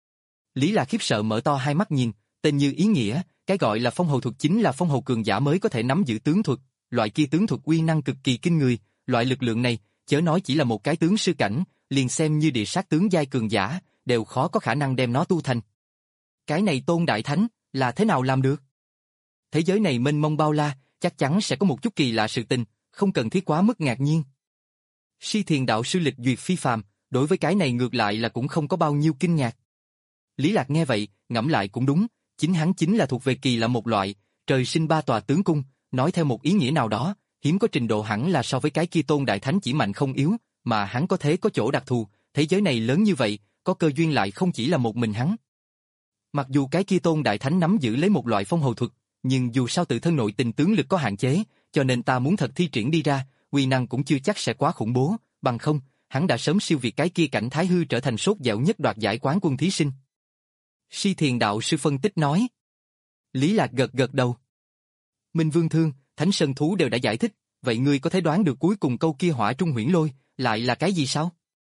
Lý Lạc khiếp sợ mở to hai mắt nhìn, tên như ý nghĩa, cái gọi là phong hầu thuật chính là phong hầu cường giả mới có thể nắm giữ tướng thuật, loại kia tướng thuật uy năng cực kỳ kinh người, loại lực lượng này, chớ nói chỉ là một cái tướng sư cảnh, liền xem như địa sát tướng giai cường giả, đều khó có khả năng đem nó tu thành. Cái này Tôn Đại Thánh, là thế nào làm được? Thế giới này mênh mông bao la, chắc chắn sẽ có một chút kỳ lạ sự tình, không cần thiết quá mức ngạc nhiên. Si Thiền đạo sư lịch duyệt phi phàm, đối với cái này ngược lại là cũng không có bao nhiêu kinh ngạc. Lý Lạc nghe vậy, ngẫm lại cũng đúng, chính hắn chính là thuộc về kỳ lạ một loại, trời sinh ba tòa tướng cung, nói theo một ý nghĩa nào đó, hiếm có trình độ hẳn là so với cái kia Tôn Đại Thánh chỉ mạnh không yếu, mà hắn có thế có chỗ đặc thù, thế giới này lớn như vậy, có cơ duyên lại không chỉ là một mình hắn. Mặc dù cái kia Tôn Đại Thánh nắm giữ lấy một loại phong hầu thuật, nhưng dù sao tự thân nội tình tướng lực có hạn chế, cho nên ta muốn thật thi triển đi ra, uy năng cũng chưa chắc sẽ quá khủng bố, bằng không, hắn đã sớm siêu việt cái kia Cảnh Thái Hư trở thành sốt dẻo nhất đoạt giải quán quân thí sinh. Si Thiền đạo sư phân tích nói. Lý Lạc gật gật đầu. Minh Vương Thương, Thánh Sơn Thú đều đã giải thích, vậy ngươi có thể đoán được cuối cùng câu kia Hỏa Trung Huyễn Lôi, lại là cái gì sao?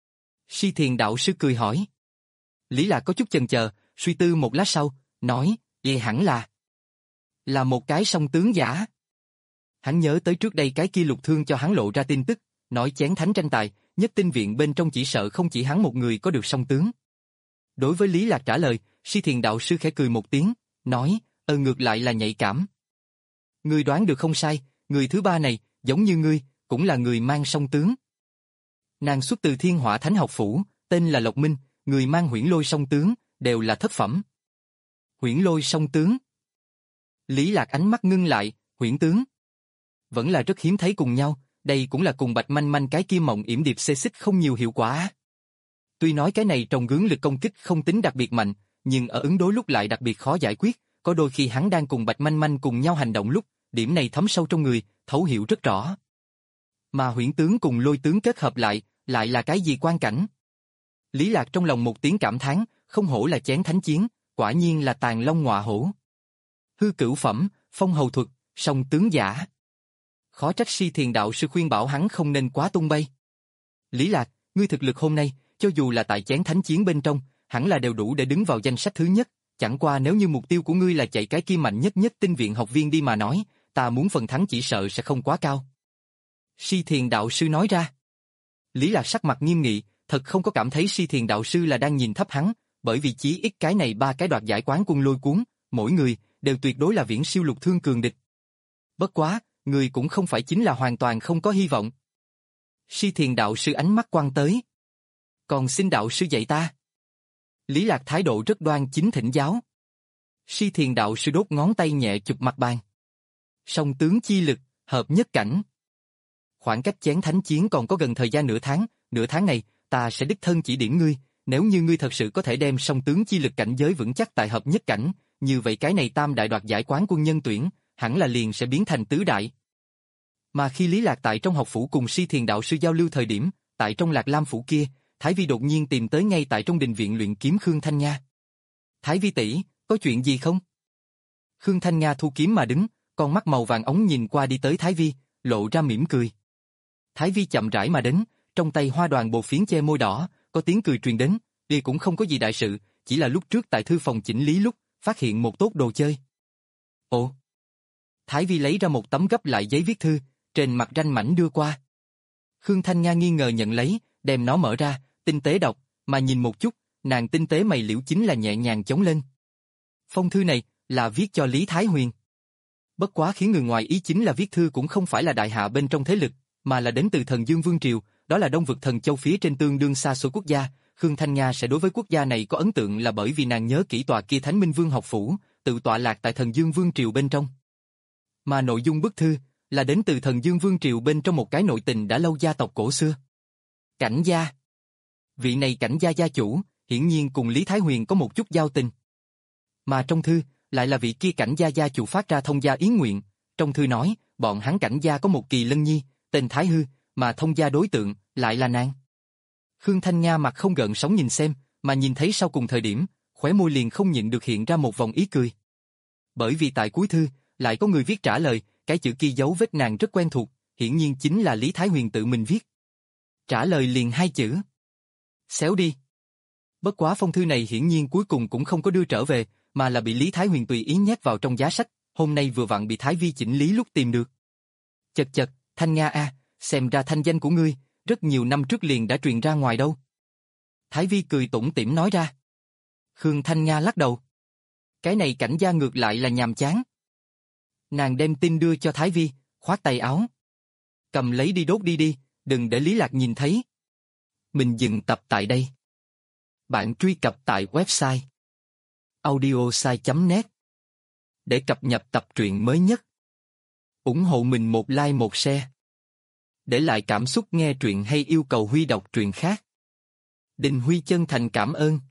Si Thiền đạo sư cười hỏi. Lý Lạc có chút chần chờ, suy tư một lát sau, nói, vậy hẳn là Là một cái song tướng giả. Hắn nhớ tới trước đây cái kia Lục Thương cho hắn lộ ra tin tức, nói chén thánh tranh tài, nhất tinh viện bên trong chỉ sợ không chỉ hắn một người có được song tướng. Đối với Lý Lạc trả lời, Si Thiền đạo sư khẽ cười một tiếng, nói, ờ ngược lại là nhạy cảm. Ngươi đoán được không sai, người thứ ba này, giống như ngươi, cũng là người mang song tướng. Nàng xuất từ Thiên Hỏa Thánh học phủ, tên là Lộc Minh, người mang Huyễn Lôi song tướng, đều là thất phẩm. Huyễn Lôi song tướng. Lý Lạc ánh mắt ngưng lại, huyễn tướng. Vẫn là rất hiếm thấy cùng nhau, đây cũng là cùng Bạch Manh Manh cái kia Mộng Yểm Điệp xê xích không nhiều hiệu quả. Tuy nói cái này trồng gướng lực công kích không tính đặc biệt mạnh, nhưng ở ứng đối lúc lại đặc biệt khó giải quyết, có đôi khi hắn đang cùng Bạch Manh Manh cùng nhau hành động lúc, điểm này thấm sâu trong người, thấu hiểu rất rõ. Mà huyễn tướng cùng lôi tướng kết hợp lại, lại là cái gì quan cảnh? Lý Lạc trong lòng một tiếng cảm thán, không hổ là chén thánh chiến, quả nhiên là tàn long ngọa hổ. Hư cửu phẩm, phong hầu thuật, song tướng giả. Khó trách Si Thiền đạo sư khuyên bảo hắn không nên quá tung bay. Lý Lạc, ngươi thực lực hôm nay, cho dù là tại chén thánh chiến bên trong, hẳn là đều đủ để đứng vào danh sách thứ nhất, chẳng qua nếu như mục tiêu của ngươi là chạy cái kia mạnh nhất nhất tinh viện học viên đi mà nói, ta muốn phần thắng chỉ sợ sẽ không quá cao. Si Thiền đạo sư nói ra. Lý Lạc sắc mặt nghiêm nghị, thật không có cảm thấy Si Thiền đạo sư là đang nhìn thấp hắn, bởi vì chí ít cái này ba cái đoạt giải quán quân lôi cuốn, mỗi người đều tuyệt đối là viễn siêu Lục Thương cường địch. Bất quá, người cũng không phải chính là hoàn toàn không có hy vọng. Si Thiền đạo sư ánh mắt quăng tới. Còn xin đạo sư dạy ta. Lý Lạc thái độ rất đoan chính thỉnh giáo. Si Thiền đạo sư đốt ngón tay nhẹ chụp mặt bàn. Song tướng chi lực, hợp nhất cảnh. Khoảng cách chén thánh chiến còn có gần thời gian nửa tháng, nửa tháng này, ta sẽ đích thân chỉ điểm ngươi, nếu như ngươi thật sự có thể đem song tướng chi lực cảnh giới vững chắc tại hợp nhất cảnh, như vậy cái này tam đại đoạt giải quán quân nhân tuyển, hẳn là liền sẽ biến thành tứ đại. Mà khi Lý Lạc tại trong học phủ cùng Si Thiền đạo sư giao lưu thời điểm, tại trong Lạc Lam phủ kia, Thái Vi đột nhiên tìm tới ngay tại trong đình viện luyện kiếm Khương Thanh Nga. Thái Vi tỷ, có chuyện gì không? Khương Thanh Nga thu kiếm mà đứng, con mắt màu vàng ống nhìn qua đi tới Thái Vi, lộ ra mỉm cười. Thái Vi chậm rãi mà đến, trong tay hoa đoàn bồ phiến che môi đỏ, có tiếng cười truyền đến, đi cũng không có gì đại sự, chỉ là lúc trước tại thư phòng chỉnh lý lúc, phát hiện một tốt đồ chơi. Ồ! Thái Vi lấy ra một tấm gấp lại giấy viết thư, trên mặt ranh mảnh đưa qua. Khương Thanh Nga nghi ngờ nhận lấy, đem nó mở ra, tinh tế đọc, mà nhìn một chút, nàng tinh tế mày liễu chính là nhẹ nhàng chống lên. Phong thư này, là viết cho Lý Thái Huyền. Bất quá khiến người ngoài ý chính là viết thư cũng không phải là đại hạ bên trong thế lực, mà là đến từ Thần Dương Vương Triều, đó là Đông vực Thần Châu phía trên tương đương xa xôi quốc gia. Khương Thanh Nga sẽ đối với quốc gia này có ấn tượng là bởi vì nàng nhớ kỹ tòa kia Thánh Minh Vương học phủ, tự tọa lạc tại Thần Dương Vương Triều bên trong. Mà nội dung bức thư là đến từ Thần Dương Vương Triều bên trong một cái nội tình đã lâu gia tộc cổ xưa. Cảnh gia. Vị này Cảnh gia gia chủ, hiển nhiên cùng Lý Thái Huyền có một chút giao tình. Mà trong thư, lại là vị kia Cảnh gia gia chủ phát ra thông gia ý nguyện. Trong thư nói, bọn hắn Cảnh gia có một kỳ lân nhi, tên Thái Hư, mà thông gia đối tượng, lại là nàng. Khương Thanh Nga mặt không gợn sóng nhìn xem, mà nhìn thấy sau cùng thời điểm, khóe môi liền không nhịn được hiện ra một vòng ý cười. Bởi vì tại cuối thư, lại có người viết trả lời, cái chữ kia dấu vết nàng rất quen thuộc, hiển nhiên chính là Lý Thái Huyền tự mình viết. Trả lời liền hai chữ. Xéo đi. Bất quá phong thư này hiển nhiên cuối cùng cũng không có đưa trở về, mà là bị Lý Thái Huyền tùy ý nhét vào trong giá sách, hôm nay vừa vặn bị Thái Vi chỉnh lý lúc tìm được. Chật chật, Thanh Nga a, xem ra thanh danh của ngươi, rất nhiều năm trước liền đã truyền ra ngoài đâu. Thái Vi cười tủm tỉm nói ra. Khương Thanh Nga lắc đầu. Cái này Cảnh gia ngược lại là nhàm chán. Nàng đem tin đưa cho Thái Vi, khoát tay áo. Cầm lấy đi đốt đi đi, đừng để Lý Lạc nhìn thấy. Mình dừng tập tại đây. Bạn truy cập tại website audiosai chấm net để cập nhật tập truyện mới nhất. Ủng hộ mình một like một share. Để lại cảm xúc nghe truyện hay yêu cầu Huy đọc truyện khác. Đình Huy chân thành cảm ơn.